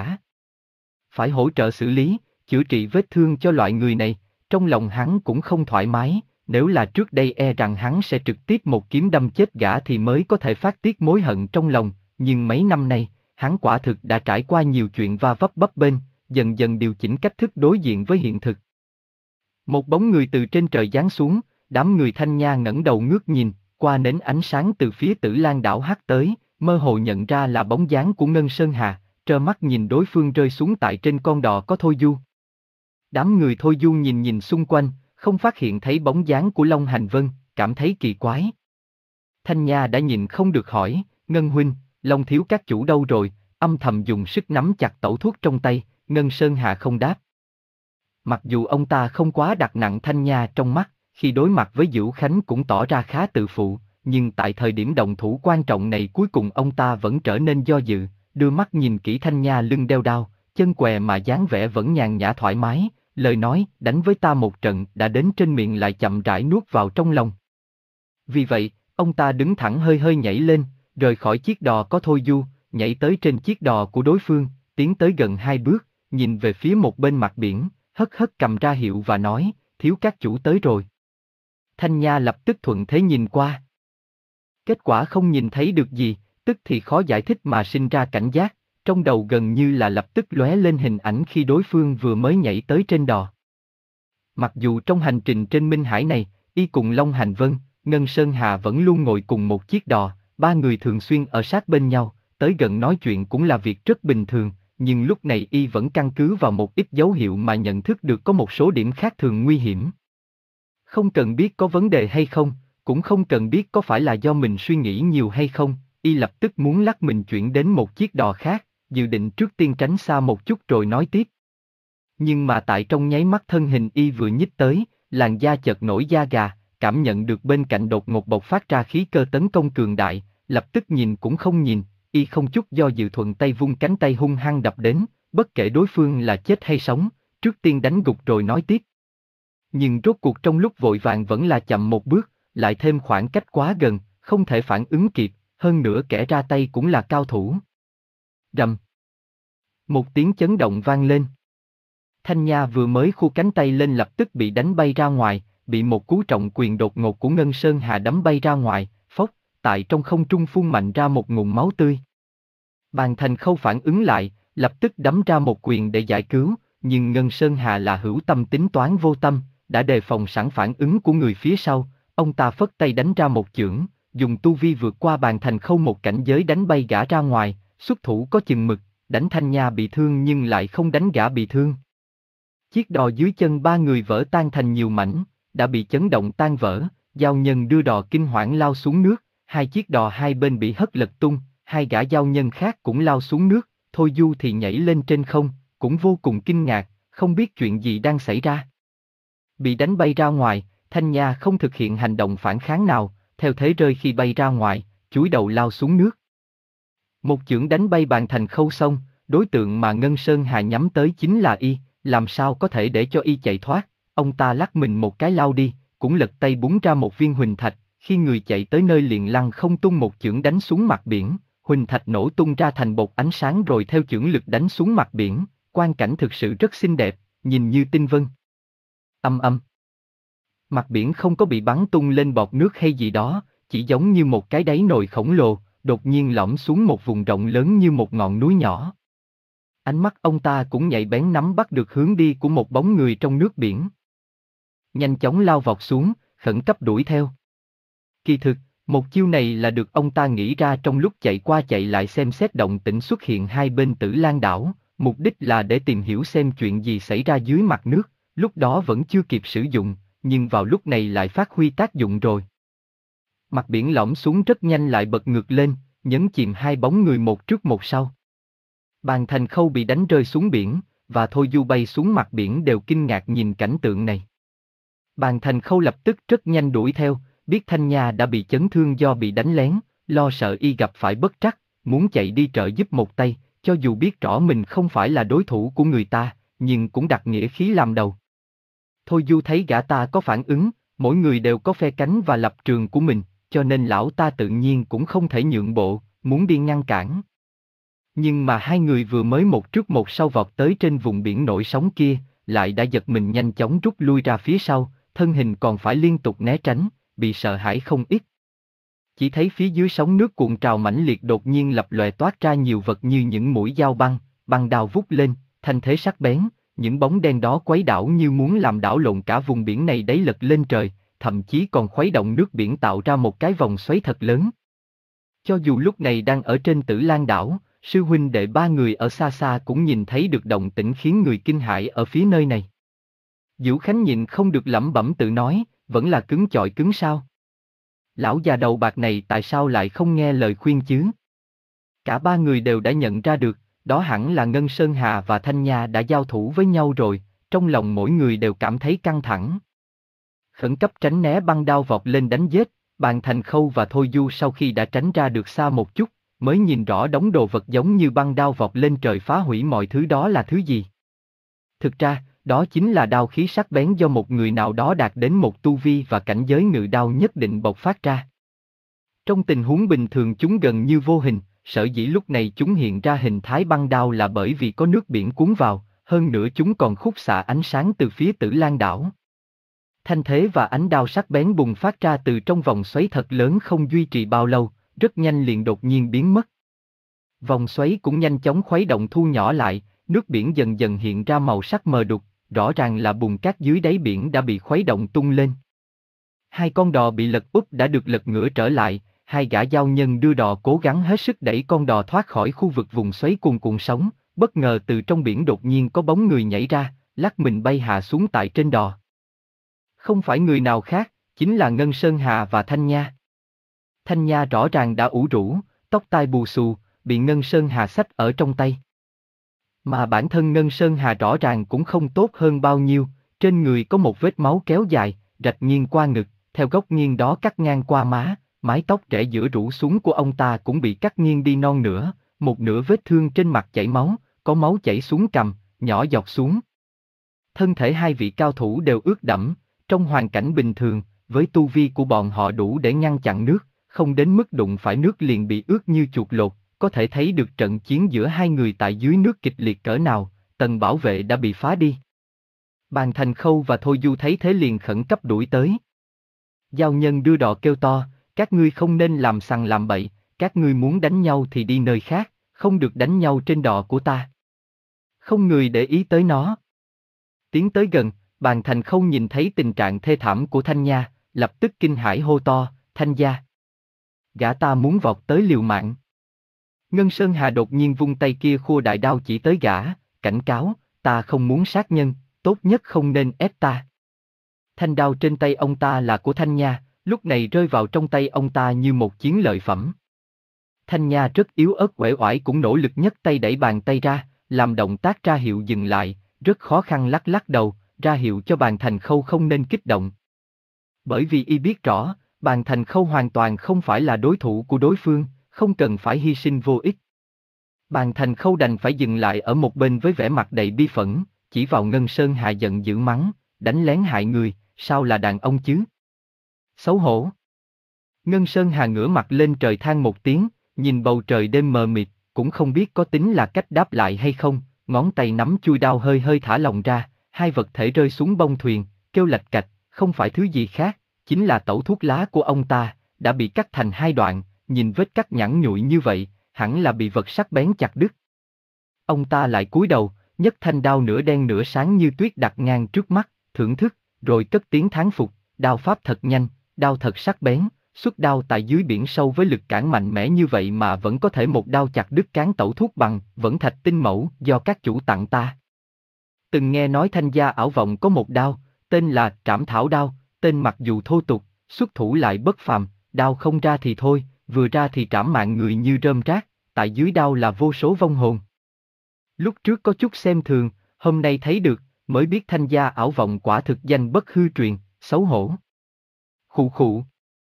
Phải hỗ trợ xử lý, chữa trị vết thương cho loại người này, trong lòng hắn cũng không thoải mái, nếu là trước đây e rằng hắn sẽ trực tiếp một kiếm đâm chết gã thì mới có thể phát tiết mối hận trong lòng, nhưng mấy năm nay, hắn quả thực đã trải qua nhiều chuyện va vấp bấp bênh, dần dần điều chỉnh cách thức đối diện với hiện thực. Một bóng người từ trên trời giáng xuống, đám người Thanh Nha ngẩng đầu ngước nhìn, qua nến ánh sáng từ phía Tử Lan đảo hắt tới, mơ hồ nhận ra là bóng dáng của Ngân Sơn Hà, trơ mắt nhìn đối phương rơi xuống tại trên con đò có Thôi Du. Đám người Thôi Du nhìn nhìn xung quanh, không phát hiện thấy bóng dáng của Long Hành Vân, cảm thấy kỳ quái. Thanh Nha đã nhìn không được hỏi, Ngân huynh, Long thiếu các chủ đâu rồi, âm thầm dùng sức nắm chặt tẩu thuốc trong tay, Ngân Sơn Hà không đáp. Mặc dù ông ta không quá đặt nặng Thanh Nha trong mắt, khi đối mặt với Dữu Khánh cũng tỏ ra khá tự phụ, nhưng tại thời điểm động thủ quan trọng này cuối cùng ông ta vẫn trở nên do dự, đưa mắt nhìn kỹ Thanh Nha lưng đeo đao, chân què mà dáng vẻ vẫn nhàn nhã thoải mái, lời nói đánh với ta một trận đã đến trên miệng lại chậm rãi nuốt vào trong lòng. Vì vậy, ông ta đứng thẳng hơi hơi nhảy lên, rời khỏi chiếc đò có Thôi Du, nhảy tới trên chiếc đò của đối phương, tiến tới gần hai bước, nhìn về phía một bên mặt biển, hất hất cầm ra hiệu và nói, thiếu các chủ tới rồi. Thanh Nha lập tức thuận thế nhìn qua. Kết quả không nhìn thấy được gì, tức thì khó giải thích mà sinh ra cảnh giác, trong đầu gần như là lập tức lóe lên hình ảnh khi đối phương vừa mới nhảy tới trên đò. Mặc dù trong hành trình trên Minh Hải này, y cùng Long Hành Vân, Ngân Sơn Hà vẫn luôn ngồi cùng một chiếc đò, ba người thường xuyên ở sát bên nhau, tới gần nói chuyện cũng là việc rất bình thường, nhưng lúc này y vẫn căn cứ vào một ít dấu hiệu mà nhận thức được có một số điểm khác thường nguy hiểm. Không cần biết có vấn đề hay không, cũng không cần biết có phải là do mình suy nghĩ nhiều hay không, y lập tức muốn lắc mình chuyển đến một chiếc đò khác, dự định trước tiên tránh xa một chút rồi nói tiếp. Nhưng mà tại trong nháy mắt thân hình y vừa nhích tới, làn da chợt nổi da gà, cảm nhận được bên cạnh đột ngột bộc phát ra khí cơ tấn công cường đại, lập tức nhìn cũng không nhìn, y không chút do dự thuận tay vung cánh tay hung hăng đập đến, bất kể đối phương là chết hay sống, trước tiên đánh gục rồi nói tiếp. Nhưng rốt cuộc trong lúc vội vàng vẫn là chậm một bước, lại thêm khoảng cách quá gần, không thể phản ứng kịp, hơn nữa kẻ ra tay cũng là cao thủ. Rầm. Một tiếng chấn động vang lên. Thanh Nha vừa mới khu cánh tay lên lập tức bị đánh bay ra ngoài, bị một cú trọng quyền đột ngột của Ngân Sơn Hà đấm bay ra ngoài, phốc, tại trong không trung phun mạnh ra một ngụm máu tươi. Bàn Thành Khâu phản ứng lại, lập tức đấm ra một quyền để giải cứu, nhưng Ngân Sơn Hà là hữu tâm tính toán vô tâm, đã đề phòng sẵn phản ứng của người phía sau, ông ta phất tay đánh ra một chưởng, dùng tu vi vượt qua Bàn Thành Khâu một cảnh giới đánh bay gã ra ngoài, xuất thủ có chừng mực, đánh Thanh Nha bị thương nhưng lại không đánh gã bị thương. Chiếc đò dưới chân ba người vỡ tan thành nhiều mảnh, đã bị chấn động tan vỡ, giao nhân đưa đò kinh hoảng lao xuống nước, hai chiếc đò hai bên bị hất lật tung, hai gã giao nhân khác cũng lao xuống nước, Thôi Du thì nhảy lên trên không, cũng vô cùng kinh ngạc, không biết chuyện gì đang xảy ra. Bị đánh bay ra ngoài, Thanh Nha không thực hiện hành động phản kháng nào, theo thế rơi khi bay ra ngoài, chúi đầu lao xuống nước. Một chưởng đánh bay Bàn Thành Khâu xong, đối tượng mà Ngân Sơn Hà nhắm tới chính là y, làm sao có thể để cho y chạy thoát, ông ta lắc mình một cái lao đi, cũng lật tay búng ra một viên huỳnh thạch, khi người chạy tới nơi liền lăng không tung một chưởng đánh xuống mặt biển, huỳnh thạch nổ tung ra thành bột ánh sáng rồi theo chưởng lực đánh xuống mặt biển, quang cảnh thực sự rất xinh đẹp, nhìn như tinh vân. Âm âm. Mặt biển không có bị bắn tung lên bọt nước hay gì đó, chỉ giống như một cái đáy nồi khổng lồ, đột nhiên lõm xuống một vùng rộng lớn như một ngọn núi nhỏ. Ánh mắt ông ta cũng nhạy bén nắm bắt được hướng đi của một bóng người trong nước biển. Nhanh chóng lao vọt xuống, khẩn cấp đuổi theo. Kỳ thực, một chiêu này là được ông ta nghĩ ra trong lúc chạy qua chạy lại xem xét động tĩnh xuất hiện hai bên Tử Lan đảo, mục đích là để tìm hiểu xem chuyện gì xảy ra dưới mặt nước, lúc đó vẫn chưa kịp sử dụng, nhưng vào lúc này lại phát huy tác dụng rồi. Mặt biển lõm xuống rất nhanh lại bật ngược lên, nhấn chìm hai bóng người một trước một sau. Bàn Thành Khâu bị đánh rơi xuống biển, và Thôi Du bay xuống mặt biển đều kinh ngạc nhìn cảnh tượng này. Bàn Thành Khâu lập tức rất nhanh đuổi theo, biết Thanh Nha đã bị chấn thương do bị đánh lén, lo sợ y gặp phải bất trắc, muốn chạy đi trợ giúp một tay, cho dù biết rõ mình không phải là đối thủ của người ta, nhưng cũng đặt nghĩa khí làm đầu. Thôi Du thấy gã ta có phản ứng, mỗi người đều có phe cánh và lập trường của mình, cho nên lão ta tự nhiên cũng không thể nhượng bộ, muốn đi ngăn cản. Nhưng mà hai người vừa mới một trước một sau vọt tới trên vùng biển nổi sóng kia, lại đã giật mình nhanh chóng rút lui ra phía sau, thân hình còn phải liên tục né tránh, bị sợ hãi không ít. Chỉ thấy phía dưới sóng nước cuộn trào mãnh liệt đột nhiên lập lòe toát ra nhiều vật như những mũi dao băng, băng đao vút lên, thanh thế sắc bén, những bóng đen đó quấy đảo như muốn làm đảo lộn cả vùng biển này đáy lật lên trời, thậm chí còn khuấy động nước biển tạo ra một cái vòng xoáy thật lớn. Cho dù lúc này đang ở trên Tử Lan đảo, sư huynh đệ ba người ở xa xa cũng nhìn thấy được động tĩnh khiến người kinh hãi ở phía nơi này. Dữu Khánh nhịn không được lẩm bẩm tự nói, vẫn là cứng chọi cứng sao? Lão già đầu bạc này tại sao lại không nghe lời khuyên chứ? Cả ba người đều đã nhận ra được, đó hẳn là Ngân Sơn Hà và Thanh Nha đã giao thủ với nhau rồi, trong lòng mỗi người đều cảm thấy căng thẳng. Khẩn cấp tránh né băng đao vọt lên đánh giết, Bàn Thành Khâu và Thôi Du sau khi đã tránh ra được xa một chút, mới nhìn rõ đống đồ vật giống như băng đao vọt lên trời phá hủy mọi thứ đó là thứ gì. Thực ra, đó chính là đao khí sắc bén do một người nào đó đạt đến một tu vi và cảnh giới ngự đao nhất định bộc phát ra. Trong tình huống bình thường chúng gần như vô hình, sở dĩ lúc này chúng hiện ra hình thái băng đao là bởi vì có nước biển cuốn vào, hơn nữa chúng còn khúc xạ ánh sáng từ phía Tử Lan đảo. Thanh thế và ánh đao sắc bén bùng phát ra từ trong vòng xoáy thật lớn không duy trì bao lâu, rất nhanh liền đột nhiên biến mất. Vòng xoáy cũng nhanh chóng khuấy động thu nhỏ lại, nước biển dần dần hiện ra màu sắc mờ đục, rõ ràng là bùn cát dưới đáy biển đã bị khuấy động tung lên. Hai con đò bị lật úp đã được lật ngửa trở lại, hai gã giao nhân đưa đò cố gắng hết sức đẩy con đò thoát khỏi khu vực vùng xoáy cuồn cuộn sóng, bất ngờ từ trong biển đột nhiên có bóng người nhảy ra, lắc mình bay hạ xuống tại trên đò. Không phải người nào khác, chính là Ngân Sơn Hà và Thanh Nha. Thanh Nha rõ ràng đã ủ rũ, tóc tai bù xù, bị Ngân Sơn Hà xách ở trong tay. Mà bản thân Ngân Sơn Hà rõ ràng cũng không tốt hơn bao nhiêu, trên người có một vết máu kéo dài, rạch nghiêng qua ngực, theo góc nghiêng đó cắt ngang qua má, mái tóc rẽ giữa rủ xuống của ông ta cũng bị cắt nghiêng đi non nửa, một nửa vết thương trên mặt chảy máu, có máu chảy xuống cằm, nhỏ giọt xuống. Thân thể hai vị cao thủ đều ướt đẫm, trong hoàn cảnh bình thường, với tu vi của bọn họ đủ để ngăn chặn nước, không đến mức đụng phải nước liền bị ướt như chuột lột, có thể thấy được trận chiến giữa hai người tại dưới nước kịch liệt cỡ nào, tầng bảo vệ đã bị phá đi. Bàn Thành Khâu và Thôi Du thấy thế liền khẩn cấp đuổi tới. Giao nhân đưa đò kêu to, các ngươi không nên làm sằng làm bậy, các ngươi muốn đánh nhau thì đi nơi khác, không được đánh nhau trên đò của ta. Không người để ý tới nó. Tiến tới gần, Bàn Thành Khâu nhìn thấy tình trạng thê thảm của Thanh Nha, lập tức kinh hãi hô to, Thanh gia. Gã ta muốn vọt tới liều mạng. Ngân Sơn Hà đột nhiên vung tay kia khua đại đao chỉ tới gã, cảnh cáo, ta không muốn sát nhân, tốt nhất không nên ép ta. Thanh đao trên tay ông ta là của Thanh Nha, lúc này rơi vào trong tay ông ta như một chiến lợi phẩm. Thanh Nha rất yếu ớt uể oải cũng nỗ lực nhấc tay đẩy bàn tay ra, làm động tác ra hiệu dừng lại, rất khó khăn lắc lắc đầu, ra hiệu cho Bàn Thành Khâu không nên kích động. Bởi vì y biết rõ, Bàn Thành Khâu hoàn toàn không phải là đối thủ của đối phương, không cần phải hy sinh vô ích. Bàn Thành Khâu đành phải dừng lại ở một bên với vẻ mặt đầy bi phẫn, chỉ vào Ngân Sơn Hà giận dữ mắng, đánh lén hại người, sao là đàn ông chứ? Xấu hổ. Ngân Sơn Hà ngửa mặt lên trời than một tiếng, nhìn bầu trời đêm mờ mịt, cũng không biết có tính là cách đáp lại hay không, ngón tay nắm chui đao hơi hơi thả lỏng ra, hai vật thể rơi xuống bông thuyền, kêu lạch cạch, không phải thứ gì khác, chính là tẩu thuốc lá của ông ta, đã bị cắt thành hai đoạn, nhìn vết cắt nhẵn nhụi như vậy, hẳn là bị vật sắc bén chặt đứt. Ông ta lại cúi đầu, nhấc thanh đao nửa đen nửa sáng như tuyết đặt ngang trước mắt, thưởng thức, rồi cất tiếng thán phục, đao pháp thật nhanh, đao thật sắc bén, xuất đao tại dưới biển sâu với lực cản mạnh mẽ như vậy mà vẫn có thể một đao chặt đứt cán tẩu thuốc bằng vẫn thạch tinh mẫu do các chủ tặng ta. Từng nghe nói Thanh gia ảo vọng có một đao, tên là Trảm Thảo Đao, tên mặc dù thô tục, xuất thủ lại bất phàm, đao không ra thì thôi, vừa ra thì trảm mạng người như rơm rác, tại dưới đao là vô số vong hồn. Lúc trước có chút xem thường, hôm nay thấy được, mới biết Thanh gia ảo vọng quả thực danh bất hư truyền, xấu hổ. Khụ khụ.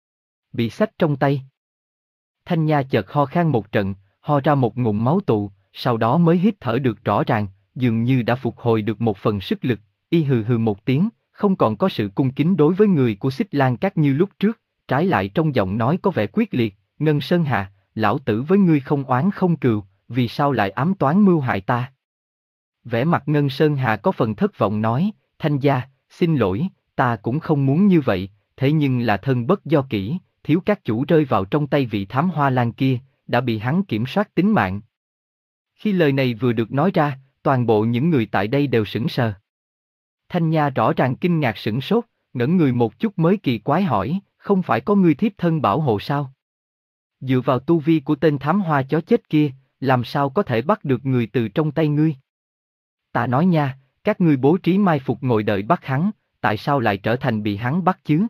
Bị xách trong tay. Thanh Nha chợt ho khan một trận, ho ra một ngụm máu tụ, sau đó mới hít thở được rõ ràng, dường như đã phục hồi được một phần sức lực, y hừ hừ một tiếng, không còn có sự cung kính đối với người của Xích Lan Các như lúc trước, trái lại trong giọng nói có vẻ quyết liệt, Ngân Sơn Hà, lão tử với ngươi không oán không cừu, vì sao lại ám toán mưu hại ta? Vẻ mặt Ngân Sơn Hà có phần thất vọng nói, Thanh gia, xin lỗi, ta cũng không muốn như vậy, thế nhưng là thân bất do kỹ, thiếu các chủ rơi vào trong tay vị thám hoa lan kia, đã bị hắn kiểm soát tính mạng. Khi lời này vừa được nói ra, toàn bộ những người tại đây đều sững sờ. Thanh Nha rõ ràng kinh ngạc sửng sốt, ngẩn người một chút mới kỳ quái hỏi, không phải có ngươi thiếp thân bảo hộ sao? Dựa vào tu vi của tên thám hoa chó chết kia, làm sao có thể bắt được người từ trong tay ngươi? Ta nói nha, các ngươi bố trí mai phục ngồi đợi bắt hắn, tại sao lại trở thành bị hắn bắt chứ?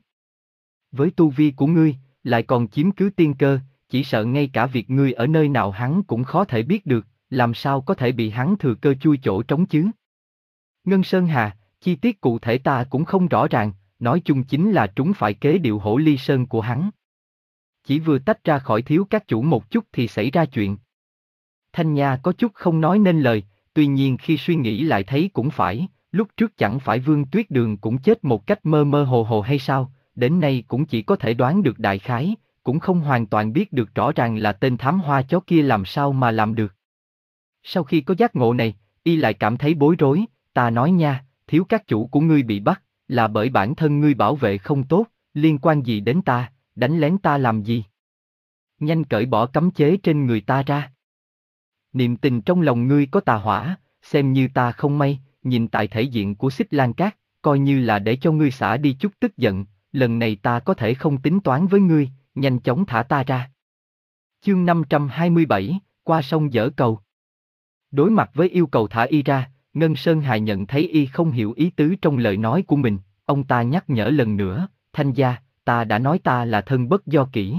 Với tu vi của ngươi, lại còn chiếm cứ tiên cơ, chỉ sợ ngay cả việc ngươi ở nơi nào hắn cũng khó thể biết được, làm sao có thể bị hắn thừa cơ chui chỗ trống chứ? Ngân Sơn Hà, chi tiết cụ thể ta cũng không rõ ràng, nói chung chính là trúng phải kế điệu hổ ly sơn của hắn. Chỉ vừa tách ra khỏi thiếu các chủ một chút thì xảy ra chuyện. Thanh Nha có chút không nói nên lời, tuy nhiên khi suy nghĩ lại thấy cũng phải, lúc trước chẳng phải Vương Tuyết Đường cũng chết một cách mơ mơ hồ hồ hay sao, đến nay cũng chỉ có thể đoán được đại khái, cũng không hoàn toàn biết được rõ ràng là tên thám hoa chó kia làm sao mà làm được. Sau khi có giác ngộ này, y lại cảm thấy bối rối, ta nói nha, thiếu các chủ của ngươi bị bắt, là bởi bản thân ngươi bảo vệ không tốt, liên quan gì đến ta, đánh lén ta làm gì? Nhanh cởi bỏ cấm chế trên người ta ra. Niệm tình trong lòng ngươi có tà hỏa, xem như ta không may, nhìn tại thể diện của Xích Lan Cát, coi như là để cho ngươi xả đi chút tức giận, lần này ta có thể không tính toán với ngươi, nhanh chóng thả ta ra. Chương năm trăm hai mươi bảy, qua sông dở cầu. Đối mặt với yêu cầu thả y ra, Ngân Sơn Hà nhận thấy y không hiểu ý tứ trong lời nói của mình, ông ta nhắc nhở lần nữa, Thanh gia, ta đã nói ta là thân bất do kỷ.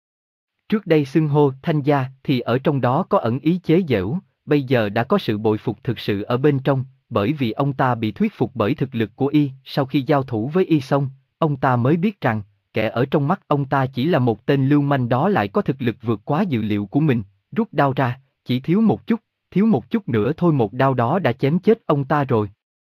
Trước đây xưng hô Thanh gia thì ở trong đó có ẩn ý chế giễu, bây giờ đã có sự bội phục thực sự ở bên trong, bởi vì ông ta bị thuyết phục bởi thực lực của y, sau khi giao thủ với y xong, ông ta mới biết rằng, kẻ ở trong mắt ông ta chỉ là một tên lưu manh đó lại có thực lực vượt quá dự liệu của mình, rút đao ra, chỉ thiếu một chút, thiếu một chút nữa thôi một đao đó đã chém chết ông ta rồi.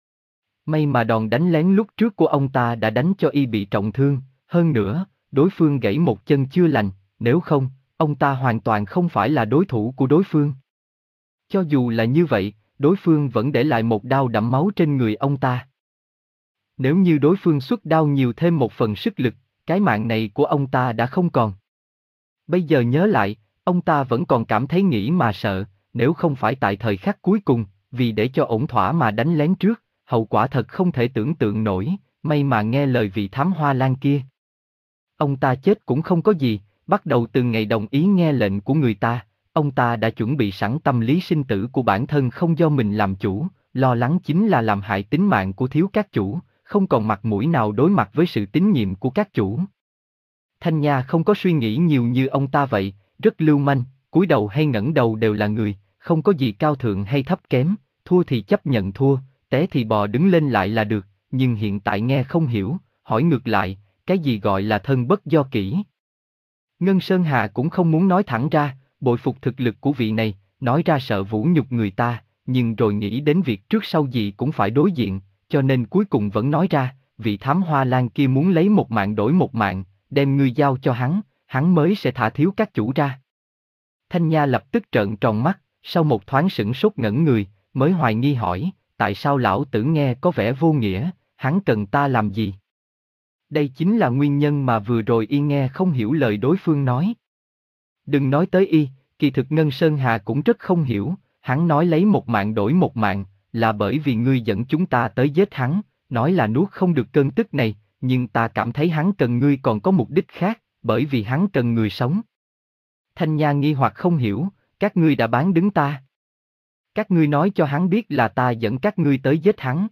May mà đòn đánh lén lúc trước của ông ta đã đánh cho y bị trọng thương, hơn nữa, đối phương gãy một chân chưa lành, nếu không, ông ta hoàn toàn không phải là đối thủ của đối phương. Cho dù là như vậy, đối phương vẫn để lại một đao đẫm máu trên người ông ta. Nếu như đối phương xuất đao nhiều thêm một phần sức lực, cái mạng này của ông ta đã không còn. Bây giờ nhớ lại, ông ta vẫn còn cảm thấy nghĩ mà sợ, nếu không phải tại thời khắc cuối cùng, vì để cho ổn thỏa mà đánh lén trước, hậu quả thật không thể tưởng tượng nổi, may mà nghe lời vị thám hoa lan kia. Ông ta chết cũng không có gì, bắt đầu từ ngày đồng ý nghe lệnh của người ta, ông ta đã chuẩn bị sẵn tâm lý sinh tử của bản thân không do mình làm chủ, lo lắng chính là làm hại tính mạng của thiếu các chủ, không còn mặt mũi nào đối mặt với sự tín nhiệm của các chủ. Thanh Nha không có suy nghĩ nhiều như ông ta vậy, rất lưu manh, cúi đầu hay ngẩng đầu đều là người, không có gì cao thượng hay thấp kém, thua thì chấp nhận thua, té thì bò đứng lên lại là được, nhưng hiện tại nghe không hiểu, hỏi ngược lại, cái gì gọi là thân bất do kỷ? Ngân Sơn Hà cũng không muốn nói thẳng ra, bội phục thực lực của vị này, nói ra sợ vũ nhục người ta, nhưng rồi nghĩ đến việc trước sau gì cũng phải đối diện, cho nên cuối cùng vẫn nói ra, vị thám hoa lan kia muốn lấy một mạng đổi một mạng, đem ngươi giao cho hắn, hắn mới sẽ thả thiếu các chủ ra. Thanh Nha lập tức trợn tròn mắt, sau một thoáng sửng sốt ngẩn người, mới hoài nghi hỏi, tại sao lão tử nghe có vẻ vô nghĩa, hắn cần ta làm gì? Đây chính là nguyên nhân mà vừa rồi y nghe không hiểu lời đối phương nói. Đừng nói tới y, kỳ thực Ngân Sơn Hà cũng rất không hiểu, hắn nói lấy một mạng đổi một mạng, là bởi vì ngươi dẫn chúng ta tới giết hắn, nói là nuốt không được cơn tức này, nhưng ta cảm thấy hắn cần ngươi còn có mục đích khác, bởi vì hắn cần người sống. Thanh Nha nghi hoặc không hiểu, các ngươi đã bán đứng ta. Các ngươi nói cho hắn biết là ta dẫn các ngươi tới giết hắn.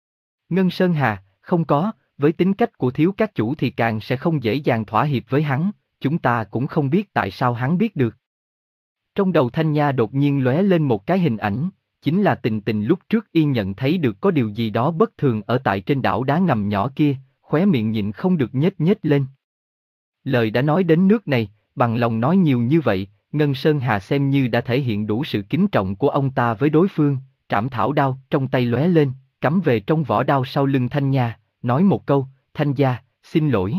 Ngân Sơn Hà, không có, với tính cách của thiếu các chủ thì càng sẽ không dễ dàng thỏa hiệp với hắn, chúng ta cũng không biết tại sao hắn biết được. Trong đầu Thanh Nha đột nhiên lóe lên một cái hình ảnh, chính là Tình Tình lúc trước y nhận thấy được có điều gì đó bất thường ở tại trên đảo đá ngầm nhỏ kia, khóe miệng nhịn không được nhếch nhếch lên. Lời đã nói đến nước này, bằng lòng nói nhiều như vậy, Ngân Sơn Hà xem như đã thể hiện đủ sự kính trọng của ông ta với đối phương, trảm thảo đao trong tay lóe lên, cắm về trong vỏ đao sau lưng Thanh Nha, nói một câu, Thanh gia, xin lỗi.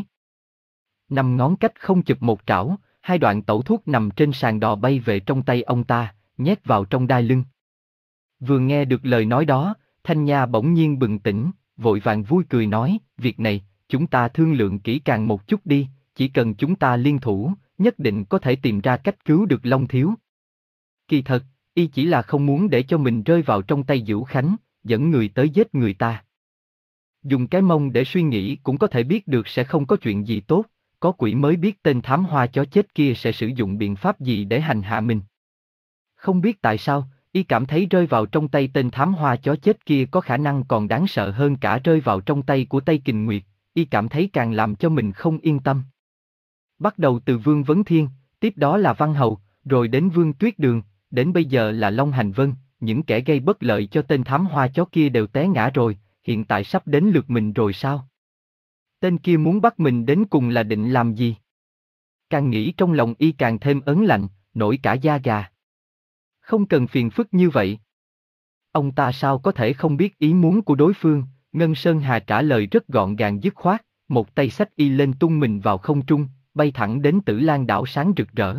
Năm ngón cách không chụp một trảo, hai đoạn tẩu thuốc nằm trên sàn đò bay về trong tay ông ta, nhét vào trong đai lưng. Vừa nghe được lời nói đó, Thanh Nha bỗng nhiên bừng tỉnh, vội vàng vui cười nói, việc này, chúng ta thương lượng kỹ càng một chút đi, chỉ cần chúng ta liên thủ, nhất định có thể tìm ra cách cứu được Long Thiếu. Kỳ thật, Y chỉ là không muốn để cho mình rơi vào trong tay Dữu Khánh, dẫn người tới giết người ta. Dùng cái mông để suy nghĩ cũng có thể biết được sẽ không có chuyện gì tốt, có quỷ mới biết tên thám hoa chó chết kia sẽ sử dụng biện pháp gì để hành hạ mình. Không biết tại sao, Y cảm thấy rơi vào trong tay tên thám hoa chó chết kia có khả năng còn đáng sợ hơn cả rơi vào trong tay của Tây Kình Nguyệt, Y cảm thấy càng làm cho mình không yên tâm. Bắt đầu từ Vương Vấn Thiên, tiếp đó là Văn Hầu, rồi đến Vương Tuyết Đường, đến bây giờ là Long Hành Vân, những kẻ gây bất lợi cho tên thám hoa chó kia đều té ngã rồi, hiện tại sắp đến lượt mình rồi sao? Tên kia muốn bắt mình đến cùng là định làm gì? Càng nghĩ trong lòng Y càng thêm ớn lạnh, nổi cả da gà. Không cần phiền phức như vậy. Ông ta sao có thể không biết ý muốn của đối phương? Ngân Sơn Hà trả lời rất gọn gàng dứt khoát, một tay xách Y lên tung mình vào không trung, bay thẳng đến Tử Lan đảo sáng rực rỡ.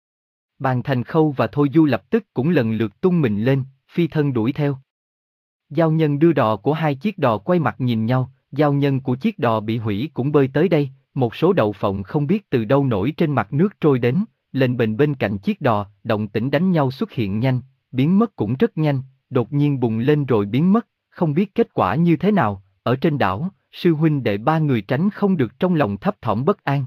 Bàn Thành Khâu và Thôi Du lập tức cũng lần lượt tung mình lên, phi thân đuổi theo. Giao nhân đưa đò của hai chiếc đò quay mặt nhìn nhau, giao nhân của chiếc đò bị hủy cũng bơi tới đây, một số đậu phộng không biết từ đâu nổi trên mặt nước trôi đến, lên bền bên cạnh chiếc đò, động tĩnh đánh nhau xuất hiện nhanh, biến mất cũng rất nhanh, đột nhiên bùng lên rồi biến mất, không biết kết quả như thế nào, ở trên đảo, sư huynh đệ ba người tránh không được trong lòng thấp thỏm bất an.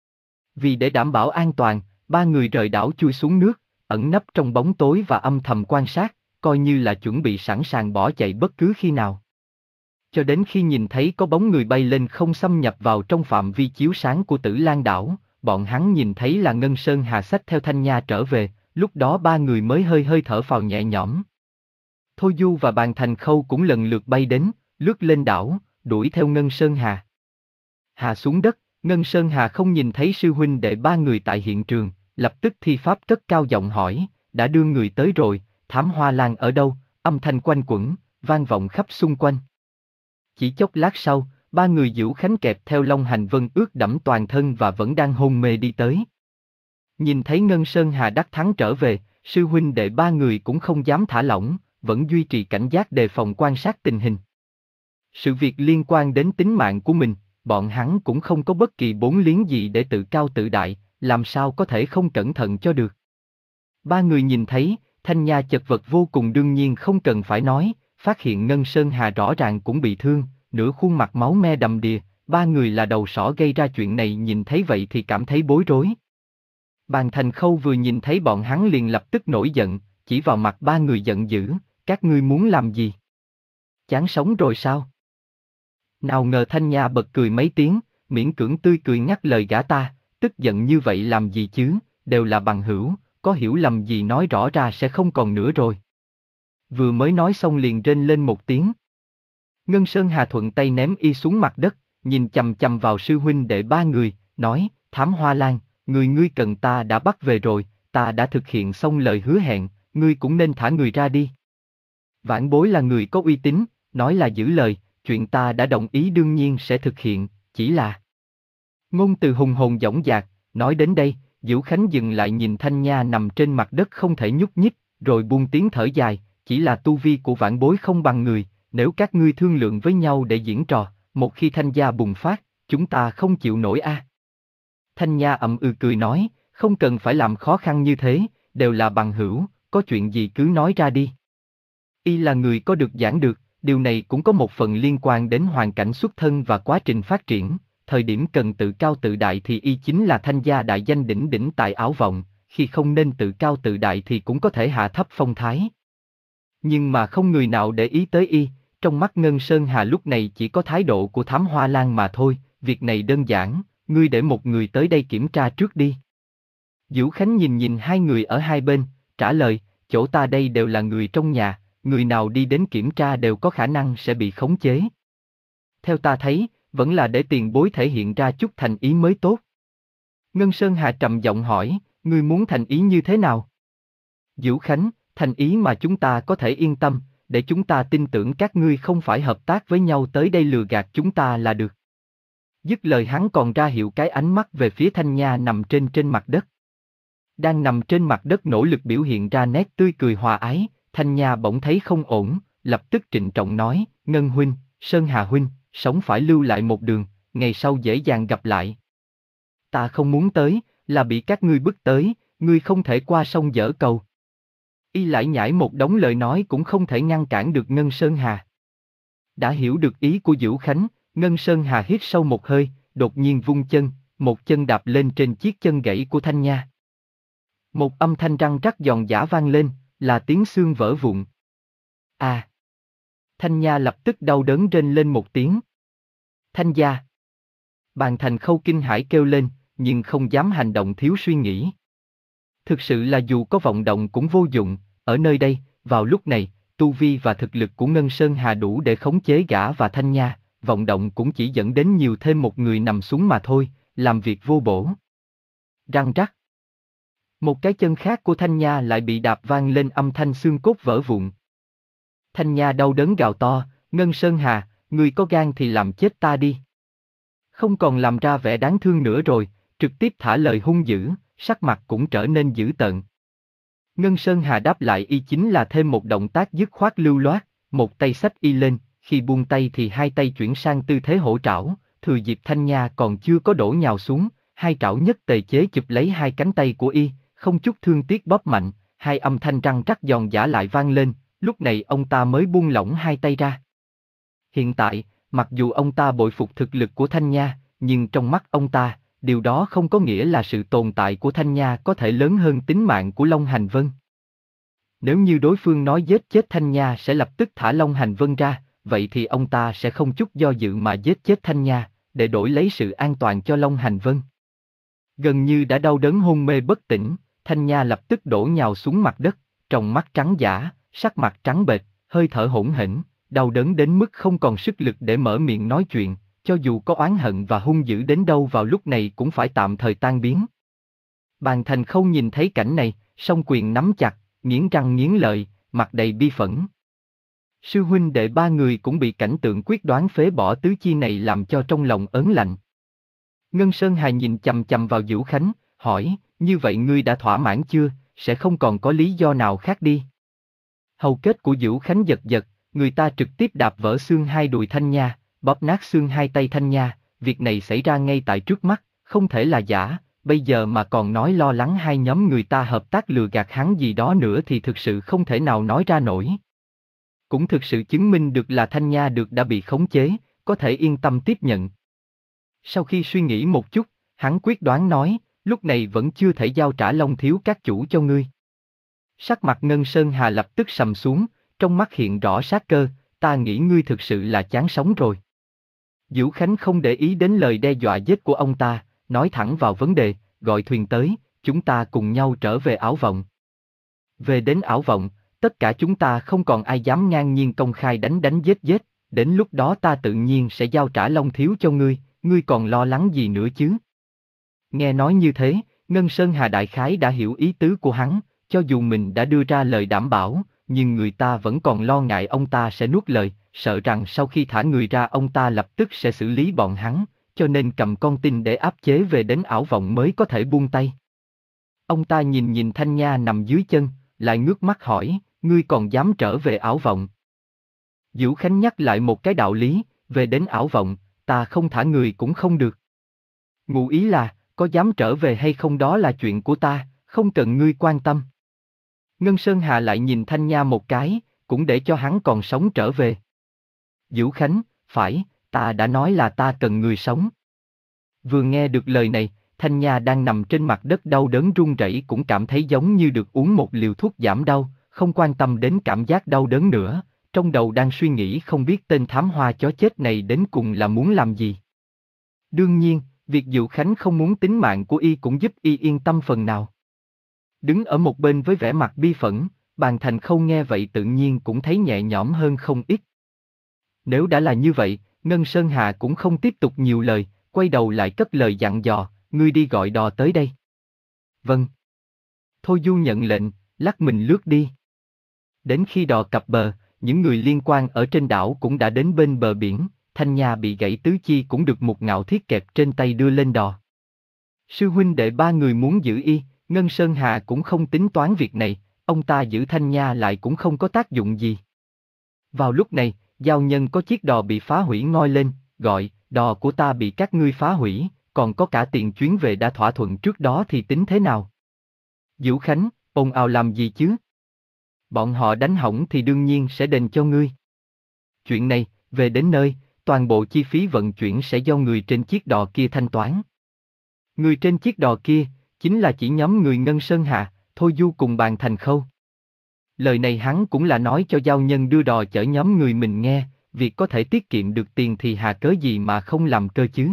Vì để đảm bảo an toàn, ba người rời đảo chui xuống nước, ẩn nấp trong bóng tối và âm thầm quan sát, coi như là chuẩn bị sẵn sàng bỏ chạy bất cứ khi nào. Cho đến khi nhìn thấy có bóng người bay lên không xâm nhập vào trong phạm vi chiếu sáng của Tử Lan đảo, bọn hắn nhìn thấy là Ngân Sơn Hà xách theo Thanh Nha trở về, lúc đó ba người mới hơi hơi thở phào nhẹ nhõm. Thôi Du và Bàn Thành Khâu cũng lần lượt bay đến, lướt lên đảo, đuổi theo Ngân Sơn Hà. Hà xuống đất, Ngân Sơn Hà không nhìn thấy sư huynh đệ ba người tại hiện trường, lập tức thi pháp cất cao giọng hỏi, đã đưa người tới rồi, Thám Hoa Lan ở đâu? Âm thanh quanh quẩn, vang vọng khắp xung quanh. Chỉ chốc lát sau, ba người Dữu Khánh kẹp theo Long Hành Vân ướt đẫm toàn thân và vẫn đang hôn mê đi tới. Nhìn thấy Ngân Sơn Hà đắc thắng trở về, sư huynh đệ ba người cũng không dám thả lỏng, vẫn duy trì cảnh giác đề phòng quan sát tình hình. Sự việc liên quan đến tính mạng của mình, bọn hắn cũng không có bất kỳ bốn liếng gì để tự cao tự đại, làm sao có thể không cẩn thận cho được. Ba người nhìn thấy, Thanh Nha chật vật vô cùng đương nhiên không cần phải nói, phát hiện Ngân Sơn Hà rõ ràng cũng bị thương, nửa khuôn mặt máu me đầm đìa, ba người là đầu sỏ gây ra chuyện này nhìn thấy vậy thì cảm thấy bối rối. Bàn Thành Khâu vừa nhìn thấy bọn hắn liền lập tức nổi giận, chỉ vào mặt ba người giận dữ, các ngươi muốn làm gì? Chán sống rồi sao? Nào ngờ Thanh Nha bật cười mấy tiếng, miễn cưỡng tươi cười ngắt lời gã ta, tức giận như vậy làm gì chứ, đều là bằng hữu, có hiểu lầm gì nói rõ ra sẽ không còn nữa rồi. Vừa mới nói xong liền rên lên một tiếng. Ngân Sơn Hà thuận tay ném Y xuống mặt đất, nhìn chằm chằm vào sư huynh đệ ba người, nói, Thám Hoa Lan, người ngươi cần ta đã bắt về rồi, ta đã thực hiện xong lời hứa hẹn, ngươi cũng nên thả người ra đi. Vãn bối là người có uy tín, nói là giữ lời, chuyện ta đã đồng ý đương nhiên sẽ thực hiện, chỉ là... Ngôn từ hùng hồn dõng dạc, nói đến đây, Dữu Khánh dừng lại nhìn Thanh Nha nằm trên mặt đất không thể nhúc nhích, rồi buông tiếng thở dài, chỉ là tu vi của vãn bối không bằng người, nếu các ngươi thương lượng với nhau để diễn trò, một khi Thanh gia bùng phát, chúng ta không chịu nổi a. À. Thanh Nha ậm ừ cười nói, không cần phải làm khó khăn như thế, đều là bằng hữu, có chuyện gì cứ nói ra đi. Y là người có được giảng được, điều này cũng có một phần liên quan đến hoàn cảnh xuất thân và quá trình phát triển, thời điểm cần tự cao tự đại thì Y chính là Thanh gia đại danh đỉnh đỉnh tại Ảo Vọng, khi không nên tự cao tự đại thì cũng có thể hạ thấp phong thái. Nhưng mà không người nào để ý tới Y, trong mắt Ngân Sơn Hà lúc này chỉ có thái độ của Thám Hoa Lan mà thôi, việc này đơn giản, ngươi để một người tới đây kiểm tra trước đi. Dữu Khánh nhìn nhìn hai người ở hai bên, trả lời, chỗ ta đây đều là người trong nhà, người nào đi đến kiểm tra đều có khả năng sẽ bị khống chế. Theo ta thấy, vẫn là để tiền bối thể hiện ra chút thành ý mới tốt. Ngân Sơn Hà trầm giọng hỏi, ngươi muốn thành ý như thế nào? Dữu Khánh, thành ý mà chúng ta có thể yên tâm, để chúng ta tin tưởng các ngươi không phải hợp tác với nhau tới đây lừa gạt chúng ta là được. Dứt lời hắn còn ra hiệu cái ánh mắt về phía Thanh Nha nằm trên trên mặt đất. Đang nằm trên mặt đất nỗ lực biểu hiện ra nét tươi cười hòa ái, Thanh Nha bỗng thấy không ổn, lập tức trịnh trọng nói, Ngân huynh, Sơn Hà huynh, sống phải lưu lại một đường, ngày sau dễ dàng gặp lại. Ta không muốn tới, là bị các ngươi bức tới, ngươi không thể qua sông dở cầu. Y lại nhải một đống lời nói cũng không thể ngăn cản được Ngân Sơn Hà. Đã hiểu được ý của Dữu Khánh, Ngân Sơn Hà hít sâu một hơi, đột nhiên vung chân, một chân đạp lên trên chiếc chân gãy của Thanh Nha. Một âm thanh răng rắc giòn giã vang lên, là tiếng xương vỡ vụn. À! Thanh Nha lập tức đau đớn rên lên một tiếng. Thanh gia! Bàn Thành Khâu kinh hãi kêu lên, nhưng không dám hành động thiếu suy nghĩ. Thực sự là dù có vọng động cũng vô dụng, ở nơi đây, vào lúc này, tu vi và thực lực của Ngân Sơn Hà đủ để khống chế gã và Thanh Nha, vọng động cũng chỉ dẫn đến nhiều thêm một người nằm xuống mà thôi, làm việc vô bổ. Răng rắc. Một cái chân khác của Thanh Nha lại bị đạp vang lên âm thanh xương cốt vỡ vụn. Thanh Nha đau đớn gào to, Ngân Sơn Hà, ngươi có gan thì làm chết ta đi. Không còn làm ra vẻ đáng thương nữa rồi, trực tiếp thả lời hung dữ, sắc mặt cũng trở nên dữ tợn. Ngân Sơn Hà đáp lại y chính là thêm một động tác dứt khoát lưu loát, một tay xách y lên, khi buông tay thì hai tay chuyển sang tư thế hổ trảo, thừa dịp Thanh Nha còn chưa có đổ nhào xuống, hai trảo nhất tề chế chụp lấy hai cánh tay của y, không chút thương tiếc bóp mạnh, hai âm thanh răng rắc giòn giã lại vang lên, lúc này ông ta mới buông lỏng hai tay ra. Hiện tại, mặc dù ông ta bội phục thực lực của Thanh Nha, nhưng trong mắt ông ta, điều đó không có nghĩa là sự tồn tại của Thanh Nha có thể lớn hơn tính mạng của Long Hành Vân. Nếu như đối phương nói giết chết Thanh Nha sẽ lập tức thả Long Hành Vân ra, vậy thì ông ta sẽ không chút do dự mà giết chết Thanh Nha, để đổi lấy sự an toàn cho Long Hành Vân. Gần như đã đau đớn hôn mê bất tỉnh, Thanh Nha lập tức đổ nhào xuống mặt đất, tròng mắt trắng dã, sắc mặt trắng bệch, hơi thở hỗn hển, đau đớn đến mức không còn sức lực để mở miệng nói chuyện, cho dù có oán hận và hung dữ đến đâu vào lúc này cũng phải tạm thời tan biến. Bàn Thành Khâu nhìn thấy cảnh này, song quyền nắm chặt, nghiến răng nghiến lợi, mặt đầy bi phẫn. Sư huynh đệ ba người cũng bị cảnh tượng quyết đoán phế bỏ tứ chi này làm cho trong lòng ớn lạnh. Ngân Sơn Hà nhìn chằm chằm vào Dữu Khánh, hỏi, như vậy ngươi đã thỏa mãn chưa, sẽ không còn có lý do nào khác đi. Hầu kết của Dữu Khánh giật giật, người ta trực tiếp đạp vỡ xương hai đùi Thanh Nha, bóp nát xương hai tay Thanh Nha, việc này xảy ra ngay tại trước mắt, không thể là giả, bây giờ mà còn nói lo lắng hai nhóm người ta hợp tác lừa gạt hắn gì đó nữa thì thực sự không thể nào nói ra nổi. Cũng thực sự chứng minh được là Thanh Nha được đã bị khống chế, có thể yên tâm tiếp nhận. Sau khi suy nghĩ một chút, hắn quyết đoán nói, lúc này vẫn chưa thể giao trả Long Thiếu các chủ cho ngươi. Sắc mặt Ngân Sơn Hà lập tức sầm xuống, trong mắt hiện rõ sát cơ, ta nghĩ ngươi thực sự là chán sống rồi. Dữu Khánh không để ý đến lời đe dọa giết của ông ta, nói thẳng vào vấn đề, gọi thuyền tới, chúng ta cùng nhau trở về Ảo Vọng. Về đến Ảo Vọng, tất cả chúng ta không còn ai dám ngang nhiên công khai đánh đánh giết giết, đến lúc đó ta tự nhiên sẽ giao trả Long Thiếu cho ngươi, ngươi còn lo lắng gì nữa chứ? Nghe nói như thế, Ngân Sơn Hà đại khái đã hiểu ý tứ của hắn, cho dù mình đã đưa ra lời đảm bảo, nhưng người ta vẫn còn lo ngại ông ta sẽ nuốt lời, sợ rằng sau khi thả người ra ông ta lập tức sẽ xử lý bọn hắn, cho nên cầm con tin để áp chế về đến Ảo Vọng mới có thể buông tay. Ông ta nhìn nhìn Thanh Nha nằm dưới chân, lại ngước mắt hỏi, ngươi còn dám trở về Ảo Vọng? Dữu Khánh nhắc lại một cái đạo lý, về đến Ảo Vọng, ta không thả người cũng không được. Ngụ ý là, có dám trở về hay không đó là chuyện của ta, không cần ngươi quan tâm. Ngân Sơn Hà lại nhìn Thanh Nha một cái, cũng để cho hắn còn sống trở về. Dữu Khánh, phải, ta đã nói là ta cần người sống. Vừa nghe được lời này, Thanh Nha đang nằm trên mặt đất đau đớn run rẩy cũng cảm thấy giống như được uống một liều thuốc giảm đau, không quan tâm đến cảm giác đau đớn nữa, trong đầu đang suy nghĩ không biết tên thám hoa chó chết này đến cùng là muốn làm gì. Đương nhiên, việc Dữu Khánh không muốn tính mạng của y cũng giúp y yên tâm phần nào. Đứng ở một bên với vẻ mặt bi phẫn, Bàn Thành Khâu nghe vậy tự nhiên cũng thấy nhẹ nhõm hơn không ít. Nếu đã là như vậy, Ngân Sơn Hà cũng không tiếp tục nhiều lời, quay đầu lại cất lời dặn dò, ngươi đi gọi đò tới đây. Vâng. Thôi Du nhận lệnh, lắc mình lướt đi. Đến khi đò cập bờ, những người liên quan ở trên đảo cũng đã đến bên bờ biển, Thanh Nha bị gãy tứ chi cũng được một ngạo thiết kẹp trên tay đưa lên đò. Sư huynh đệ ba người muốn giữ y, Ngân Sơn Hà cũng không tính toán việc này, ông ta giữ Thanh Nha lại cũng không có tác dụng gì. Vào lúc này, giao nhân có chiếc đò bị phá hủy ngoi lên, gọi, đò của ta bị các ngươi phá hủy, còn có cả tiền chuyến về đã thỏa thuận trước đó thì tính thế nào? Dữu Khánh, ồn ào làm gì chứ? Bọn họ đánh hỏng thì đương nhiên sẽ đền cho ngươi. Chuyện này, về đến nơi, toàn bộ chi phí vận chuyển sẽ do người trên chiếc đò kia thanh toán. Người trên chiếc đò kia, chính là chỉ nhóm người Ngân Sơn Hà, Thôi Du cùng Bàn Thành Khâu. Lời này hắn cũng là nói cho giao nhân đưa đò chở nhóm người mình nghe, việc có thể tiết kiệm được tiền thì hà cớ gì mà không làm cơ chứ.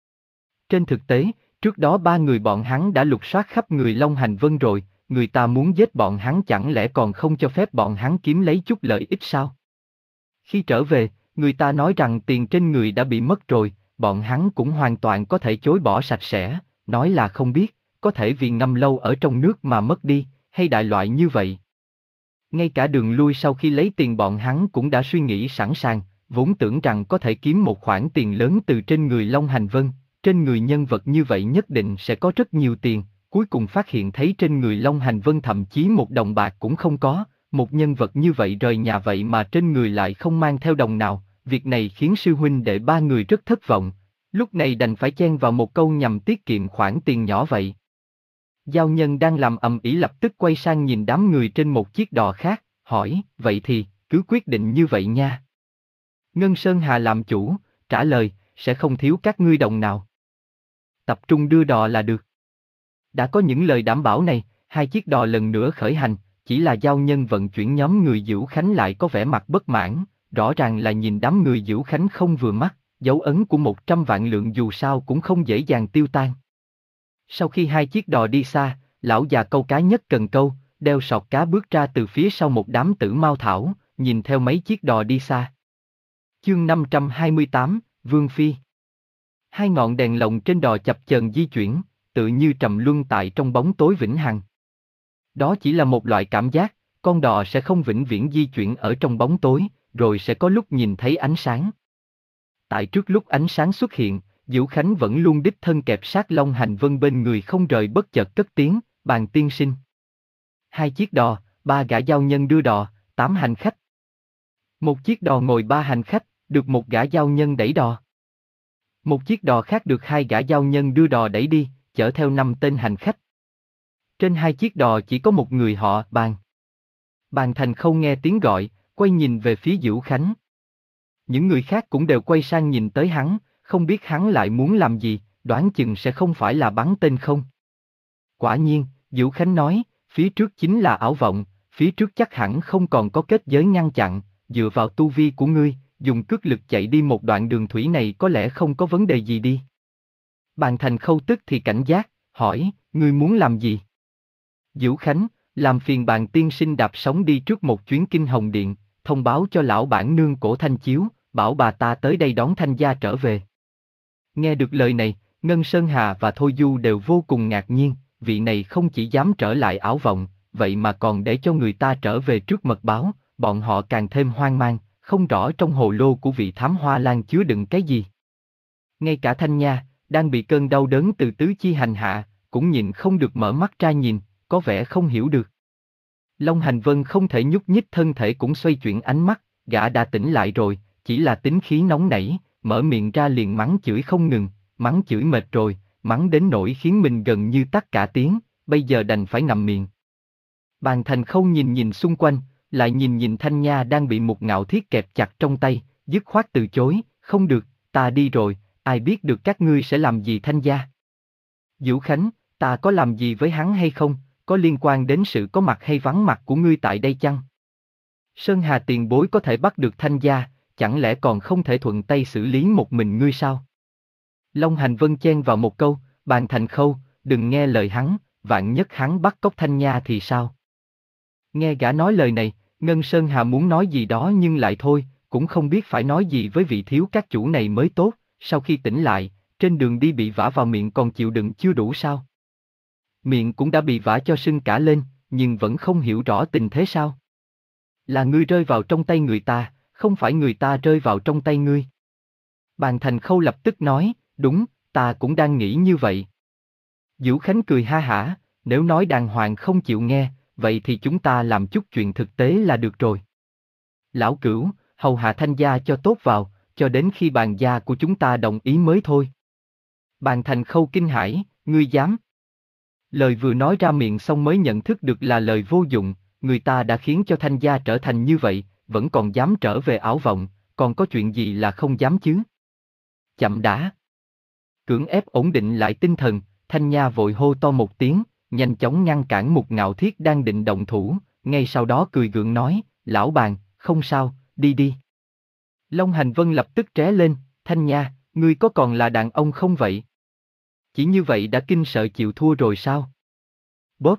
Trên thực tế, trước đó ba người bọn hắn đã lục soát khắp người Long Hành Vân rồi, người ta muốn giết bọn hắn chẳng lẽ còn không cho phép bọn hắn kiếm lấy chút lợi ích sao? Khi trở về, người ta nói rằng tiền trên người đã bị mất rồi, bọn hắn cũng hoàn toàn có thể chối bỏ sạch sẽ, nói là không biết, có thể vì ngâm lâu ở trong nước mà mất đi, hay đại loại như vậy. Ngay cả đường lui sau khi lấy tiền bọn hắn cũng đã suy nghĩ sẵn sàng, vốn tưởng rằng có thể kiếm một khoản tiền lớn từ trên người Long Hành Vân, trên người nhân vật như vậy nhất định sẽ có rất nhiều tiền, cuối cùng phát hiện thấy trên người Long Hành Vân thậm chí một đồng bạc cũng không có, một nhân vật như vậy rời nhà vậy mà trên người lại không mang theo đồng nào, việc này khiến sư huynh đệ ba người rất thất vọng, lúc này đành phải chen vào một câu nhằm tiết kiệm khoản tiền nhỏ vậy. Giao nhân đang làm ầm ĩ lập tức quay sang nhìn đám người trên một chiếc đò khác, hỏi, vậy thì, cứ quyết định như vậy nha. Ngân Sơn Hà làm chủ, trả lời, sẽ không thiếu các ngươi đồng nào. Tập trung đưa đò là được. Đã có những lời đảm bảo này, hai chiếc đò lần nữa khởi hành, chỉ là giao nhân vận chuyển nhóm người Dữu Khánh lại có vẻ mặt bất mãn, rõ ràng là nhìn đám người Dữu Khánh không vừa mắt, dấu ấn của một trăm vạn lượng dù sao cũng không dễ dàng tiêu tan. Sau khi hai chiếc đò đi xa, lão già câu cá nhất cần câu, đeo sọt cá bước ra từ phía sau một đám tử mao thảo, nhìn theo mấy chiếc đò đi xa. Chương năm trăm hai mươi tám, Vương Phi. Hai ngọn đèn lồng trên đò chập chờn di chuyển, tự như trầm luân tại trong bóng tối vĩnh hằng. Đó chỉ là một loại cảm giác, con đò sẽ không vĩnh viễn di chuyển ở trong bóng tối, rồi sẽ có lúc nhìn thấy ánh sáng. Tại trước lúc ánh sáng xuất hiện, Dữu Khánh vẫn luôn đích thân kẹp sát Long Hành Vân bên người không rời, bất chợt cất tiếng, Bàn tiên sinh. Hai chiếc đò, ba gã giao nhân đưa đò, tám hành khách. Một chiếc đò ngồi ba hành khách, được một gã giao nhân đẩy đò. Một chiếc đò khác được hai gã giao nhân đưa đò đẩy đi, chở theo năm tên hành khách. Trên hai chiếc đò chỉ có một người họ Bàn. Bàn Thành Khâu nghe tiếng gọi, quay nhìn về phía Dữu Khánh. Những người khác cũng đều quay sang nhìn tới hắn, không biết hắn lại muốn làm gì, đoán chừng sẽ không phải là bắn tên không. Quả nhiên, Dữu Khánh nói, phía trước chính là ảo vọng, phía trước chắc hẳn không còn có kết giới ngăn chặn, dựa vào tu vi của ngươi, dùng cước lực chạy đi một đoạn đường thủy này có lẽ không có vấn đề gì đi. Bàn Thành Khâu tức thì cảnh giác, hỏi, ngươi muốn làm gì? Dữu Khánh, làm phiền Bàn tiên sinh đạp sóng đi trước một chuyến Kinh Hồng Điện, thông báo cho lão bản nương Cổ Thanh Chiếu, bảo bà ta tới đây đón Thanh gia trở về. Nghe được lời này, Ngân Sơn Hà và Thôi Du đều vô cùng ngạc nhiên, vị này không chỉ dám trở lại ảo vọng, vậy mà còn để cho người ta trở về trước mật báo, bọn họ càng thêm hoang mang, không rõ trong hồ lô của vị thám hoa lan chứa đựng cái gì. Ngay cả Thanh Nha, đang bị cơn đau đớn từ tứ chi hành hạ, cũng nhìn không được mở mắt ra nhìn, có vẻ không hiểu được. Long Hành Vân không thể nhúc nhích thân thể cũng xoay chuyển ánh mắt, gã đã tỉnh lại rồi, chỉ là tính khí nóng nảy, mở miệng ra liền mắng chửi không ngừng, mắng chửi mệt rồi, mắng đến nỗi khiến mình gần như tắt cả tiếng, bây giờ đành phải ngậm miệng. Bàn Thành Khâu nhìn nhìn xung quanh, lại nhìn nhìn Thanh Nha đang bị một ngạo thiết kẹp chặt trong tay, dứt khoát từ chối, không được, ta đi rồi, ai biết được các ngươi sẽ làm gì Thanh gia. Dữu Khánh, ta có làm gì với hắn hay không, có liên quan đến sự có mặt hay vắng mặt của ngươi tại đây chăng? Sơn Hà tiền bối có thể bắt được Thanh gia, chẳng lẽ còn không thể thuận tay xử lý một mình ngươi sao? Long Hành Vân chen vào một câu, Bàn Thành Khâu, đừng nghe lời hắn, vạn nhất hắn bắt cóc Thanh Nha thì sao? Nghe gã nói lời này, Ngân Sơn Hà muốn nói gì đó nhưng lại thôi, cũng không biết phải nói gì với vị thiếu các chủ này mới tốt, sau khi tỉnh lại, trên đường đi bị vả vào miệng còn chịu đựng chưa đủ sao? Miệng cũng đã bị vả cho sưng cả lên, nhưng vẫn không hiểu rõ tình thế sao? Là ngươi rơi vào trong tay người ta, không phải người ta rơi vào trong tay ngươi. Bàn Thành Khâu lập tức nói, đúng, ta cũng đang nghĩ như vậy. Dữu Khánh cười ha hả, nếu nói đàng hoàng không chịu nghe, vậy thì chúng ta làm chút chuyện thực tế là được rồi. Lão Cửu, hầu hạ Thanh gia cho tốt vào, cho đến khi bàn gia của chúng ta đồng ý mới thôi. Bàn Thành Khâu kinh hãi, ngươi dám? Lời vừa nói ra miệng xong mới nhận thức được là lời vô dụng, người ta đã khiến cho Thanh gia trở thành như vậy, vẫn còn dám trở về ảo vọng, còn có chuyện gì là không dám chứ? Chậm đã. Cưỡng ép ổn định lại tinh thần, Thanh Nha vội hô to một tiếng, nhanh chóng ngăn cản Mục Ngạo Thiết đang định động thủ, ngay sau đó cười gượng nói, lão bàn, không sao, đi đi. Long Hành Vân lập tức tré lên, Thanh Nha, ngươi có còn là đàn ông không vậy? Chỉ như vậy đã kinh sợ chịu thua rồi sao? Bóp.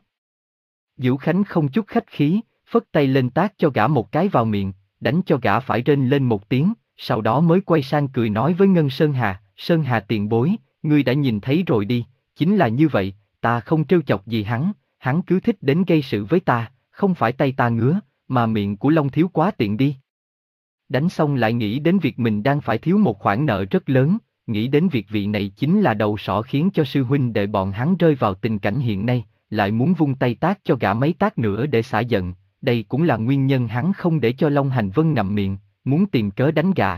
Vũ Khánh không chút khách khí, phất tay lên tát cho gã một cái vào miệng, đánh cho gã phải rên lên một tiếng, sau đó mới quay sang cười nói với Ngân Sơn Hà, Sơn Hà tiền bối, ngươi đã nhìn thấy rồi đi, chính là như vậy, ta không trêu chọc gì hắn, hắn cứ thích đến gây sự với ta, không phải tay ta ngứa, mà miệng của Long thiếu quá tiện đi. Đánh xong lại nghĩ đến việc mình đang phải thiếu một khoản nợ rất lớn, nghĩ đến việc vị này chính là đầu sỏ khiến cho sư huynh đệ bọn hắn rơi vào tình cảnh hiện nay, lại muốn vung tay tát cho gã mấy tát nữa để xả giận, đây cũng là nguyên nhân hắn không để cho Long Hành Vân ngậm miệng, muốn tìm cớ đánh gã.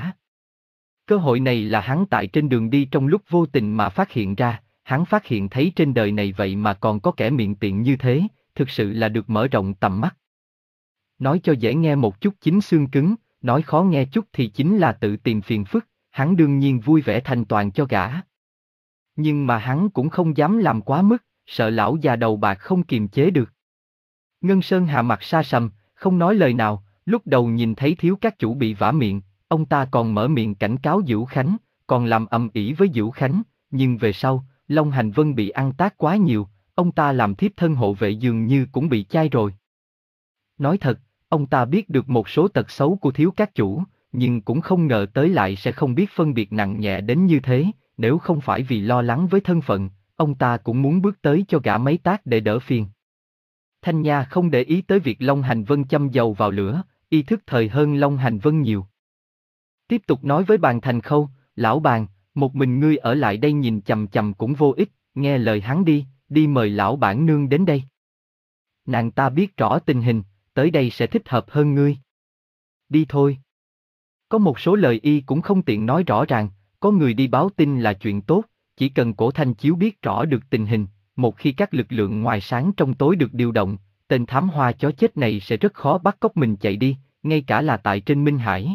Cơ hội này là hắn tại trên đường đi trong lúc vô tình mà phát hiện ra, hắn phát hiện thấy trên đời này vậy mà còn có kẻ miệng tiện như thế, thực sự là được mở rộng tầm mắt. Nói cho dễ nghe một chút chính xương cứng, nói khó nghe chút thì chính là tự tìm phiền phức, hắn đương nhiên vui vẻ thành toàn cho gã. Nhưng mà hắn cũng không dám làm quá mức, sợ lão già đầu bạc không kiềm chế được. Ngân Sơn Hà mặt sa sầm, không nói lời nào, lúc đầu nhìn thấy thiếu các chủ bị vả miệng, ông ta còn mở miệng cảnh cáo Vũ Khánh, còn làm ầm ĩ với Vũ Khánh, nhưng về sau, Long Hành Vân bị ăn tát quá nhiều, ông ta làm thiếp thân hộ vệ dường như cũng bị chai rồi. Nói thật, ông ta biết được một số tật xấu của thiếu các chủ, nhưng cũng không ngờ tới lại sẽ không biết phân biệt nặng nhẹ đến như thế, nếu không phải vì lo lắng với thân phận, ông ta cũng muốn bước tới cho gã mấy tát để đỡ phiền. Thanh Nha không để ý tới việc Long Hành Vân châm dầu vào lửa, ý thức thời hơn Long Hành Vân nhiều. Tiếp tục nói với Bàn Thành Khâu, lão Bàn, một mình ngươi ở lại đây nhìn chằm chằm cũng vô ích, nghe lời hắn đi, đi mời lão bản nương đến đây. Nàng ta biết rõ tình hình, tới đây sẽ thích hợp hơn ngươi. Đi thôi. Có một số lời y cũng không tiện nói rõ ràng, có người đi báo tin là chuyện tốt, chỉ cần Cổ Thanh Chiếu biết rõ được tình hình, một khi các lực lượng ngoài sáng trong tối được điều động, tên thám hoa chó chết này sẽ rất khó bắt cóc mình chạy đi, ngay cả là tại trên Minh Hải.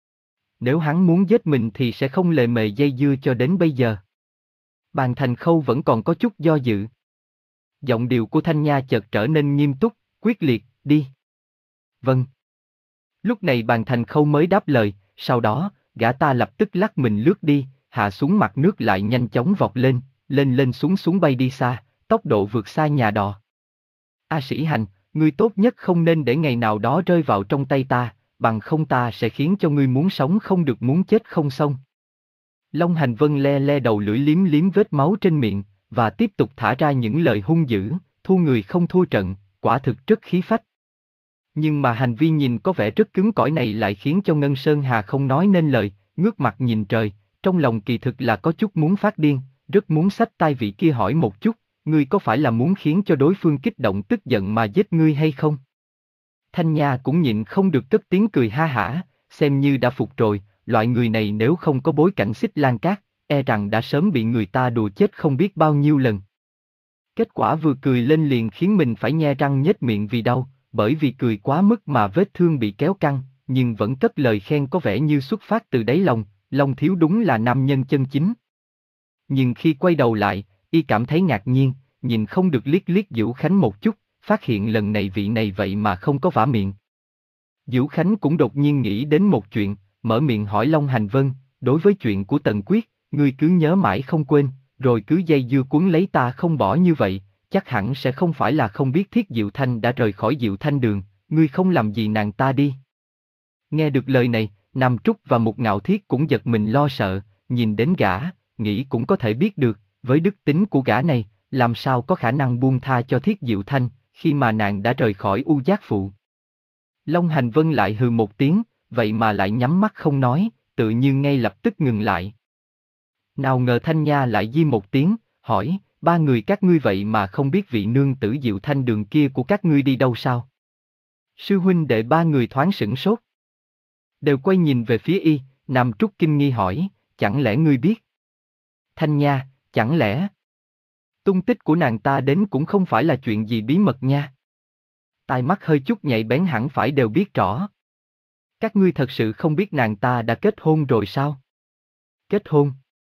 Nếu hắn muốn giết mình thì sẽ không lề mề dây dưa cho đến bây giờ. Bàn Thành Khâu vẫn còn có chút do dự. Giọng điệu của Thanh Nha chợt trở nên nghiêm túc, quyết liệt, đi. Vâng. Lúc này Bàn Thành Khâu mới đáp lời, sau đó, gã ta lập tức lắc mình lướt đi, hạ xuống mặt nước lại nhanh chóng vọt lên, lên lên xuống xuống bay đi xa, tốc độ vượt xa nhà đò. A Sĩ Hành, ngươi tốt nhất không nên để ngày nào đó rơi vào trong tay ta, bằng không ta sẽ khiến cho ngươi muốn sống không được muốn chết không xong. Long Hành Vân le le đầu lưỡi liếm liếm vết máu trên miệng, và tiếp tục thả ra những lời hung dữ, thua người không thua trận, quả thực rất khí phách. Nhưng mà hành vi nhìn có vẻ rất cứng cỏi này lại khiến cho Ngân Sơn Hà không nói nên lời, ngước mặt nhìn trời, trong lòng kỳ thực là có chút muốn phát điên, rất muốn xách tai vị kia hỏi một chút, ngươi có phải là muốn khiến cho đối phương kích động tức giận mà giết ngươi hay không? Thanh Nha cũng nhịn không được cất tiếng cười ha hả, xem như đã phục rồi, loại người này nếu không có bối cảnh Xích Lan Cát, e rằng đã sớm bị người ta đùa chết không biết bao nhiêu lần. Kết quả vừa cười lên liền khiến mình phải nhe răng nhếch miệng vì đau, bởi vì cười quá mức mà vết thương bị kéo căng, nhưng vẫn cất lời khen có vẻ như xuất phát từ đáy lòng, Long thiếu đúng là nam nhân chân chính. Nhưng khi quay đầu lại, y cảm thấy ngạc nhiên, nhìn không được liếc liếc Vũ Khánh một chút, phát hiện lần này vị này vậy mà không có vả miệng. Vũ Khánh cũng đột nhiên nghĩ đến một chuyện, mở miệng hỏi Long Hành Vân, đối với chuyện của Tần Quyết, ngươi cứ nhớ mãi không quên, rồi cứ dây dưa cuốn lấy ta không bỏ như vậy, chắc hẳn sẽ không phải là không biết Thiết Diệu Thanh đã rời khỏi Diệu Thanh đường, ngươi không làm gì nàng ta đi. Nghe được lời này, Nam Trúc và Mục Ngạo Thiết cũng giật mình lo sợ, nhìn đến gã, nghĩ cũng có thể biết được, với đức tính của gã này, làm sao có khả năng buông tha cho Thiết Diệu Thanh, khi mà nàng đã rời khỏi U Giác Phụ. Long Hành Vân lại hừ một tiếng, vậy mà lại nhắm mắt không nói, tự như ngay lập tức ngừng lại. Nào ngờ Thanh Nha lại di một tiếng, hỏi, ba người các ngươi vậy mà không biết vị nương tử Diệu Thanh đường kia của các ngươi đi đâu sao? Sư huynh đệ ba người thoáng sửng sốt. Đều quay nhìn về phía y, Nam Trúc kinh nghi hỏi, chẳng lẽ ngươi biết? Thanh Nha, chẳng lẽ? Tung tích của nàng ta đến cũng không phải là chuyện gì bí mật nha. Tai mắt hơi chút nhạy bén hẳn phải đều biết rõ. Các ngươi thật sự không biết nàng ta đã kết hôn rồi sao? Kết hôn?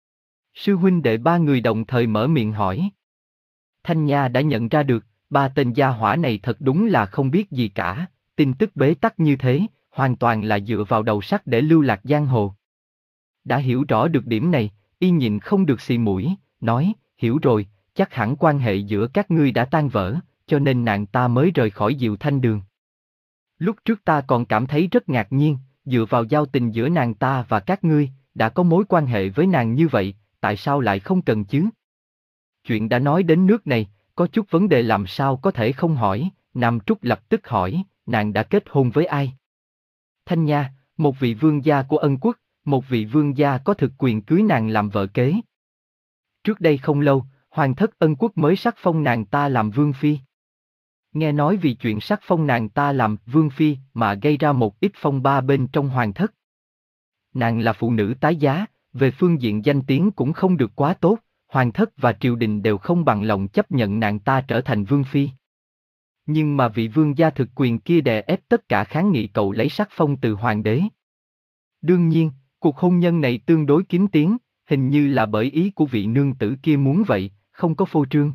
Sư huynh đệ ba người đồng thời mở miệng hỏi. Thanh Nha đã nhận ra được, ba tên gia hỏa này thật đúng là không biết gì cả, tin tức bế tắc như thế, hoàn toàn là dựa vào đầu sắt để lưu lạc giang hồ. Đã hiểu rõ được điểm này, y nhịn không được xì mũi, nói, hiểu rồi, chắc hẳn quan hệ giữa các ngươi đã tan vỡ, cho nên nàng ta mới rời khỏi Diệu Thanh Đường. Lúc trước ta còn cảm thấy rất ngạc nhiên, dựa vào giao tình giữa nàng ta và các ngươi, đã có mối quan hệ với nàng như vậy, tại sao lại không cần chứ? Chuyện đã nói đến nước này, có chút vấn đề làm sao có thể không hỏi, Nam Trúc lập tức hỏi, nàng đã kết hôn với ai? Thanh Nha, một vị vương gia của Ân Quốc, một vị vương gia có thực quyền cưới nàng làm vợ kế. Trước đây không lâu, Hoàng thất Ân Quốc mới sắc phong nàng ta làm vương phi. Nghe nói vì chuyện sắc phong nàng ta làm vương phi mà gây ra một ít phong ba bên trong hoàng thất. Nàng là phụ nữ tái giá, về phương diện danh tiếng cũng không được quá tốt, hoàng thất và triều đình đều không bằng lòng chấp nhận nàng ta trở thành vương phi. Nhưng mà vị vương gia thực quyền kia đè ép tất cả kháng nghị cậu lấy sắc phong từ hoàng đế. Đương nhiên, cuộc hôn nhân này tương đối kín tiếng, hình như là bởi ý của vị nương tử kia muốn vậy, không có phô trương.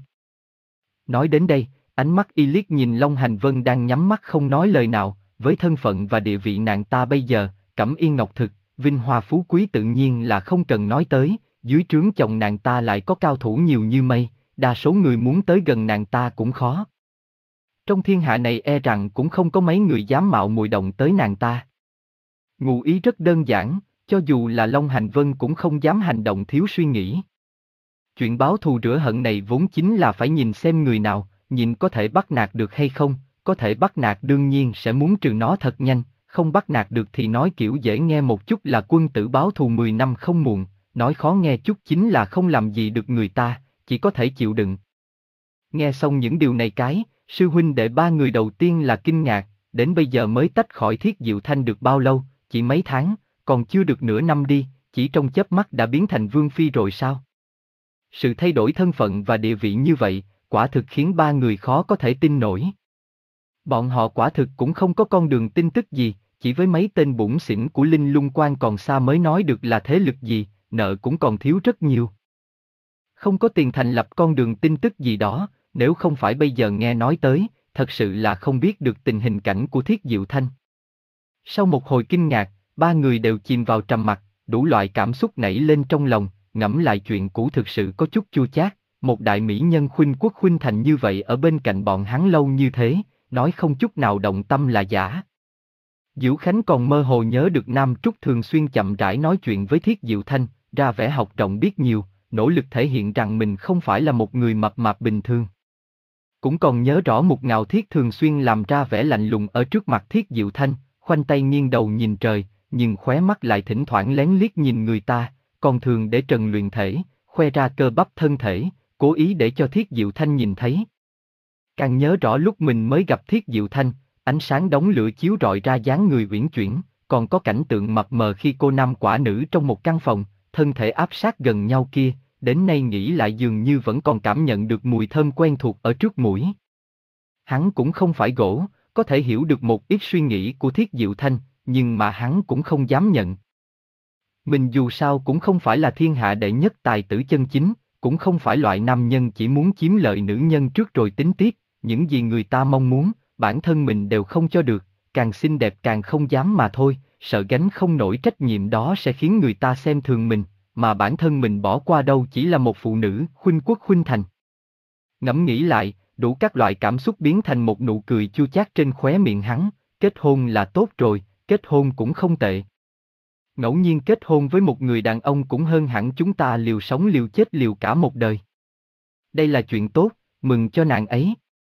Nói đến đây, ánh mắt y liếc nhìn Long Hành Vân đang nhắm mắt không nói lời nào, với thân phận và địa vị nàng ta bây giờ, cẩm yên ngọc thực, vinh hoa phú quý tự nhiên là không cần nói tới, dưới trướng chồng nàng ta lại có cao thủ nhiều như mây, đa số người muốn tới gần nàng ta cũng khó. Trong thiên hạ này e rằng cũng không có mấy người dám mạo muội động tới nàng ta. Ngụ ý rất đơn giản, cho dù là Long Hành Vân cũng không dám hành động thiếu suy nghĩ. Chuyện báo thù rửa hận này vốn chính là phải nhìn xem người nào, nhìn có thể bắt nạt được hay không, có thể bắt nạt đương nhiên sẽ muốn trừ nó thật nhanh, không bắt nạt được thì nói kiểu dễ nghe một chút là quân tử báo thù mười năm không muộn, nói khó nghe chút chính là không làm gì được người ta, chỉ có thể chịu đựng. Nghe xong những điều này cái, sư huynh đệ ba người đầu tiên là kinh ngạc, đến bây giờ mới tách khỏi Thiết Diệu Thanh được bao lâu, chỉ mấy tháng, còn chưa được nửa năm đi, chỉ trong chớp mắt đã biến thành vương phi rồi sao? Sự thay đổi thân phận và địa vị như vậy, quả thực khiến ba người khó có thể tin nổi. Bọn họ quả thực cũng không có con đường tin tức gì, chỉ với mấy tên bủn xỉn của Linh Lung Quan còn xa mới nói được là thế lực gì, nợ cũng còn thiếu rất nhiều. Không có tiền thành lập con đường tin tức gì đó, nếu không phải bây giờ nghe nói tới, thật sự là không biết được tình hình cảnh của Thiết Diệu Thanh. Sau một hồi kinh ngạc, ba người đều chìm vào trầm mặc, đủ loại cảm xúc nảy lên trong lòng, ngẫm lại chuyện cũ thực sự có chút chua chát, một đại mỹ nhân khuynh quốc khuynh thành như vậy ở bên cạnh bọn hắn lâu như thế, nói không chút nào động tâm là giả. Diệu Khánh còn mơ hồ nhớ được Nam Trúc thường xuyên chậm rãi nói chuyện với Thiết Diệu Thanh, ra vẻ học rộng biết nhiều, nỗ lực thể hiện rằng mình không phải là một người mập mạp bình thường. Cũng còn nhớ rõ Mục Ngạo Thiết thường xuyên làm ra vẻ lạnh lùng ở trước mặt Thiết Diệu Thanh, khoanh tay nghiêng đầu nhìn trời, nhưng khóe mắt lại thỉnh thoảng lén liếc nhìn người ta, còn thường để trần luyện thể, khoe ra cơ bắp thân thể, cố ý để cho Thiết Diệu Thanh nhìn thấy. Càng nhớ rõ lúc mình mới gặp Thiết Diệu Thanh, ánh sáng đống lửa chiếu rọi ra dáng người uyển chuyển, còn có cảnh tượng mập mờ khi cô nam quả nữ trong một căn phòng, thân thể áp sát gần nhau kia, đến nay nghĩ lại dường như vẫn còn cảm nhận được mùi thơm quen thuộc ở trước mũi. Hắn cũng không phải gỗ, có thể hiểu được một ít suy nghĩ của Thiết Diệu Thanh, nhưng mà hắn cũng không dám nhận. Mình dù sao cũng không phải là thiên hạ đệ nhất tài tử chân chính, cũng không phải loại nam nhân chỉ muốn chiếm lợi nữ nhân trước rồi tính tiếp, những gì người ta mong muốn, bản thân mình đều không cho được, càng xinh đẹp càng không dám mà thôi, sợ gánh không nổi trách nhiệm đó sẽ khiến người ta xem thường mình, mà bản thân mình bỏ qua đâu chỉ là một phụ nữ khuynh quốc khuynh thành. Ngẫm nghĩ lại, đủ các loại cảm xúc biến thành một nụ cười chua chát trên khóe miệng hắn, kết hôn là tốt rồi, kết hôn cũng không tệ. Ngẫu nhiên kết hôn với một người đàn ông cũng hơn hẳn chúng ta liều sống liều chết liều cả một đời. Đây là chuyện tốt, mừng cho nàng ấy.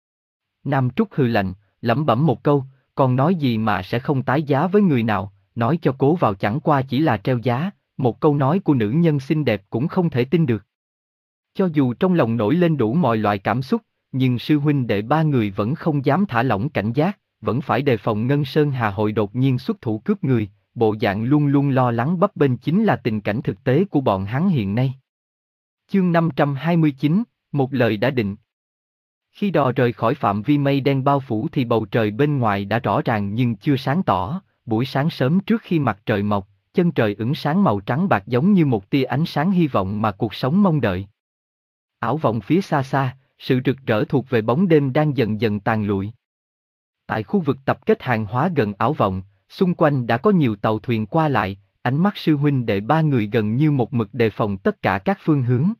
Nam Trúc hừ lạnh, lẩm bẩm một câu, còn nói gì mà sẽ không tái giá với người nào, nói cho cố vào chẳng qua chỉ là treo giá, một câu nói của nữ nhân xinh đẹp cũng không thể tin được. Cho dù trong lòng nổi lên đủ mọi loại cảm xúc, nhưng sư huynh đệ ba người vẫn không dám thả lỏng cảnh giác, vẫn phải đề phòng Ngân Sơn Hà Hội đột nhiên xuất thủ cướp người, bộ dạng luôn luôn lo lắng bấp bênh chính là tình cảnh thực tế của bọn hắn hiện nay. Chương năm trăm hai mươi chín, một lời đã định. Khi đò rời khỏi phạm vi mây đen bao phủ thì bầu trời bên ngoài đã rõ ràng nhưng chưa sáng tỏ, buổi sáng sớm trước khi mặt trời mọc, chân trời ửng sáng màu trắng bạc giống như một tia ánh sáng hy vọng mà cuộc sống mong đợi. Ảo vọng phía xa xa, sự rực rỡ thuộc về bóng đêm đang dần dần tàn lụi. Tại khu vực tập kết hàng hóa gần ảo vọng, xung quanh đã có nhiều tàu thuyền qua lại, ánh mắt sư huynh đệ ba người gần như một mực đề phòng tất cả các phương hướng.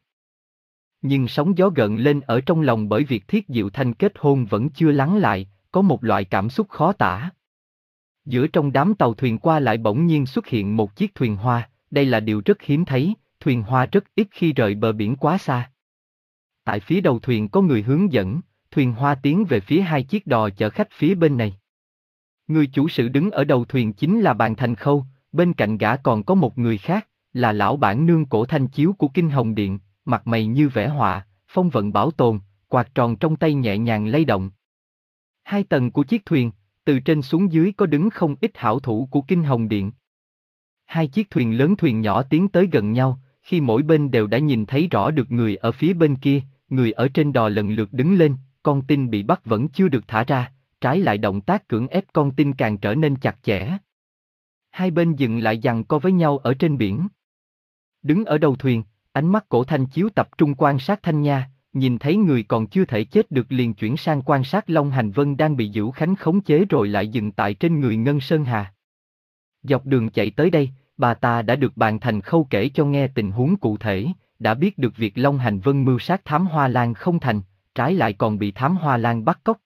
Nhưng sóng gió gợn lên ở trong lòng bởi việc Thiết Diệu Thanh kết hôn vẫn chưa lắng lại, có một loại cảm xúc khó tả. Giữa trong đám tàu thuyền qua lại bỗng nhiên xuất hiện một chiếc thuyền hoa, đây là điều rất hiếm thấy, thuyền hoa rất ít khi rời bờ biển quá xa. Tại phía đầu thuyền có người hướng dẫn, thuyền hoa tiến về phía hai chiếc đò chở khách phía bên này. Người chủ sự đứng ở đầu thuyền chính là Bàn Thành Khâu, bên cạnh gã còn có một người khác, là lão bản nương Cổ Thanh Chiếu của Kinh Hồng Điện, mặt mày như vẽ họa, phong vận bảo tồn, quạt tròn trong tay nhẹ nhàng lay động. Hai tầng của chiếc thuyền, từ trên xuống dưới có đứng không ít hảo thủ của Kinh Hồng Điện. Hai chiếc thuyền lớn thuyền nhỏ tiến tới gần nhau, khi mỗi bên đều đã nhìn thấy rõ được người ở phía bên kia, người ở trên đò lần lượt đứng lên, con tin bị bắt vẫn chưa được thả ra, trái lại động tác cưỡng ép con tin càng trở nên chặt chẽ. Hai bên dừng lại giằng co với nhau ở trên biển. Đứng ở đầu thuyền, ánh mắt Cổ Thanh Chiếu tập trung quan sát Thanh Nha, nhìn thấy người còn chưa thể chết được liền chuyển sang quan sát Long Hành Vân đang bị Dữu Khánh khống chế rồi lại dừng tại trên người Ngân Sơn Hà. Dọc đường chạy tới đây, bà ta đã được Bàn Thành Khâu kể cho nghe tình huống cụ thể, đã biết được việc Long Hành Vân mưu sát Thám Hoa Lan không thành, trái lại còn bị Thám Hoa Lan bắt cóc.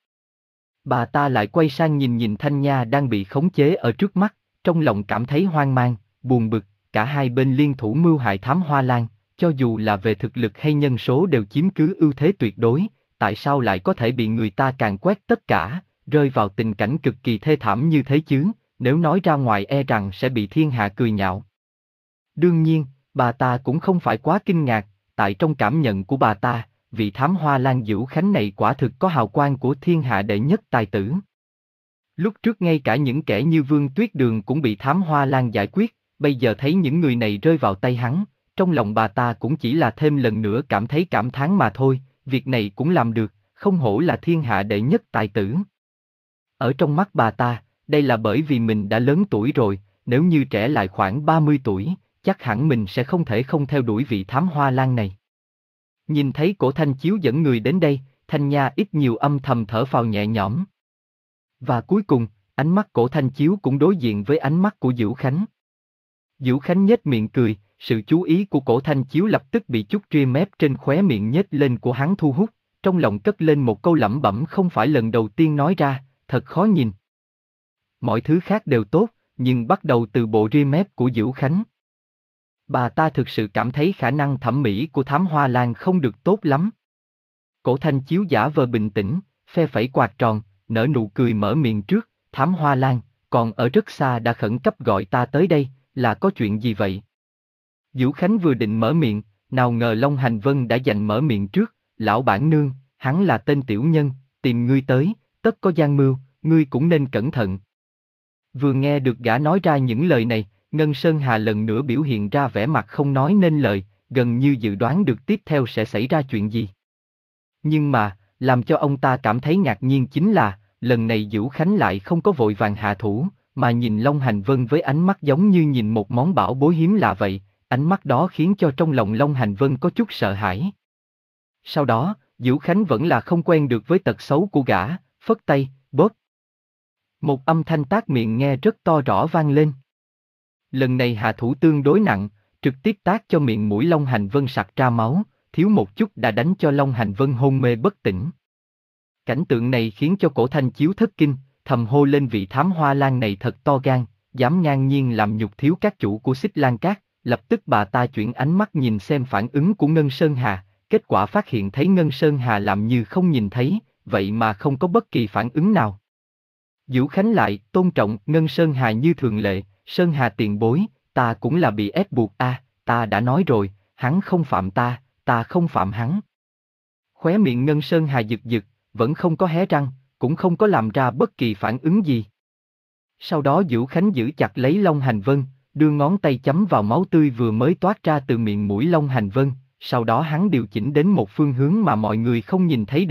Bà ta lại quay sang nhìn nhìn Thanh Nha đang bị khống chế ở trước mắt, trong lòng cảm thấy hoang mang, buồn bực, cả hai bên liên thủ mưu hại Thám Hoa Lan, cho dù là về thực lực hay nhân số đều chiếm cứ ưu thế tuyệt đối, tại sao lại có thể bị người ta càn quét tất cả, rơi vào tình cảnh cực kỳ thê thảm như thế chứ, nếu nói ra ngoài e rằng sẽ bị thiên hạ cười nhạo. Đương nhiên, bà ta cũng không phải quá kinh ngạc, tại trong cảm nhận của bà ta, vị Thám Hoa Lan Dữu Khánh này quả thực có hào quang của thiên hạ đệ nhất tài tử. Lúc trước ngay cả những kẻ như Vương Tuyết Đường cũng bị Thám Hoa Lan giải quyết, bây giờ thấy những người này rơi vào tay hắn, trong lòng bà ta cũng chỉ là thêm lần nữa cảm thấy cảm thán mà thôi, việc này cũng làm được, không hổ là thiên hạ đệ nhất tài tử. Ở trong mắt bà ta, đây là bởi vì mình đã lớn tuổi rồi, nếu như trẻ lại khoảng ba mươi tuổi, chắc hẳn mình sẽ không thể không theo đuổi vị Thám Hoa Lan này. Nhìn thấy Cổ Thanh Chiếu dẫn người đến đây, Thanh Nha ít nhiều âm thầm thở phào nhẹ nhõm. Và cuối cùng, ánh mắt Cổ Thanh Chiếu cũng đối diện với ánh mắt của Dữu Khánh. Dữu Khánh nhếch miệng cười, sự chú ý của Cổ Thanh Chiếu lập tức bị chút ria mép trên khóe miệng nhếch lên của hắn thu hút, trong lòng cất lên một câu lẩm bẩm không phải lần đầu tiên nói ra, thật khó nhìn. Mọi thứ khác đều tốt, nhưng bắt đầu từ bộ ria mép của Dữu Khánh. Bà ta thực sự cảm thấy khả năng thẩm mỹ của Thám Hoa Lan không được tốt lắm. Cổ Thanh Chiếu giả vờ bình tĩnh, phe phẩy quạt tròn, nở nụ cười mở miệng trước, Thám Hoa Lan, còn ở rất xa đã khẩn cấp gọi ta tới đây, là có chuyện gì vậy? Dữu Khánh vừa định mở miệng, nào ngờ Long Hành Vân đã giành mở miệng trước, lão bản nương, hắn là tên tiểu nhân, tìm ngươi tới, tất có gian mưu, ngươi cũng nên cẩn thận. Vừa nghe được gã nói ra những lời này, Ngân Sơn Hà lần nữa biểu hiện ra vẻ mặt không nói nên lời, gần như dự đoán được tiếp theo sẽ xảy ra chuyện gì. Nhưng mà, làm cho ông ta cảm thấy ngạc nhiên chính là, lần này Dữu Khánh lại không có vội vàng hạ thủ, mà nhìn Long Hành Vân với ánh mắt giống như nhìn một món bảo bối hiếm lạ vậy, ánh mắt đó khiến cho trong lòng Long Hành Vân có chút sợ hãi. Sau đó, Dữu Khánh vẫn là không quen được với tật xấu của gã, phất tay, bóp. Một âm thanh tát miệng nghe rất to rõ vang lên. Lần này hạ thủ tương đối nặng, trực tiếp tát cho miệng mũi Long Hành Vân sặc ra máu, thiếu một chút đã đánh cho Long Hành Vân hôn mê bất tỉnh. Cảnh tượng này khiến cho Cổ Thanh Chiếu thất kinh, thầm hô lên vị Thám Hoa Lan này thật to gan, dám ngang nhiên làm nhục thiếu các chủ của Xích Lan Cát. Lập tức bà ta chuyển ánh mắt nhìn xem phản ứng của Ngân Sơn Hà, kết quả phát hiện thấy Ngân Sơn Hà làm như không nhìn thấy, vậy mà không có bất kỳ phản ứng nào. Dữu Khánh lại tôn trọng Ngân Sơn Hà như thường lệ, Sơn Hà tiền bối, ta cũng là bị ép buộc a, à, ta đã nói rồi, hắn không phạm ta, ta không phạm hắn. Khóe miệng Ngân Sơn Hà giật giật, vẫn không có hé răng, cũng không có làm ra bất kỳ phản ứng gì. Sau đó Dữu Khánh giữ chặt lấy Long Hành Vân, đưa ngón tay chấm vào máu tươi vừa mới toát ra từ miệng mũi Long Hành Vân, sau đó hắn điều chỉnh đến một phương hướng mà mọi người không nhìn thấy được,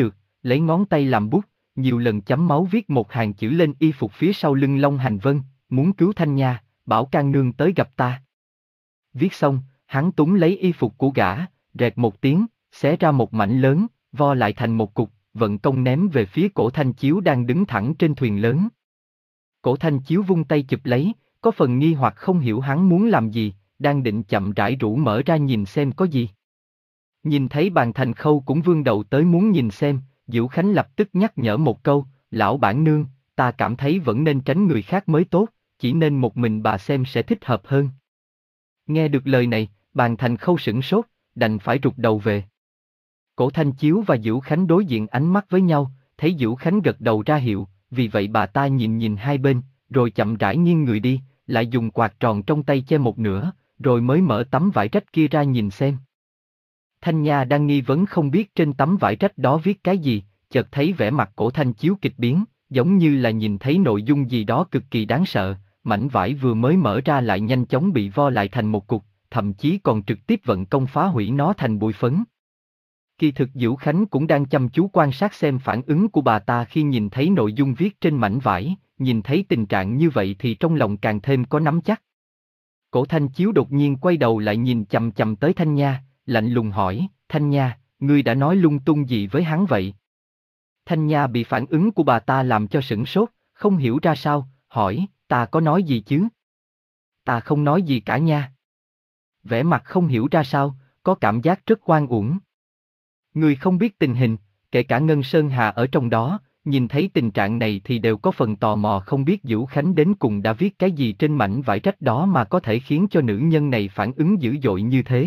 lấy ngón tay làm bút, nhiều lần chấm máu viết một hàng chữ lên y phục phía sau lưng Long Hành Vân, muốn cứu Thanh Nha, bảo can nương tới gặp ta. Viết xong, hắn túm lấy y phục của gã, rẹt một tiếng, xé ra một mảnh lớn, vo lại thành một cục, vận công ném về phía Cổ Thanh Chiếu đang đứng thẳng trên thuyền lớn. Cổ Thanh Chiếu vung tay chụp lấy, có phần nghi hoặc không hiểu hắn muốn làm gì, đang định chậm rãi rũ mở ra nhìn xem có gì. Nhìn thấy Bàn Thành Khâu cũng vươn đầu tới muốn nhìn xem, Diệu Khánh lập tức nhắc nhở một câu, lão bản nương, ta cảm thấy vẫn nên tránh người khác mới tốt, chỉ nên một mình bà xem sẽ thích hợp hơn. Nghe được lời này, Bàn Thành Khâu sửng sốt, đành phải rụt đầu về. Cổ Thanh Chiếu và Diệu Khánh đối diện ánh mắt với nhau, thấy Diệu Khánh gật đầu ra hiệu, vì vậy bà ta nhìn nhìn hai bên, rồi chậm rãi nghiêng người đi, lại dùng quạt tròn trong tay che một nửa, rồi mới mở tấm vải rách kia ra nhìn xem. Thanh Nha đang nghi vấn không biết trên tấm vải rách đó viết cái gì, chợt thấy vẻ mặt Cổ Thanh Chiếu kịch biến, giống như là nhìn thấy nội dung gì đó cực kỳ đáng sợ, mảnh vải vừa mới mở ra lại nhanh chóng bị vo lại thành một cục, thậm chí còn trực tiếp vận công phá hủy nó thành bụi phấn. Kỳ thực Diệu Khánh cũng đang chăm chú quan sát xem phản ứng của bà ta khi nhìn thấy nội dung viết trên mảnh vải, nhìn thấy tình trạng như vậy thì trong lòng càng thêm có nắm chắc. Cổ Thanh Chiếu đột nhiên quay đầu lại nhìn chằm chằm tới Thanh Nha, lạnh lùng hỏi, Thanh Nha, ngươi đã nói lung tung gì với hắn vậy? Thanh Nha bị phản ứng của bà ta làm cho sửng sốt, không hiểu ra sao, hỏi, ta có nói gì chứ? Ta không nói gì cả nha. Vẻ mặt không hiểu ra sao, có cảm giác rất oan uổng. Người không biết tình hình, kể cả Ngân Sơn Hà ở trong đó, nhìn thấy tình trạng này thì đều có phần tò mò không biết Diệu Khánh đến cùng đã viết cái gì trên mảnh vải rách đó mà có thể khiến cho nữ nhân này phản ứng dữ dội như thế.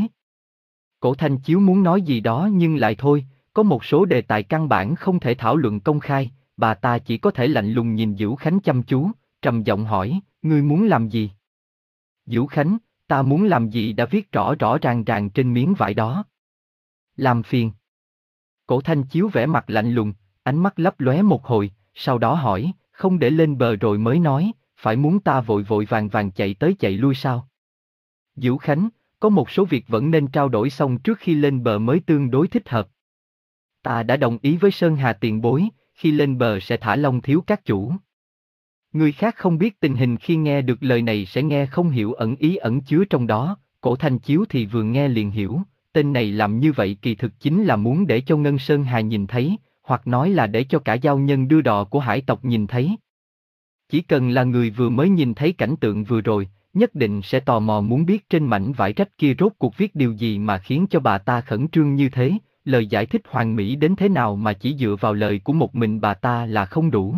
Cổ Thanh Chiếu muốn nói gì đó nhưng lại thôi, có một số đề tài căn bản không thể thảo luận công khai, bà ta chỉ có thể lạnh lùng nhìn Diệu Khánh chăm chú, trầm giọng hỏi, ngươi muốn làm gì? Diệu Khánh, ta muốn làm gì đã viết rõ rõ ràng ràng trên miếng vải đó. Làm phiền. Cổ Thanh Chiếu vẻ mặt lạnh lùng, ánh mắt lấp lóe một hồi, sau đó hỏi, không để lên bờ rồi mới nói, phải muốn ta vội vội vàng vàng chạy tới chạy lui sao? Diệu Khánh, có một số việc vẫn nên trao đổi xong trước khi lên bờ mới tương đối thích hợp. Ta đã đồng ý với Sơn Hà tiền bối, khi lên bờ sẽ thả Long thiếu các chủ. Người khác không biết tình hình khi nghe được lời này sẽ nghe không hiểu ẩn ý ẩn chứa trong đó, Cổ Thanh Chiếu thì vừa nghe liền hiểu, tên này làm như vậy kỳ thực chính là muốn để cho Ngân Sơn Hà nhìn thấy, hoặc nói là để cho cả giao nhân đưa đò của hải tộc nhìn thấy. Chỉ cần là người vừa mới nhìn thấy cảnh tượng vừa rồi, nhất định sẽ tò mò muốn biết trên mảnh vải rách kia rốt cuộc viết điều gì mà khiến cho bà ta khẩn trương như thế, lời giải thích hoàn mỹ đến thế nào mà chỉ dựa vào lời của một mình bà ta là không đủ.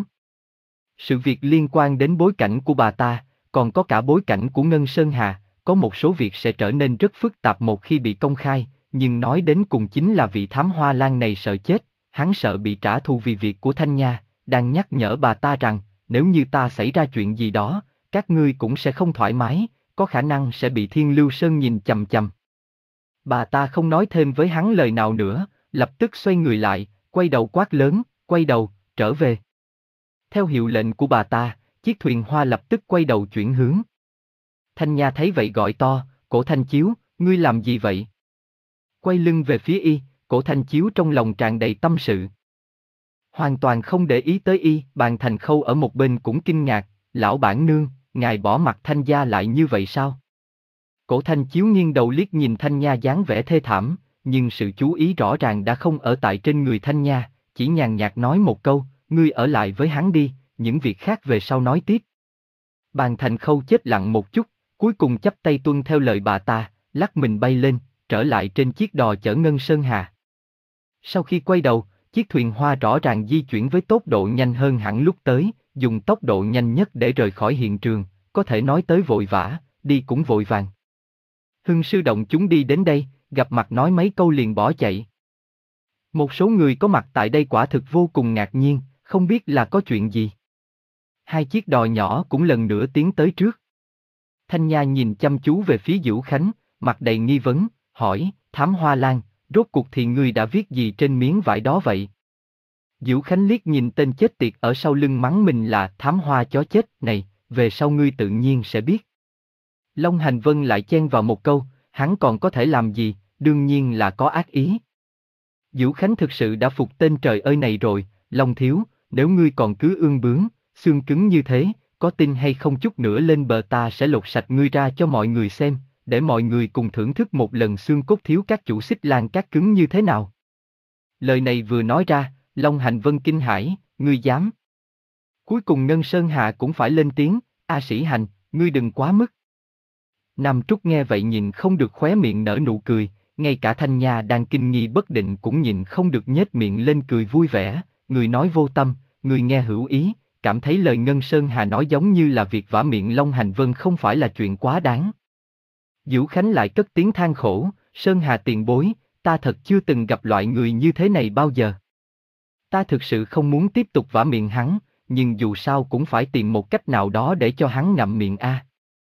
Sự việc liên quan đến bối cảnh của bà ta, còn có cả bối cảnh của Ngân Sơn Hà, có một số việc sẽ trở nên rất phức tạp một khi bị công khai, nhưng nói đến cùng chính là vị thám hoa lan này sợ chết, hắn sợ bị trả thù vì việc của Thanh Nha, đang nhắc nhở bà ta rằng, nếu như ta xảy ra chuyện gì đó, các ngươi cũng sẽ không thoải mái, có khả năng sẽ bị Thiên Lưu Sơn nhìn chằm chằm. Bà ta không nói thêm với hắn lời nào nữa, lập tức xoay người lại, quay đầu quát lớn, quay đầu, trở về. Theo hiệu lệnh của bà ta, chiếc thuyền hoa lập tức quay đầu chuyển hướng. Thanh Nha thấy vậy gọi to, Cổ Thanh Chiếu, ngươi làm gì vậy? Quay lưng về phía y, Cổ Thanh Chiếu trong lòng tràn đầy tâm sự. Hoàn toàn không để ý tới y, Bàn Thành Khâu ở một bên cũng kinh ngạc, lão bản nương, ngài bỏ mặt Thanh gia lại như vậy sao? Cổ Thanh Chiếu nghiêng đầu liếc nhìn Thanh Nha dáng vẻ thê thảm, nhưng sự chú ý rõ ràng đã không ở tại trên người Thanh Nha, chỉ nhàn nhạt nói một câu, ngươi ở lại với hắn đi, những việc khác về sau nói tiếp. Bàn Thành Khâu chết lặng một chút, cuối cùng chắp tay tuân theo lời bà ta, lắc mình bay lên, trở lại trên chiếc đò chở Ngân Sơn Hà. Sau khi quay đầu, chiếc thuyền hoa rõ ràng di chuyển với tốc độ nhanh hơn hẳn lúc tới, dùng tốc độ nhanh nhất để rời khỏi hiện trường, có thể nói tới vội vã, đi cũng vội vàng. Hưng sư động chúng đi đến đây, gặp mặt nói mấy câu liền bỏ chạy. Một số người có mặt tại đây quả thực vô cùng ngạc nhiên, không biết là có chuyện gì. Hai chiếc đò nhỏ cũng lần nữa tiến tới trước. Thanh Nha nhìn chăm chú về phía Diệu Khánh, mặt đầy nghi vấn, hỏi, thám hoa lan, rốt cuộc thì ngươi đã viết gì trên miếng vải đó vậy? Diệu Khánh liếc nhìn tên chết tiệt ở sau lưng mắng mình là thám hoa chó chết này, về sau ngươi tự nhiên sẽ biết. Long Hành Vân lại chen vào một câu, hắn còn có thể làm gì, đương nhiên là có ác ý. Dữu Khánh thực sự đã phục tên trời ơi này rồi, Long thiếu, nếu ngươi còn cứ ương bướng, xương cứng như thế, có tin hay không chút nữa lên bờ ta sẽ lột sạch ngươi ra cho mọi người xem, để mọi người cùng thưởng thức một lần xương cốt thiếu các chủ Xích Lan Các cứng như thế nào. Lời này vừa nói ra, Long Hành Vân kinh hãi, ngươi dám. Cuối cùng Ngân Sơn Hà cũng phải lên tiếng, A Sĩ Hành, ngươi đừng quá mức. Nam Trúc nghe vậy nhìn không được khóe miệng nở nụ cười, ngay cả Thanh Nha đang kinh nghi bất định cũng nhìn không được nhếch miệng lên cười vui vẻ, người nói vô tâm, người nghe hữu ý, cảm thấy lời Ngân Sơn Hà nói giống như là việc vả miệng Long Hành Vân không phải là chuyện quá đáng. Dữu Khánh lại cất tiếng than khổ, Sơn Hà tiền bối, ta thật chưa từng gặp loại người như thế này bao giờ. Ta thực sự không muốn tiếp tục vả miệng hắn, nhưng dù sao cũng phải tìm một cách nào đó để cho hắn ngậm miệng a.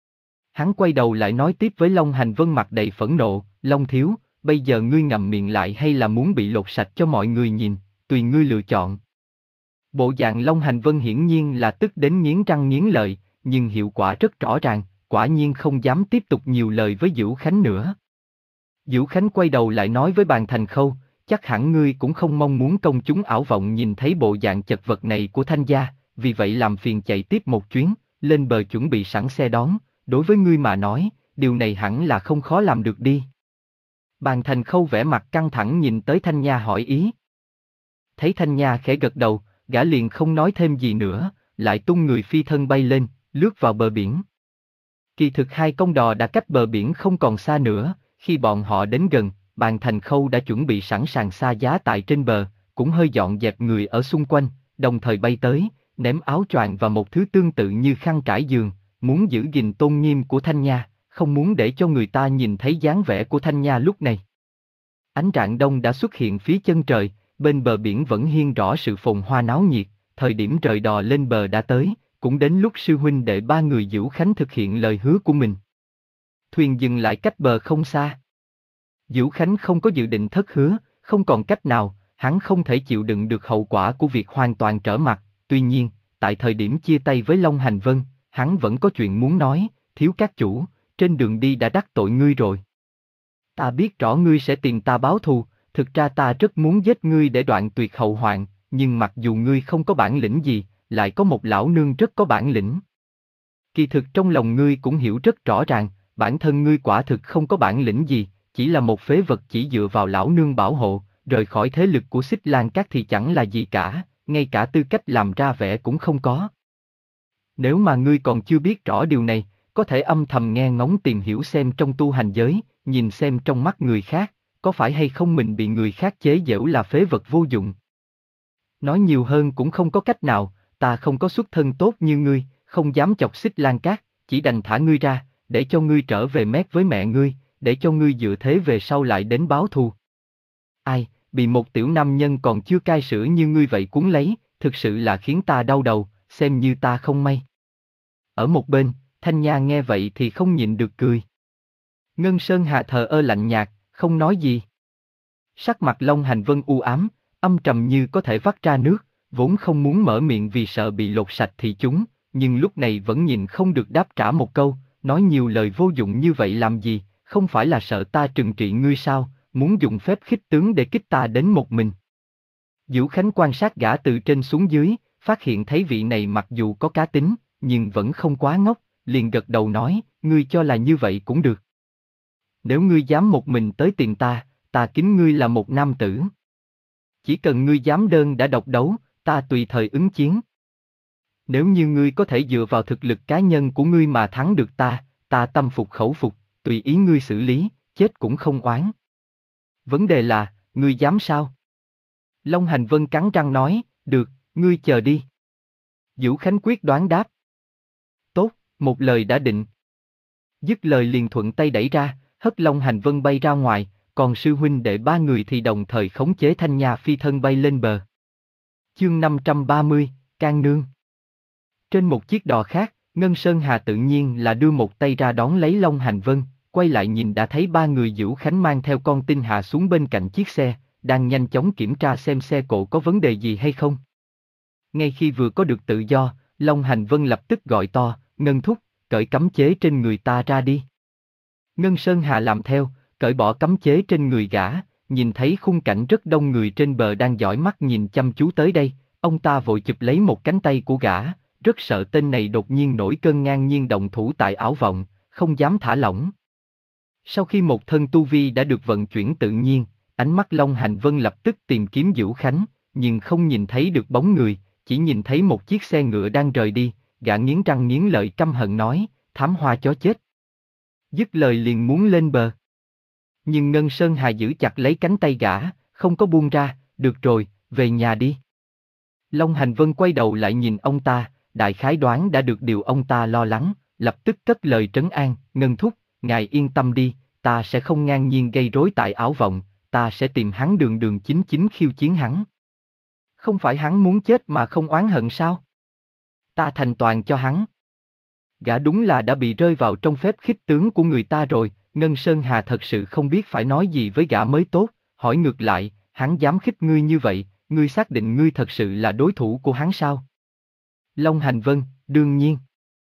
Hắn quay đầu lại nói tiếp với Long Hành Vân mặt đầy phẫn nộ, Long thiếu, bây giờ ngươi ngậm miệng lại hay là muốn bị lột sạch cho mọi người nhìn, tùy ngươi lựa chọn. Bộ dạng Long Hành Vân hiển nhiên là tức đến nghiến răng nghiến lợi, nhưng hiệu quả rất rõ ràng, quả nhiên không dám tiếp tục nhiều lời với Dữu Khánh nữa. Dữu Khánh quay đầu lại nói với Bàn Thành Khâu, chắc hẳn ngươi cũng không mong muốn công chúng ảo vọng nhìn thấy bộ dạng chật vật này của Thanh gia, vì vậy làm phiền chạy tiếp một chuyến, lên bờ chuẩn bị sẵn xe đón, đối với ngươi mà nói, điều này hẳn là không khó làm được đi. Bàn Thành Khâu vẻ mặt căng thẳng nhìn tới Thanh Nha hỏi ý. Thấy Thanh Nha khẽ gật đầu, gã liền không nói thêm gì nữa, lại tung người phi thân bay lên, lướt vào bờ biển. Kỳ thực hai con đò đã cách bờ biển không còn xa nữa, khi bọn họ đến gần, Bàn Thành Khâu đã chuẩn bị sẵn sàng xa giá tại trên bờ, cũng hơi dọn dẹp người ở xung quanh, đồng thời bay tới, ném áo choàng và một thứ tương tự như khăn trải giường, muốn giữ gìn tôn nghiêm của Thanh Nha, không muốn để cho người ta nhìn thấy dáng vẻ của Thanh Nha lúc này. Ánh rạng đông đã xuất hiện phía chân trời, bên bờ biển vẫn hiên rõ sự phồn hoa náo nhiệt, thời điểm rời đò lên bờ đã tới, cũng đến lúc sư huynh đệ ba người Dữu Khánh thực hiện lời hứa của mình. Thuyền dừng lại cách bờ không xa. Dữu Khánh không có dự định thất hứa, không còn cách nào, hắn không thể chịu đựng được hậu quả của việc hoàn toàn trở mặt, tuy nhiên, tại thời điểm chia tay với Long Hành Vân, hắn vẫn có chuyện muốn nói, thiếu các chủ, trên đường đi đã đắc tội ngươi rồi. Ta biết rõ ngươi sẽ tìm ta báo thù, thực ra ta rất muốn giết ngươi để đoạn tuyệt hậu hoạn, nhưng mặc dù ngươi không có bản lĩnh gì, lại có một lão nương rất có bản lĩnh. Kỳ thực trong lòng ngươi cũng hiểu rất rõ ràng, bản thân ngươi quả thực không có bản lĩnh gì, chỉ là một phế vật chỉ dựa vào lão nương bảo hộ, rời khỏi thế lực của Xích Lan Các thì chẳng là gì cả, ngay cả tư cách làm ra vẻ cũng không có. Nếu mà ngươi còn chưa biết rõ điều này, có thể âm thầm nghe ngóng tìm hiểu xem trong tu hành giới, nhìn xem trong mắt người khác, có phải hay không mình bị người khác chế giễu là phế vật vô dụng. Nói nhiều hơn cũng không có cách nào, ta không có xuất thân tốt như ngươi, không dám chọc Xích Lan Các, chỉ đành thả ngươi ra, để cho ngươi trở về mét với mẹ ngươi, để cho ngươi dựa thế về sau lại đến báo thù. Ai, bị một tiểu nam nhân còn chưa cai sữa như ngươi vậy cuốn lấy, thực sự là khiến ta đau đầu, xem như ta không may. Ở một bên, Thanh Nha nghe vậy thì không nhịn được cười. Ngân Sơn Hà thờ ơ lạnh nhạt, không nói gì. Sắc mặt Long Hành Vân u ám, âm trầm như có thể vắt ra nước, vốn không muốn mở miệng vì sợ bị lột sạch thì chúng, nhưng lúc này vẫn nhìn không được đáp trả một câu, nói nhiều lời vô dụng như vậy làm gì, không phải là sợ ta trừng trị ngươi sao, muốn dùng phép khích tướng để kích ta đến một mình. Dữu Khánh quan sát gã từ trên xuống dưới, phát hiện thấy vị này mặc dù có cá tính, nhưng vẫn không quá ngốc, liền gật đầu nói, ngươi cho là như vậy cũng được. Nếu ngươi dám một mình tới tìm ta, ta kính ngươi là một nam tử. Chỉ cần ngươi dám đơn đã độc đấu, ta tùy thời ứng chiến. Nếu như ngươi có thể dựa vào thực lực cá nhân của ngươi mà thắng được ta, ta tâm phục khẩu phục, tùy ý ngươi xử lý, chết cũng không oán. Vấn đề là, ngươi dám sao? Long Hành Vân cắn răng nói, được, ngươi chờ đi. Dữu Khánh quyết đoán đáp. Tốt, một lời đã định. Dứt lời liền thuận tay đẩy ra, hất Long Hành Vân bay ra ngoài, còn sư huynh đệ ba người thì đồng thời khống chế Thanh Nha phi thân bay lên bờ. Chương năm trăm ba mươi, Can Nương. Trên một chiếc đò khác, Ngân Sơn Hà tự nhiên là đưa một tay ra đón lấy Long Hành Vân, quay lại nhìn đã thấy ba người Dữu Khánh mang theo con tin hạ xuống bên cạnh chiếc xe, đang nhanh chóng kiểm tra xem xe cộ có vấn đề gì hay không. Ngay khi vừa có được tự do, Long Hành Vân lập tức gọi to, Ngân thúc, cởi cấm chế trên người ta ra đi. Ngân Sơn Hà làm theo, cởi bỏ cấm chế trên người gã, nhìn thấy khung cảnh rất đông người trên bờ đang dõi mắt nhìn chăm chú tới đây, ông ta vội chụp lấy một cánh tay của gã, rất sợ tên này đột nhiên nổi cơn ngang nhiên động thủ tại ảo vọng, không dám thả lỏng. Sau khi một thân tu vi đã được vận chuyển tự nhiên, ánh mắt Long Hành Vân lập tức tìm kiếm Vũ Khánh, nhưng không nhìn thấy được bóng người, chỉ nhìn thấy một chiếc xe ngựa đang rời đi, gã nghiến răng nghiến lợi căm hận nói, thám hoa chó chết. Dứt lời liền muốn lên bờ. Nhưng Ngân Sơn Hà giữ chặt lấy cánh tay gã, không có buông ra, được rồi, về nhà đi. Long Hành Vân quay đầu lại nhìn ông ta, đại khái đoán đã được điều ông ta lo lắng, lập tức cất lời trấn an, Ngân thúc, ngài yên tâm đi, ta sẽ không ngang nhiên gây rối tại ảo vọng, ta sẽ tìm hắn đường đường chính chính khiêu chiến hắn. Không phải hắn muốn chết mà không oán hận sao? Ta thành toàn cho hắn. Gã đúng là đã bị rơi vào trong phép khích tướng của người ta rồi, Ngân Sơn Hà thật sự không biết phải nói gì với gã mới tốt, hỏi ngược lại, hắn dám khích ngươi như vậy, ngươi xác định ngươi thật sự là đối thủ của hắn sao? Long Hành Vân, đương nhiên.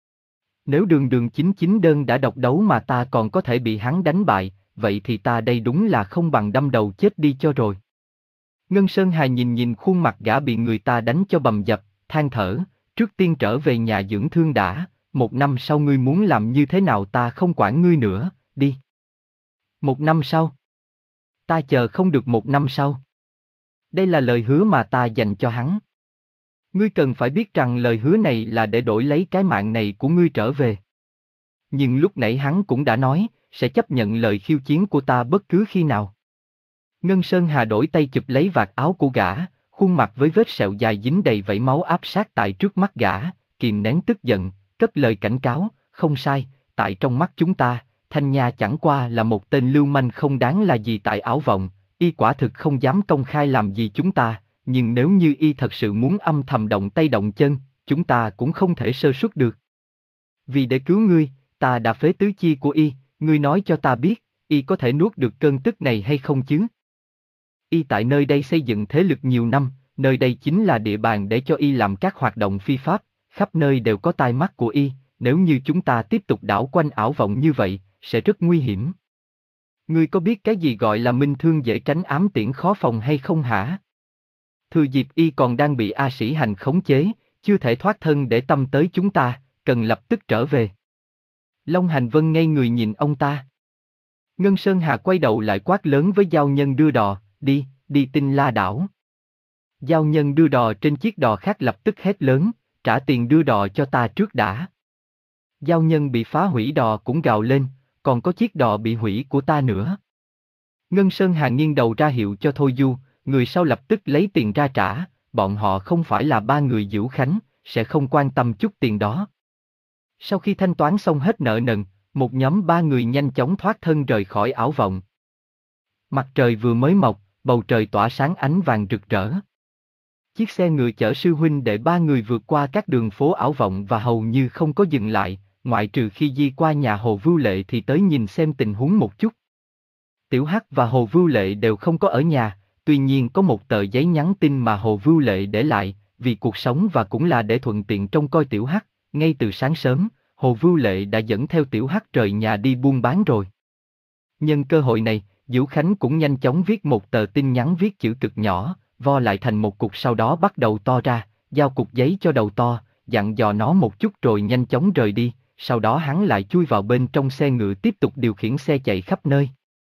Nếu đường đường chính chính đơn đã độc đấu mà ta còn có thể bị hắn đánh bại, vậy thì ta đây đúng là không bằng đâm đầu chết đi cho rồi. Ngân Sơn Hà nhìn nhìn khuôn mặt gã bị người ta đánh cho bầm dập, than thở, trước tiên trở về nhà dưỡng thương đã, một năm sau ngươi muốn làm như thế nào ta không quản ngươi nữa, đi. Một năm sau? Ta chờ không được một năm sau. Đây là lời hứa mà ta dành cho hắn. Ngươi cần phải biết rằng lời hứa này là để đổi lấy cái mạng này của ngươi trở về. Nhưng lúc nãy hắn cũng đã nói, sẽ chấp nhận lời khiêu chiến của ta bất cứ khi nào. Ngân Sơn Hà đổi tay chụp lấy vạt áo của gã, khuôn mặt với vết sẹo dài dính đầy vảy máu áp sát tại trước mắt gã, kìm nén tức giận, cất lời cảnh cáo, không sai, tại trong mắt chúng ta, Thanh Nha chẳng qua là một tên lưu manh không đáng là gì tại ảo vọng, y quả thực không dám công khai làm gì chúng ta, nhưng nếu như y thật sự muốn âm thầm động tay động chân, chúng ta cũng không thể sơ suất được. Vì để cứu ngươi, ta đã phế tứ chi của y, ngươi nói cho ta biết, y có thể nuốt được cơn tức này hay không chứ? Y tại nơi đây xây dựng thế lực nhiều năm, nơi đây chính là địa bàn để cho y làm các hoạt động phi pháp, khắp nơi đều có tai mắt của y, nếu như chúng ta tiếp tục đảo quanh ảo vọng như vậy, sẽ rất nguy hiểm. Ngươi có biết cái gì gọi là minh thương dễ tránh ám tiễn khó phòng hay không hả? Thừa dịp y còn đang bị A Sĩ Hành khống chế, chưa thể thoát thân để tâm tới chúng ta, cần lập tức trở về. Long Hành Vân ngây người nhìn ông ta. Ngân Sơn Hà quay đầu lại quát lớn với giao nhân đưa đò, đi, đi Tinh La đảo. Giao nhân đưa đò trên chiếc đò khác lập tức hét lớn, trả tiền đưa đò cho ta trước đã. Giao nhân bị phá hủy đò cũng gào lên, còn có chiếc đò bị hủy của ta nữa. Ngân Sơn Hà nghiêng đầu ra hiệu cho Thôi Du, người sau lập tức lấy tiền ra trả, bọn họ không phải là ba người Vũ Khánh, sẽ không quan tâm chút tiền đó. Sau khi thanh toán xong hết nợ nần, một nhóm ba người nhanh chóng thoát thân rời khỏi ảo vọng. Mặt trời vừa mới mọc, bầu trời tỏa sáng ánh vàng rực rỡ. Chiếc xe ngựa chở sư huynh để ba người vượt qua các đường phố ảo vọng và hầu như không có dừng lại, ngoại trừ khi di qua nhà Hồ Vưu Lệ thì tới nhìn xem tình huống một chút. Tiểu Hắc và Hồ Vưu Lệ đều không có ở nhà, tuy nhiên có một tờ giấy nhắn tin mà Hồ Vưu Lệ để lại, vì cuộc sống và cũng là để thuận tiện trông coi Tiểu Hắc, ngay từ sáng sớm, Hồ Vưu Lệ đã dẫn theo Tiểu Hắc rời nhà đi buôn bán rồi. Nhân cơ hội này, Vũ Khánh cũng nhanh chóng viết một tờ tin nhắn viết chữ cực nhỏ, vo lại thành một cục sau đó bắt đầu to ra, giao cục giấy cho đầu to, dặn dò nó một chút rồi nhanh chóng rời đi, sau đó hắn lại chui vào bên trong xe ngựa tiếp tục điều khiển xe chạy khắp nơi.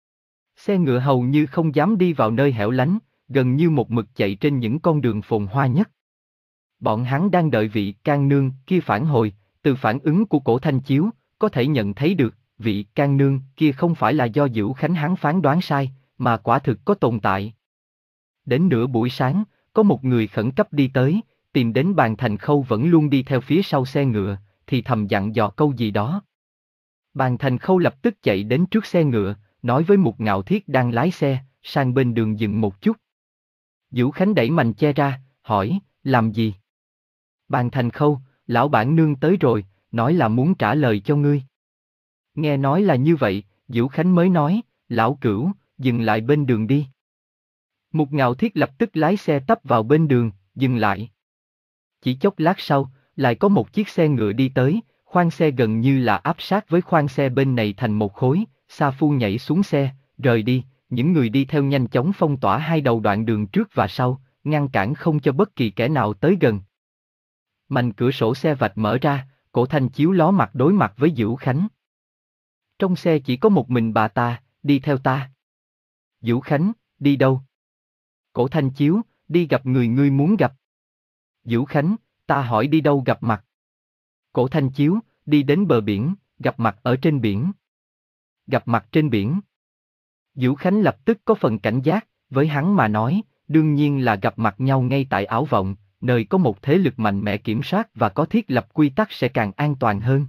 Xe ngựa hầu như không dám đi vào nơi hẻo lánh, gần như một mực chạy trên những con đường phồn hoa nhất. Bọn hắn đang đợi vị can nương kia phản hồi, từ phản ứng của cổ Thanh Chiếu, có thể nhận thấy được, vị can nương kia không phải là do Vũ Khánh hắn phán đoán sai, mà quả thực có tồn tại. Đến nửa buổi sáng, có một người khẩn cấp đi tới, tìm đến Bàn Thành Khâu vẫn luôn đi theo phía sau xe ngựa, thì thầm dặn dò câu gì đó. Bàn Thành Khâu lập tức chạy đến trước xe ngựa, nói với Mục Ngạo Thiết đang lái xe, sang bên đường dừng một chút. Vũ Khánh đẩy mành che ra, hỏi, làm gì? Bàn Thành Khâu, lão bản nương tới rồi, nói là muốn trả lời cho ngươi. Nghe nói là như vậy, Vũ Khánh mới nói, lão Cửu, dừng lại bên đường đi. Mục Ngạo Thiết lập tức lái xe tấp vào bên đường, dừng lại. Chỉ chốc lát sau, lại có một chiếc xe ngựa đi tới, khoang xe gần như là áp sát với khoang xe bên này thành một khối, Sa Phu nhảy xuống xe, rời đi, những người đi theo nhanh chóng phong tỏa hai đầu đoạn đường trước và sau, ngăn cản không cho bất kỳ kẻ nào tới gần. Mành cửa sổ xe vạch mở ra, Cổ Thanh Chiếu ló mặt đối mặt với Dữu Khánh. Trong xe chỉ có một mình bà ta, đi theo ta. Dữu Khánh, đi đâu? Cổ Thanh Chiếu, đi gặp người ngươi muốn gặp. Dữu Khánh, ta hỏi đi đâu gặp mặt? Cổ Thanh Chiếu, đi đến bờ biển, gặp mặt ở trên biển. Gặp mặt trên biển. Dữu Khánh lập tức có phần cảnh giác, với hắn mà nói, đương nhiên là gặp mặt nhau ngay tại Ảo Vọng, nơi có một thế lực mạnh mẽ kiểm soát và có thiết lập quy tắc sẽ càng an toàn hơn.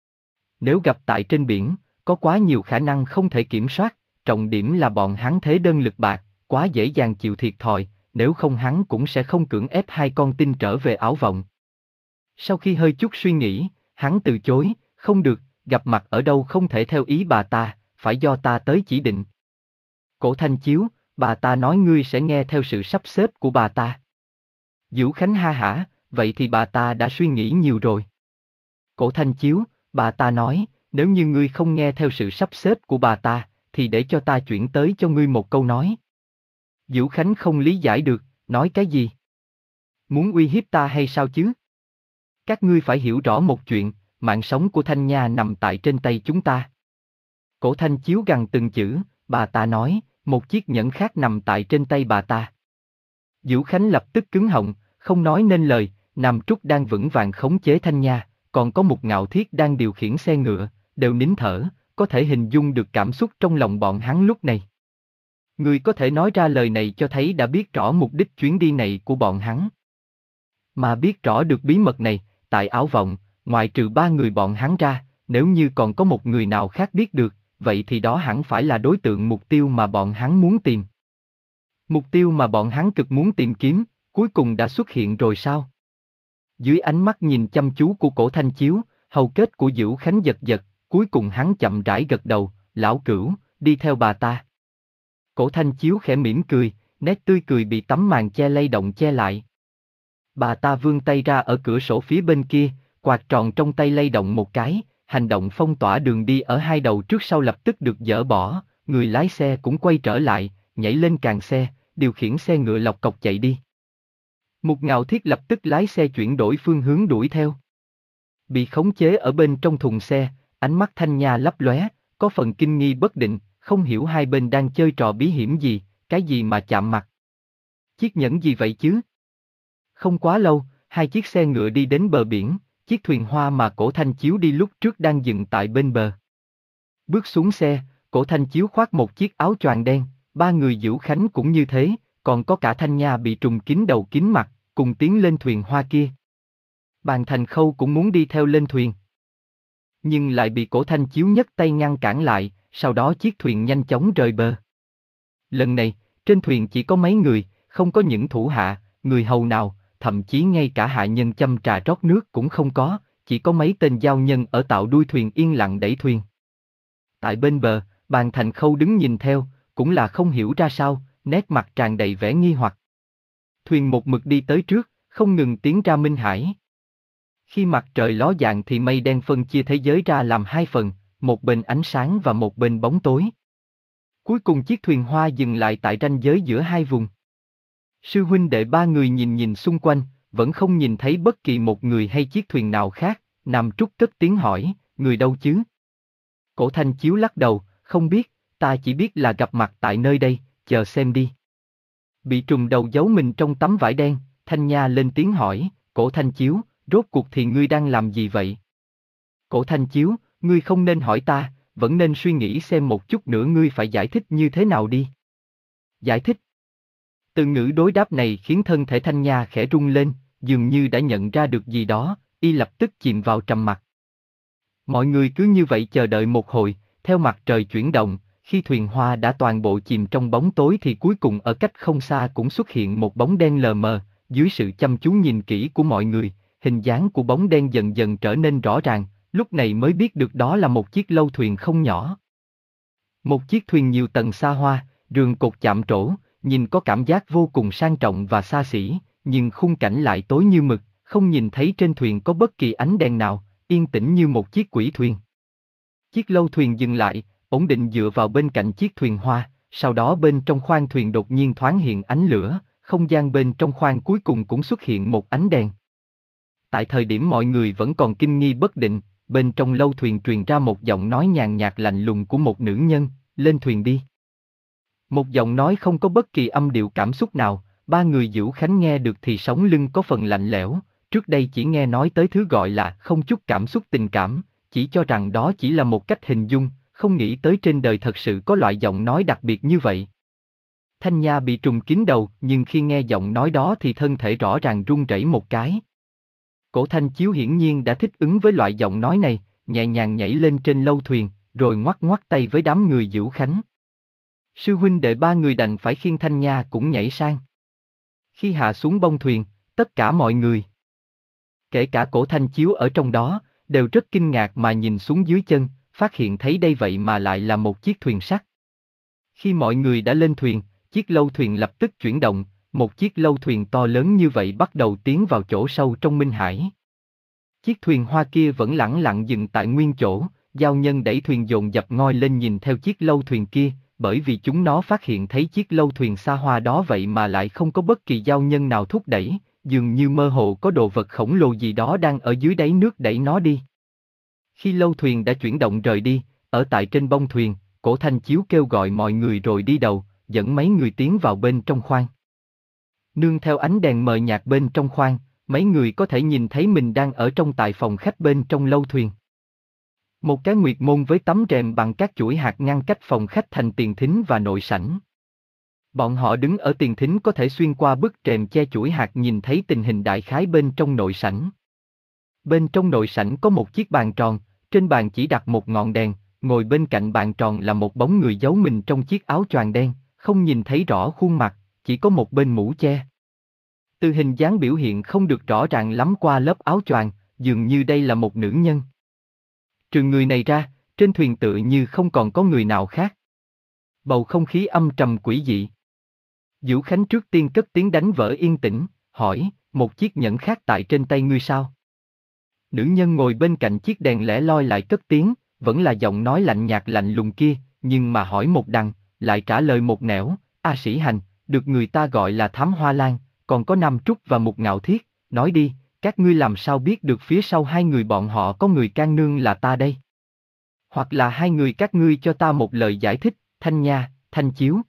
Nếu gặp tại trên biển, có quá nhiều khả năng không thể kiểm soát, trọng điểm là bọn hắn thế đơn lực bạc, quá dễ dàng chịu thiệt thòi, nếu không hắn cũng sẽ không cưỡng ép hai con tin trở về Ảo Vọng. Sau khi hơi chút suy nghĩ, hắn từ chối, không được, gặp mặt ở đâu không thể theo ý bà ta, phải do ta tới chỉ định. Cổ Thanh Chiếu, bà ta nói ngươi sẽ nghe theo sự sắp xếp của bà ta. Dữu Khánh ha hả, vậy thì bà ta đã suy nghĩ nhiều rồi. Cổ Thanh Chiếu, bà ta nói, nếu như ngươi không nghe theo sự sắp xếp của bà ta, thì để cho ta chuyển tới cho ngươi một câu nói. Dữu Khánh không lý giải được, nói cái gì? Muốn uy hiếp ta hay sao chứ? Các ngươi phải hiểu rõ một chuyện, mạng sống của Thanh Nha nằm tại trên tay chúng ta. Cổ Thanh Chiếu gằn từng chữ, bà ta nói, một chiếc nhẫn khác nằm tại trên tay bà ta. Dữu Khánh lập tức cứng họng, không nói nên lời, Nam Trúc đang vững vàng khống chế Thanh Nha, còn có một Ngạo Thiết đang điều khiển xe ngựa, đều nín thở, có thể hình dung được cảm xúc trong lòng bọn hắn lúc này. Người có thể nói ra lời này cho thấy đã biết rõ mục đích chuyến đi này của bọn hắn. Mà biết rõ được bí mật này, tại Ảo Vọng, ngoại trừ ba người bọn hắn ra, nếu như còn có một người nào khác biết được, vậy thì đó hẳn phải là đối tượng mục tiêu mà bọn hắn muốn tìm. Mục tiêu mà bọn hắn cực muốn tìm kiếm, cuối cùng đã xuất hiện rồi sao? Dưới ánh mắt nhìn chăm chú của Cổ Thanh Chiếu, hầu kết của Dữu Khánh giật giật, cuối cùng hắn chậm rãi gật đầu, lão cửu, đi theo bà ta. Cổ Thanh Chiếu khẽ mỉm cười, nét tươi cười bị tấm màn che lay động che lại. Bà ta vươn tay ra ở cửa sổ phía bên kia, quạt tròn trong tay lay động một cái, hành động phong tỏa đường đi ở hai đầu trước sau lập tức được dỡ bỏ, người lái xe cũng quay trở lại, nhảy lên càng xe, điều khiển xe ngựa lọc cọc chạy đi. Một Ngạo Thiết lập tức lái xe chuyển đổi phương hướng đuổi theo. Bị khống chế ở bên trong thùng xe, ánh mắt Thanh Nha lấp lóe, có phần kinh nghi bất định, không hiểu hai bên đang chơi trò bí hiểm gì, cái gì mà chạm mặt. Chiếc nhẫn gì vậy chứ? Không quá lâu, hai chiếc xe ngựa đi đến bờ biển, chiếc thuyền hoa mà Cổ Thanh Chiếu đi lúc trước đang dừng tại bên bờ. Bước xuống xe, Cổ Thanh Chiếu khoác một chiếc áo choàng đen, ba người Dữu Khánh cũng như thế, còn có cả Thanh Nha bị trùm kín đầu kín mặt, cùng tiến lên thuyền hoa kia. Bàn Thành Khâu cũng muốn đi theo lên thuyền, nhưng lại bị Cổ Thanh Chiếu nhấc tay ngăn cản lại, sau đó chiếc thuyền nhanh chóng rời bờ. Lần này, trên thuyền chỉ có mấy người, không có những thủ hạ, người hầu nào, thậm chí ngay cả hạ nhân châm trà rót nước cũng không có, chỉ có mấy tên giao nhân ở tạo đuôi thuyền yên lặng đẩy thuyền. Tại bên bờ, Bàn Thành Khâu đứng nhìn theo, cũng là không hiểu ra sao, nét mặt tràn đầy vẻ nghi hoặc. Thuyền một mực đi tới trước, không ngừng tiến ra Minh Hải. Khi mặt trời ló dạng thì mây đen phân chia thế giới ra làm hai phần, một bên ánh sáng và một bên bóng tối. Cuối cùng chiếc thuyền hoa dừng lại tại ranh giới giữa hai vùng. Sư huynh đệ ba người nhìn nhìn xung quanh, vẫn không nhìn thấy bất kỳ một người hay chiếc thuyền nào khác, Nam Trúc cất tiếng hỏi, người đâu chứ? Cổ Thanh Chiếu lắc đầu, không biết, ta chỉ biết là gặp mặt tại nơi đây, chờ xem đi. Bị trùm đầu giấu mình trong tấm vải đen, Thanh Nha lên tiếng hỏi, Cổ Thanh Chiếu, rốt cuộc thì ngươi đang làm gì vậy? Cổ Thanh Chiếu, ngươi không nên hỏi ta, vẫn nên suy nghĩ xem một chút nữa ngươi phải giải thích như thế nào đi. Giải thích? Từ ngữ đối đáp này khiến thân thể Thanh Nha khẽ rung lên, dường như đã nhận ra được gì đó, y lập tức chìm vào trầm mặc. Mọi người cứ như vậy chờ đợi một hồi, theo mặt trời chuyển động, khi thuyền hoa đã toàn bộ chìm trong bóng tối thì cuối cùng ở cách không xa cũng xuất hiện một bóng đen lờ mờ, dưới sự chăm chú nhìn kỹ của mọi người, hình dáng của bóng đen dần dần trở nên rõ ràng, lúc này mới biết được đó là một chiếc lâu thuyền không nhỏ. Một chiếc thuyền nhiều tầng xa hoa, rường cột chạm trổ, nhìn có cảm giác vô cùng sang trọng và xa xỉ, nhưng khung cảnh lại tối như mực, không nhìn thấy trên thuyền có bất kỳ ánh đèn nào, yên tĩnh như một chiếc quỷ thuyền. Chiếc lâu thuyền dừng lại, ổn định dựa vào bên cạnh chiếc thuyền hoa, sau đó bên trong khoang thuyền đột nhiên thoáng hiện ánh lửa, không gian bên trong khoang cuối cùng cũng xuất hiện một ánh đèn. Tại thời điểm mọi người vẫn còn kinh nghi bất định, bên trong lâu thuyền truyền ra một giọng nói nhàn nhạt lạnh lùng của một nữ nhân, lên thuyền đi. Một giọng nói không có bất kỳ âm điệu cảm xúc nào, ba người Dữu Khánh nghe được thì sống lưng có phần lạnh lẽo, trước đây chỉ nghe nói tới thứ gọi là không chút cảm xúc tình cảm, chỉ cho rằng đó chỉ là một cách hình dung, không nghĩ tới trên đời thật sự có loại giọng nói đặc biệt như vậy. Thanh Nha bị trùng kín đầu, nhưng khi nghe giọng nói đó thì thân thể rõ ràng run rẩy một cái. Cổ Thanh Chiếu hiển nhiên đã thích ứng với loại giọng nói này, nhẹ nhàng nhảy lên trên lâu thuyền, rồi ngoắc ngoắc tay với đám người Dữu Khánh. Sư huynh đệ ba người đành phải khiêng Thanh Nha cũng nhảy sang. Khi hạ xuống bông thuyền, tất cả mọi người, kể cả Cổ Thanh Chiếu ở trong đó, đều rất kinh ngạc mà nhìn xuống dưới chân, phát hiện thấy đây vậy mà lại là một chiếc thuyền sắt. Khi mọi người đã lên thuyền, chiếc lâu thuyền lập tức chuyển động, một chiếc lâu thuyền to lớn như vậy bắt đầu tiến vào chỗ sâu trong Minh Hải. Chiếc thuyền hoa kia vẫn lẳng lặng dừng tại nguyên chỗ, giao nhân đẩy thuyền dồn dập ngoi lên nhìn theo chiếc lâu thuyền kia, bởi vì chúng nó phát hiện thấy chiếc lâu thuyền xa hoa đó vậy mà lại không có bất kỳ giao nhân nào thúc đẩy, dường như mơ hồ có đồ vật khổng lồ gì đó đang ở dưới đáy nước đẩy nó đi. Khi lâu thuyền đã chuyển động rời đi, ở tại trên bông thuyền, Cổ Thanh Chiếu kêu gọi mọi người rồi đi đầu, dẫn mấy người tiến vào bên trong khoang. Nương theo ánh đèn mờ nhạt bên trong khoang, mấy người có thể nhìn thấy mình đang ở trong tại phòng khách bên trong lâu thuyền. Một cái nguyệt môn với tấm rèm bằng các chuỗi hạt ngăn cách phòng khách thành tiền thính và nội sảnh. Bọn họ đứng ở tiền thính có thể xuyên qua bức rèm che chuỗi hạt nhìn thấy tình hình đại khái bên trong nội sảnh. Bên trong nội sảnh có một chiếc bàn tròn, trên bàn chỉ đặt một ngọn đèn, ngồi bên cạnh bàn tròn là một bóng người giấu mình trong chiếc áo choàng đen, không nhìn thấy rõ khuôn mặt, chỉ có một bên mũ che. Từ hình dáng biểu hiện không được rõ ràng lắm qua lớp áo choàng, dường như đây là một nữ nhân. Trừ người này ra, trên thuyền tựa như không còn có người nào khác. Bầu không khí âm trầm quỷ dị. Dữu Khánh trước tiên cất tiếng đánh vỡ yên tĩnh, hỏi, một chiếc nhẫn khác tại trên tay ngươi sao? Nữ nhân ngồi bên cạnh chiếc đèn lẻ loi lại cất tiếng, vẫn là giọng nói lạnh nhạt lạnh lùng kia, nhưng mà hỏi một đằng, lại trả lời một nẻo, A Sĩ Hành, được người ta gọi là Thám Hoa Lan, còn có Nam Trúc và Mục Ngạo Thiết, nói đi, các ngươi làm sao biết được phía sau hai người bọn họ có người can nương là ta đây? Hoặc là hai người các ngươi cho ta một lời giải thích, Thanh Nha, Thanh Chiếu.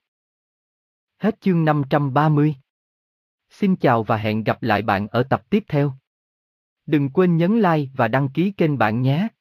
Hết chương năm trăm ba mươi. Xin chào và hẹn gặp lại bạn ở tập tiếp theo. Đừng quên nhấn like và đăng ký kênh bạn nhé.